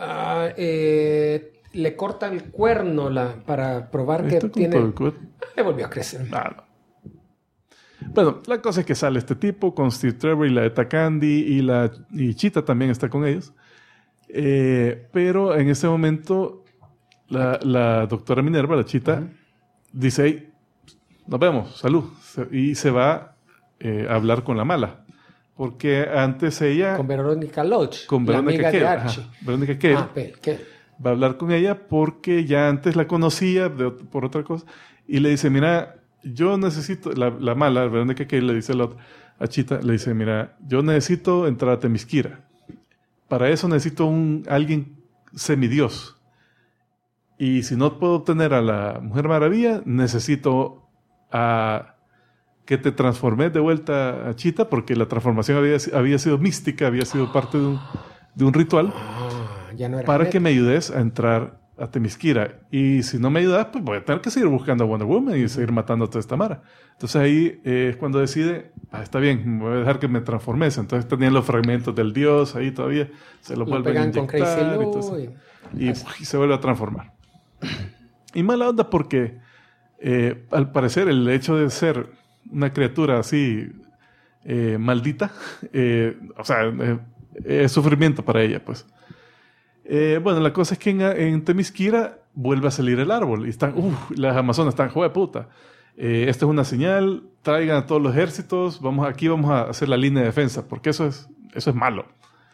le corta el cuerno para probar que tiene... Le volvió a crecer. No. Bueno, la cosa es que sale este tipo con Steve Trevor y la Etta Candy y Cheetah también está con ellos. Pero en ese momento la doctora Minerva, la Cheetah, dice, hey, nos vemos, salud. Y se va a hablar con la mala. Porque antes ella... Con Verónica Lodge, con Verónica amiga de Archie. Verónica Cale. Va a hablar con ella porque ya antes la conocía por otra cosa. Y le dice, mira, yo necesito... La mala, Verónica Cale, le dice a Cheetah, le dice, mira, yo necesito entrar a Themyscira. Para eso necesito alguien semidios. Y si no puedo obtener a la Mujer Maravilla, necesito que te transformes de vuelta a Cheetah, porque la transformación había sido mística, había sido parte de un ritual, ya no era para que me ayudes a entrar a Themyscira. Y si no me ayudas, pues voy a tener que seguir buscando a Wonder Woman y seguir matando a toda esta mara. Entonces ahí es cuando decide, está bien, me voy a dejar que me transformes. Entonces tenían los fragmentos del dios ahí todavía, se lo vuelven a inyectar con Crazy Lou, y se vuelve a transformar. Y mala onda porque al parecer el hecho de ser una criatura así maldita, o sea, es sufrimiento para ella, pues. Bueno, la cosa es que en Themyscira vuelve a salir el árbol y están, las amazonas están, joder puta. Esta es una señal, traigan a todos los ejércitos, aquí vamos a hacer la línea de defensa, porque eso es malo.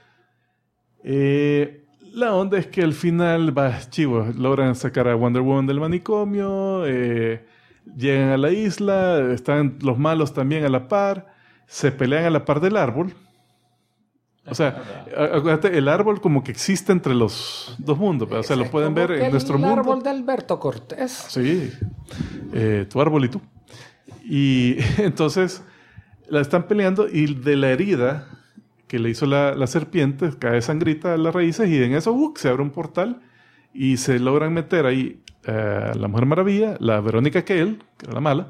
La onda es que al final, logran sacar a Wonder Woman del manicomio, llegan a la isla, están los malos también a la par, se pelean a la par del árbol. O sea, acuérdate, el árbol como que existe entre los dos mundos. O sea, lo pueden ver en nuestro mundo. El árbol de Alberto Cortés. Sí, tu árbol y tú. Y entonces la están peleando y de la herida que le hizo la serpiente cae sangrita a las raíces y en eso se abre un portal y se logran meter ahí la Mujer Maravilla, la Verónica Cale, que era la mala.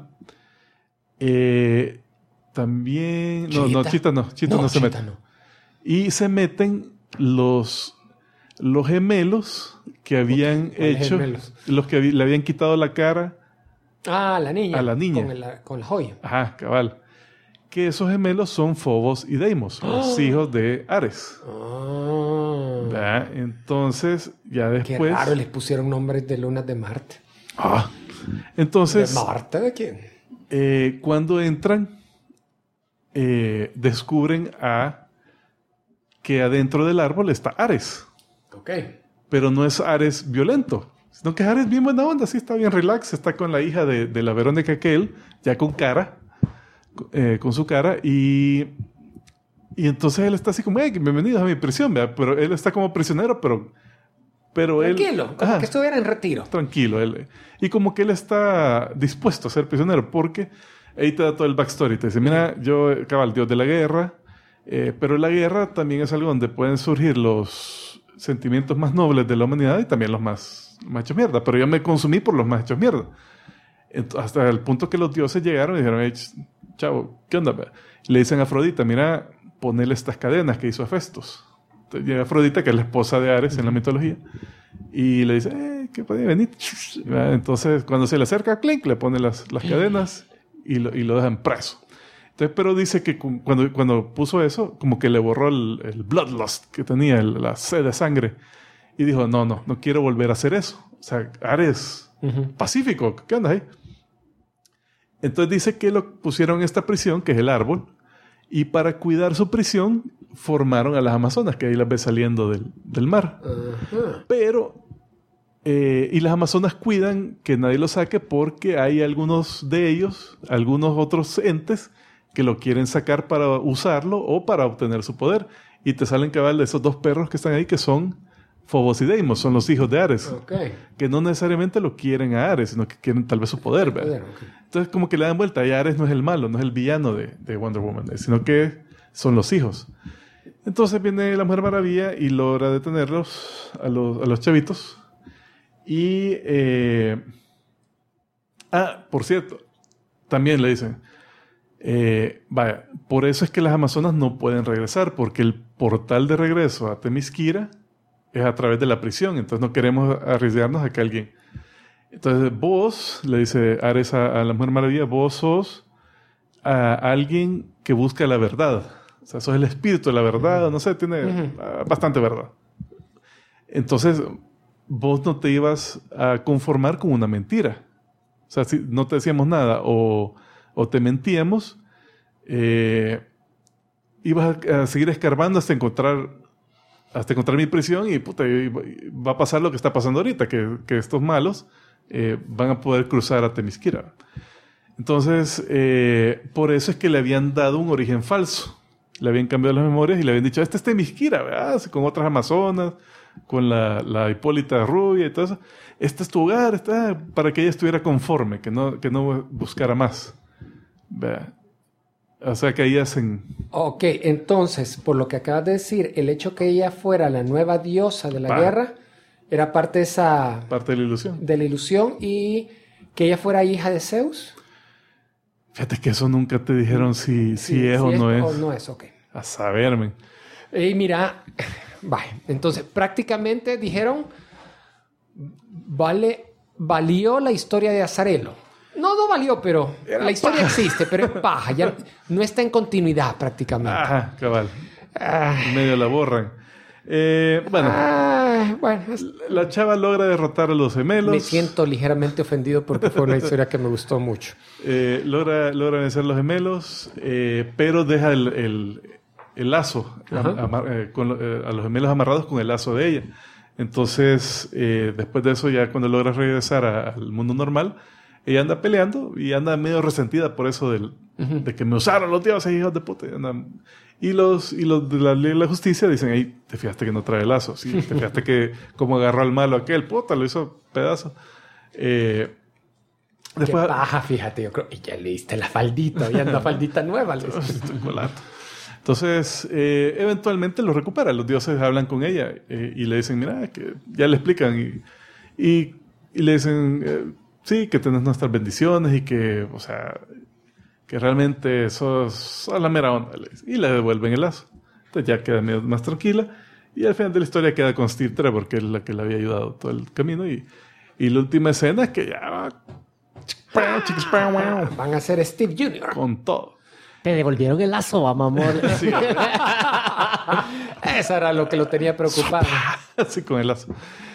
También... Chita no se mete. No. Y se meten los gemelos que habían hecho, los que le habían quitado la cara a la niña. Con la joya. Ajá, cabal. Que esos gemelos son Phobos y Deimos, los hijos de Ares. Entonces, ya después... Qué raro, les pusieron nombres de lunas de Marte. Entonces... ¿De Marte de quién? Cuando entran, descubren que adentro del árbol está Ares. Ok. Pero no es Ares violento, sino que es Ares bien buena onda, sí está bien relax, está con la hija de la Verónica Cale, ya con su cara, y entonces él está así como, bienvenidos a mi prisión, ¿verdad? Pero él está como prisionero, pero tranquilo, como que estuviera en retiro. Tranquilo, y como que él está dispuesto a ser prisionero, porque ahí te da todo el backstory, te dice, mira, yo, cabal, dios de la guerra, pero la guerra también es algo donde pueden surgir los sentimientos más nobles de la humanidad y también los más hechos mierda. Pero yo me consumí por los más hechos mierda. Hasta el punto que los dioses llegaron y dijeron, chavo, ¿qué onda? Le dicen a Afrodita, mira, ponele estas cadenas que hizo Hefestos. Entonces llega Afrodita, que es la esposa de Ares en la mitología, y le dice, ¿qué podía venir? Entonces, cuando se le acerca, clink, le pone las cadenas y lo dejan preso. Entonces, pero dice que cuando puso eso, como que le borró el bloodlust que tenía, la sed de sangre. Y dijo, no quiero volver a hacer eso. O sea, Ares, pacífico, ¿qué onda ahí? Entonces dice que lo pusieron en esta prisión, que es el árbol, y para cuidar su prisión formaron a las Amazonas, que ahí las ves saliendo del mar. Pero, y las Amazonas cuidan que nadie lo saque porque hay algunos de ellos, algunos otros entes, que lo quieren sacar para usarlo o para obtener su poder. Y te salen cabal de esos dos perros que están ahí, que son Phobos y Deimos, son los hijos de Ares. Okay. Que no necesariamente lo quieren a Ares, sino que quieren tal vez su poder. ¿Verdad? Okay. Entonces como que le dan vuelta. Y Ares no es el malo, no es el villano de Wonder Woman, sino que son los hijos. Entonces viene la Mujer Maravilla y logra detenerlos a los chavitos. Y... por cierto, también le dicen... por eso es que las Amazonas no pueden regresar, porque el portal de regreso a Themyscira es a través de la prisión, entonces no queremos arriesgarnos a que alguien... Entonces vos, le dice Ares a la Mujer Maravilla, vos sos alguien que busca la verdad, o sea, sos el espíritu de la verdad, no sé, tiene bastante verdad. Entonces vos no te ibas a conformar con una mentira, o sea, si no te decíamos nada o te mentíamos, ibas a seguir escarbando hasta encontrar mi prisión y va a pasar lo que está pasando ahorita, que estos malos van a poder cruzar a Themyscira. Entonces, por eso es que le habían dado un origen falso. Le habían cambiado las memorias y le habían dicho, este es Themyscira, ¿verdad? Con otras amazonas, con la Hipólita rubia y todo eso. Este es tu hogar, para que ella estuviera conforme, que no buscara más. ¿Verdad? O sea que ahí hacen... Ok, entonces, por lo que acabas de decir, el hecho que ella fuera la nueva diosa de la guerra era parte de esa... Parte de la ilusión. De la ilusión, y que ella fuera hija de Zeus. Fíjate que eso nunca te dijeron si es o no es. O no es, ok. A saber, men. Y mira, entonces prácticamente dijeron, valió la historia de Azarelo. No valió, pero la historia existe, pero es paja, ya no está en continuidad prácticamente. Ajá, cabal. Medio la borran. La chava logra derrotar a los gemelos. Me siento ligeramente ofendido porque fue una historia que me gustó mucho. Logra vencer a los gemelos, pero deja el lazo a los gemelos amarrados con el lazo de ella. Entonces, después de eso, ya cuando logra regresar al mundo normal, ella anda peleando y anda medio resentida por eso de que me usaron los dioses, hijos de puta. Y los de la ley de la justicia dicen, hey, te fijaste que no trae lazo, sí, te fijaste que como agarró al malo aquel, puta, lo hizo pedazo. Después, qué paja, fíjate, yo creo, y ya le diste la faldita, había una faldita nueva. Entonces, eventualmente lo recupera, los dioses hablan con ella y le dicen, mira, que ya le explican y le dicen, sí, que tenés nuestras bendiciones y que, o sea, que realmente sos la mera onda. Y le devuelven el lazo. Entonces ya queda más tranquila. Y al final de la historia queda con Steve Trevor, que es la que le había ayudado todo el camino. Y la última escena es que ya... Van a ser Steve Jr. Con todo. Te devolvieron el lazo, amor. Sí. Eso era lo que lo tenía preocupado. Sí, con el lazo.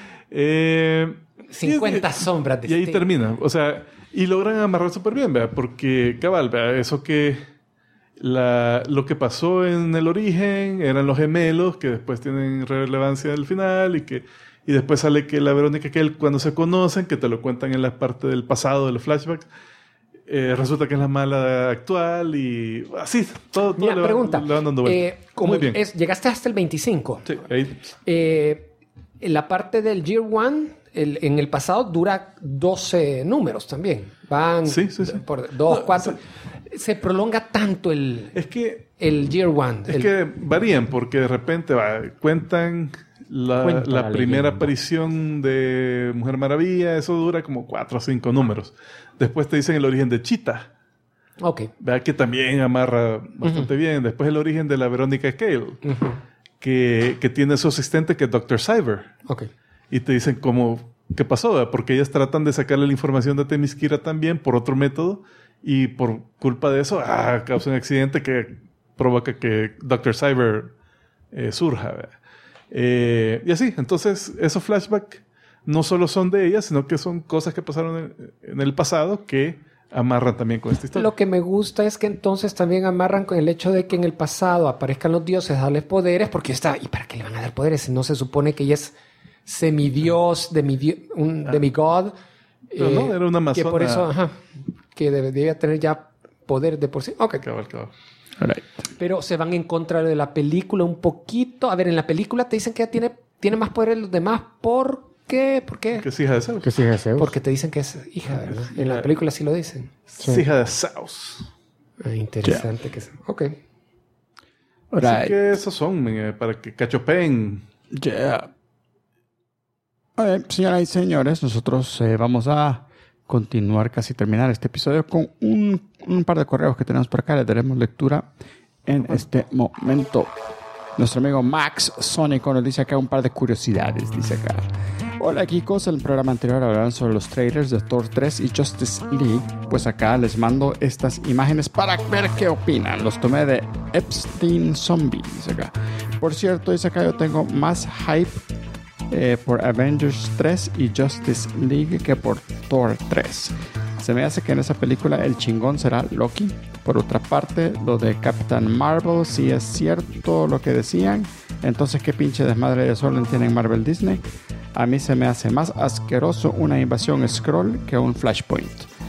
50 sombras de y ahí Steve. termina. O sea, y logran amarrar súper bien, ¿vea? Porque, cabal, ¿vea? Eso que... lo que pasó en el origen eran los gemelos que después tienen relevancia al final y después sale que la Verónica que cuando se conocen, que te lo cuentan en la parte del pasado de los flashbacks, resulta que es la mala actual y así, todo Mira, le van dando vuelta. Muy bien. Llegaste hasta el 25. Sí, ahí. La parte del Year One, en el pasado, dura 12 números también. Van por 2, 4... Se prolonga tanto el Year One. Que varían, porque de repente cuentan la primera aparición de Mujer Maravilla, eso dura como 4 o 5 números. Después te dicen el origen de Cheetah. Ok. Vea que también amarra bastante bien. Después el origen de la Verónica Cale, que tiene su asistente que es Dr. Cyber. Ok. Y te dicen qué pasó, ¿verdad? Porque ellas tratan de sacarle la información de Themyscira también por otro método. Y por culpa de eso, causa un accidente que provoca que Dr. Cyber surja. Y así, entonces, esos flashbacks no solo son de ella, sino que son cosas que pasaron en el pasado que amarran también con esta historia. Lo que me gusta es que entonces también amarran con el hecho de que en el pasado aparezcan los dioses, darles poderes, porque ¿y para qué le van a dar poderes? Si no se supone que ella es semidios, un demigod. Pero no, era una amazona. Que por eso, que debería tener ya poder de por sí. Ok. Cabal. Right. Pero se van en contra de la película un poquito. A ver, en la película te dicen que ella tiene más poder que los demás. ¿Por qué? ¿Por qué? Que es hija de Zeus. Que es hija de Zeus. Porque te dicen que es hija, ¿verdad? En la película sí lo dicen. Es hija de Zeus. Interesante. Ok. Right. Así que esos son para que cachopeen. Yeah. Señoras y señores, nosotros vamos a continuar, casi terminar este episodio con un par de correos que tenemos por acá. Le daremos lectura en este momento. Nuestro amigo Max Sónico nos dice acá un par de curiosidades. Dice acá: hola chicos, en el programa anterior hablaron sobre los trailers de Thor 3 y Justice League. Pues acá les mando estas imágenes para ver qué opinan. Los tomé de Epstein Zombie. Dice acá. Por cierto, dice acá, yo tengo más hype por Avengers 3 y Justice League que por Thor 3. Se me hace que en esa película el chingón será Loki. Por otra parte, lo de Captain Marvel, si es cierto lo que decían, entonces qué pinche desmadre de Solen tienen Marvel Disney. A mí se me hace más asqueroso una invasión Skrull que un Flashpoint.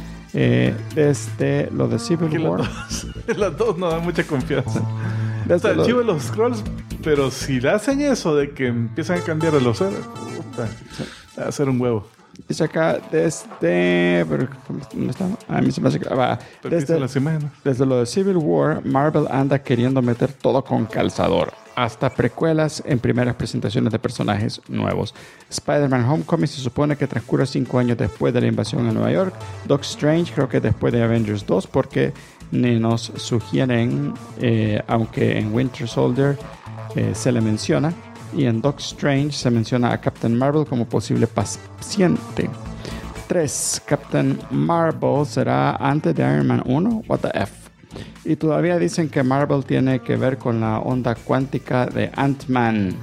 Desde lo de Civil War. Las dos no dan mucha confianza. O sea, el chivo de los Skrulls, pero si le hacen eso de que empiezan a cambiar a los héroes, va a ser un huevo. Dice acá desde... ¿Dónde está? A mí se me hace que... Desde lo de Civil War, Marvel anda queriendo meter todo con calzador. Hasta precuelas en primeras presentaciones de personajes nuevos. Spider-Man Homecoming se supone que transcurre 5 años después de la invasión en Nueva York. Doctor Strange creo que después de Avengers 2, porque ni nos sugieren, aunque en Winter Soldier se le menciona. Y en Doctor Strange se menciona a Captain Marvel como posible paciente. 3. Captain Marvel será antes de Iron Man 1. What the F. Y todavía dicen que Marvel tiene que ver con la onda cuántica de Ant-Man.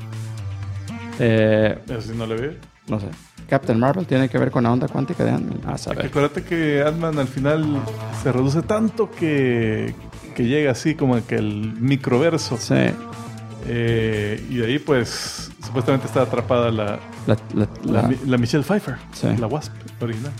¿Eso sí no le ve? No sé. Captain Marvel tiene que ver con la onda cuántica de Ant-Man. A saber. Acuérdate que Ant-Man al final se reduce tanto que llega así como que el microverso. Sí. Y de ahí pues supuestamente está atrapada la Michelle Pfeiffer, sí. La Wasp original.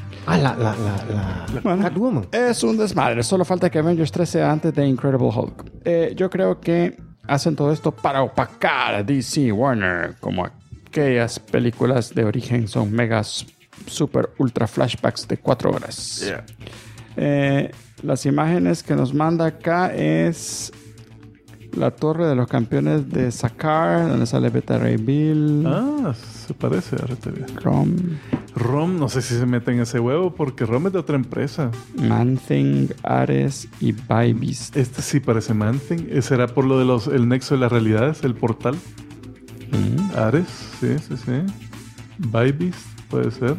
Bueno, Catwoman. Es un desmadre. Solo falta que Avengers 3 sea antes de Incredible Hulk. Yo creo que hacen todo esto para opacar a DC Warner, como aquellas películas de origen son megas, super, ultra flashbacks de 4 horas. Las imágenes que nos manda acá es la torre de los campeones de Sakaar, donde sale Beta Ray Bill. Se parece a RTV. Rom, no sé si se mete en ese huevo porque Rom es de otra empresa. Man-Thing, Ares y Bybeast. Este sí parece Man-Thing. ¿Será por lo de el nexo de las realidades, el portal? Ares, sí. Bybeast, puede ser.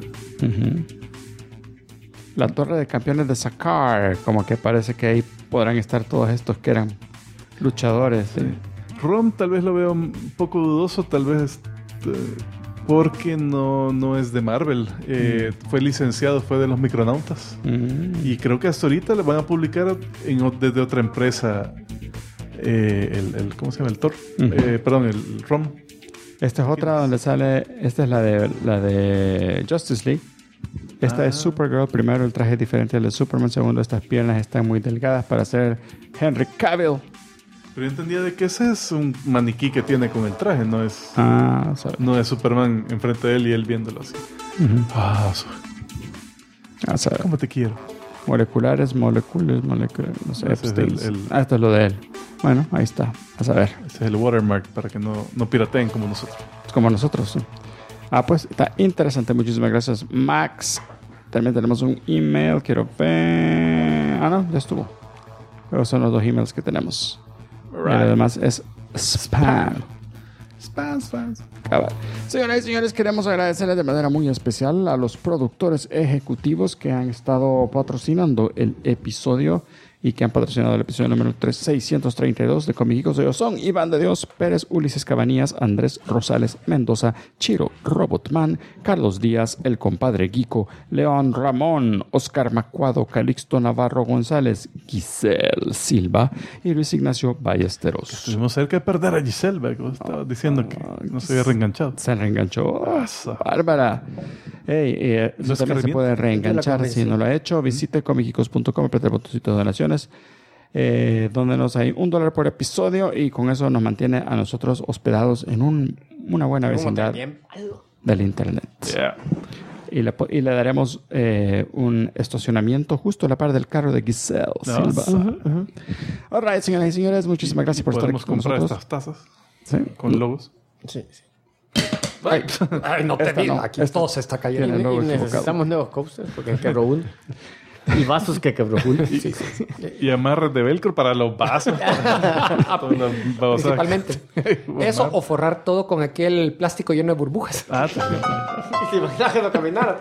La torre de campeones de Sakaar, como que parece que ahí podrán estar todos estos que eran luchadores. Sí. Rom tal vez lo veo un poco dudoso, tal vez porque no es de Marvel. Fue licenciado, fue de los Micronautas. Y creo que hasta ahorita le van a publicar desde otra empresa ¿cómo se llama? El Thor. Perdón, el Rom. Esta es otra donde sale. Esta es la de Justice League. Esta es Supergirl. Primero, el traje es diferente al de Superman. Segundo, estas piernas están muy delgadas para ser Henry Cavill. Pero yo entendía de que ese es un maniquí que tiene con el traje, no es Superman enfrente de él y él viéndolo así. ¿Cómo te quiero? Moleculares, no sé. Esto es lo de él. Bueno, ahí está. A saber. Ese es el watermark para que no pirateen como nosotros. Como nosotros, sí. Pues está interesante. Muchísimas gracias, Max. También tenemos un email. Quiero ver... no, ya estuvo. Pero son los 2 emails que tenemos. Right. Y además es spam. Señoras y señores, queremos agradecerles de manera muy especial a los productores ejecutivos que han estado patrocinando el episodio y que han patrocinado el episodio número 632 de Comiquicos de Son: Iván de Dios Pérez, Ulises Cabanías, Andrés Rosales Mendoza, Chiro Robotman, Carlos Díaz, el compadre Guico, León Ramón, Oscar Macuado, Calixto Navarro González, Giselle Silva y Luis Ignacio Ballesteros. Estuvimos cerca de perder a Giselle, estaba diciendo que no se había reenganchado. Se reenganchó. Bárbara. Eso también se puede reenganchar si no lo ha hecho. Visite comiquicos.com, apriete el botoncito de donaciones, donde nos hay $1 por episodio y con eso nos mantiene a nosotros hospedados en una buena vecindad del internet. Y le daremos un estacionamiento justo a la par del carro de Giselle Silva. All right, señoras y señores, muchísimas gracias por estar aquí con nosotros. Podemos comprar estas tazas con logos. Sí. Ay, no te digo. Aquí todo se está cayendo. Y necesitamos nuevos coasters porque quebró uno. Y vasos que quebró uno. Y amarres de velcro para los vasos. Principalmente. Eso o forrar todo con aquel plástico lleno de burbujas. ¿Te imaginas que no caminara?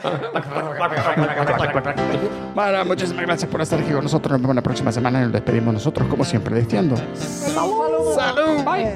Bueno, muchísimas gracias por estar aquí con nosotros. Nos vemos la próxima semana y nos despedimos nosotros, como siempre, diciendo ¡Salud! Bye.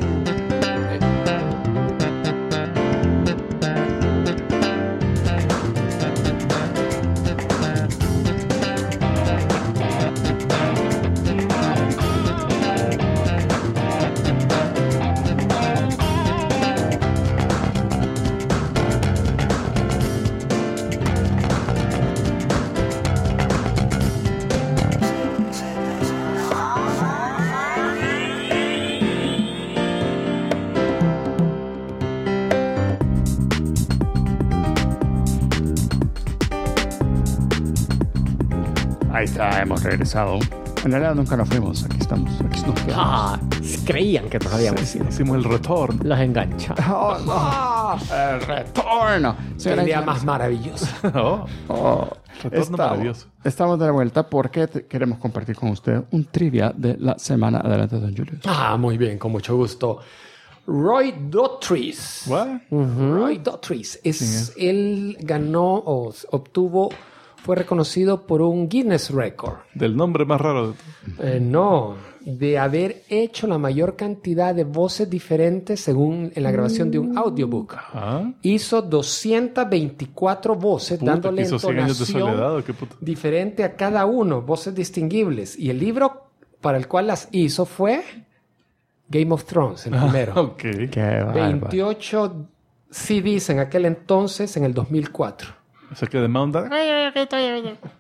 Ahí está, hemos regresado. En realidad nunca nos fuimos, aquí estamos, aquí nos quedamos. Creían que nos habíamos ido. Hicimos el retorno. Los enganchamos. El retorno. El día más maravilloso. Retorno maravilloso. Estamos de vuelta porque queremos compartir con usted un trivia de la semana. Adelante, don Julius. Muy bien, con mucho gusto. Roy Dotrice. Roy Dotrice. Él ganó o obtuvo... Fue reconocido por un Guinness Record. Del nombre más raro de no, de haber hecho la mayor cantidad de voces diferentes según en la grabación de un audiobook. Hizo 224 voces, dándole entonación diferente a cada uno, voces distinguibles. Y el libro para el cual las hizo fue Game of Thrones, el primero. Qué 28 CDs en aquel entonces, en el 2004. O sea que de Mount Hay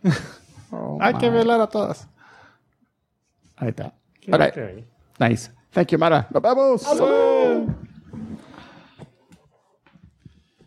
que velar a todas. Ahí está. Nice. Thank you, Mara. Nos vemos.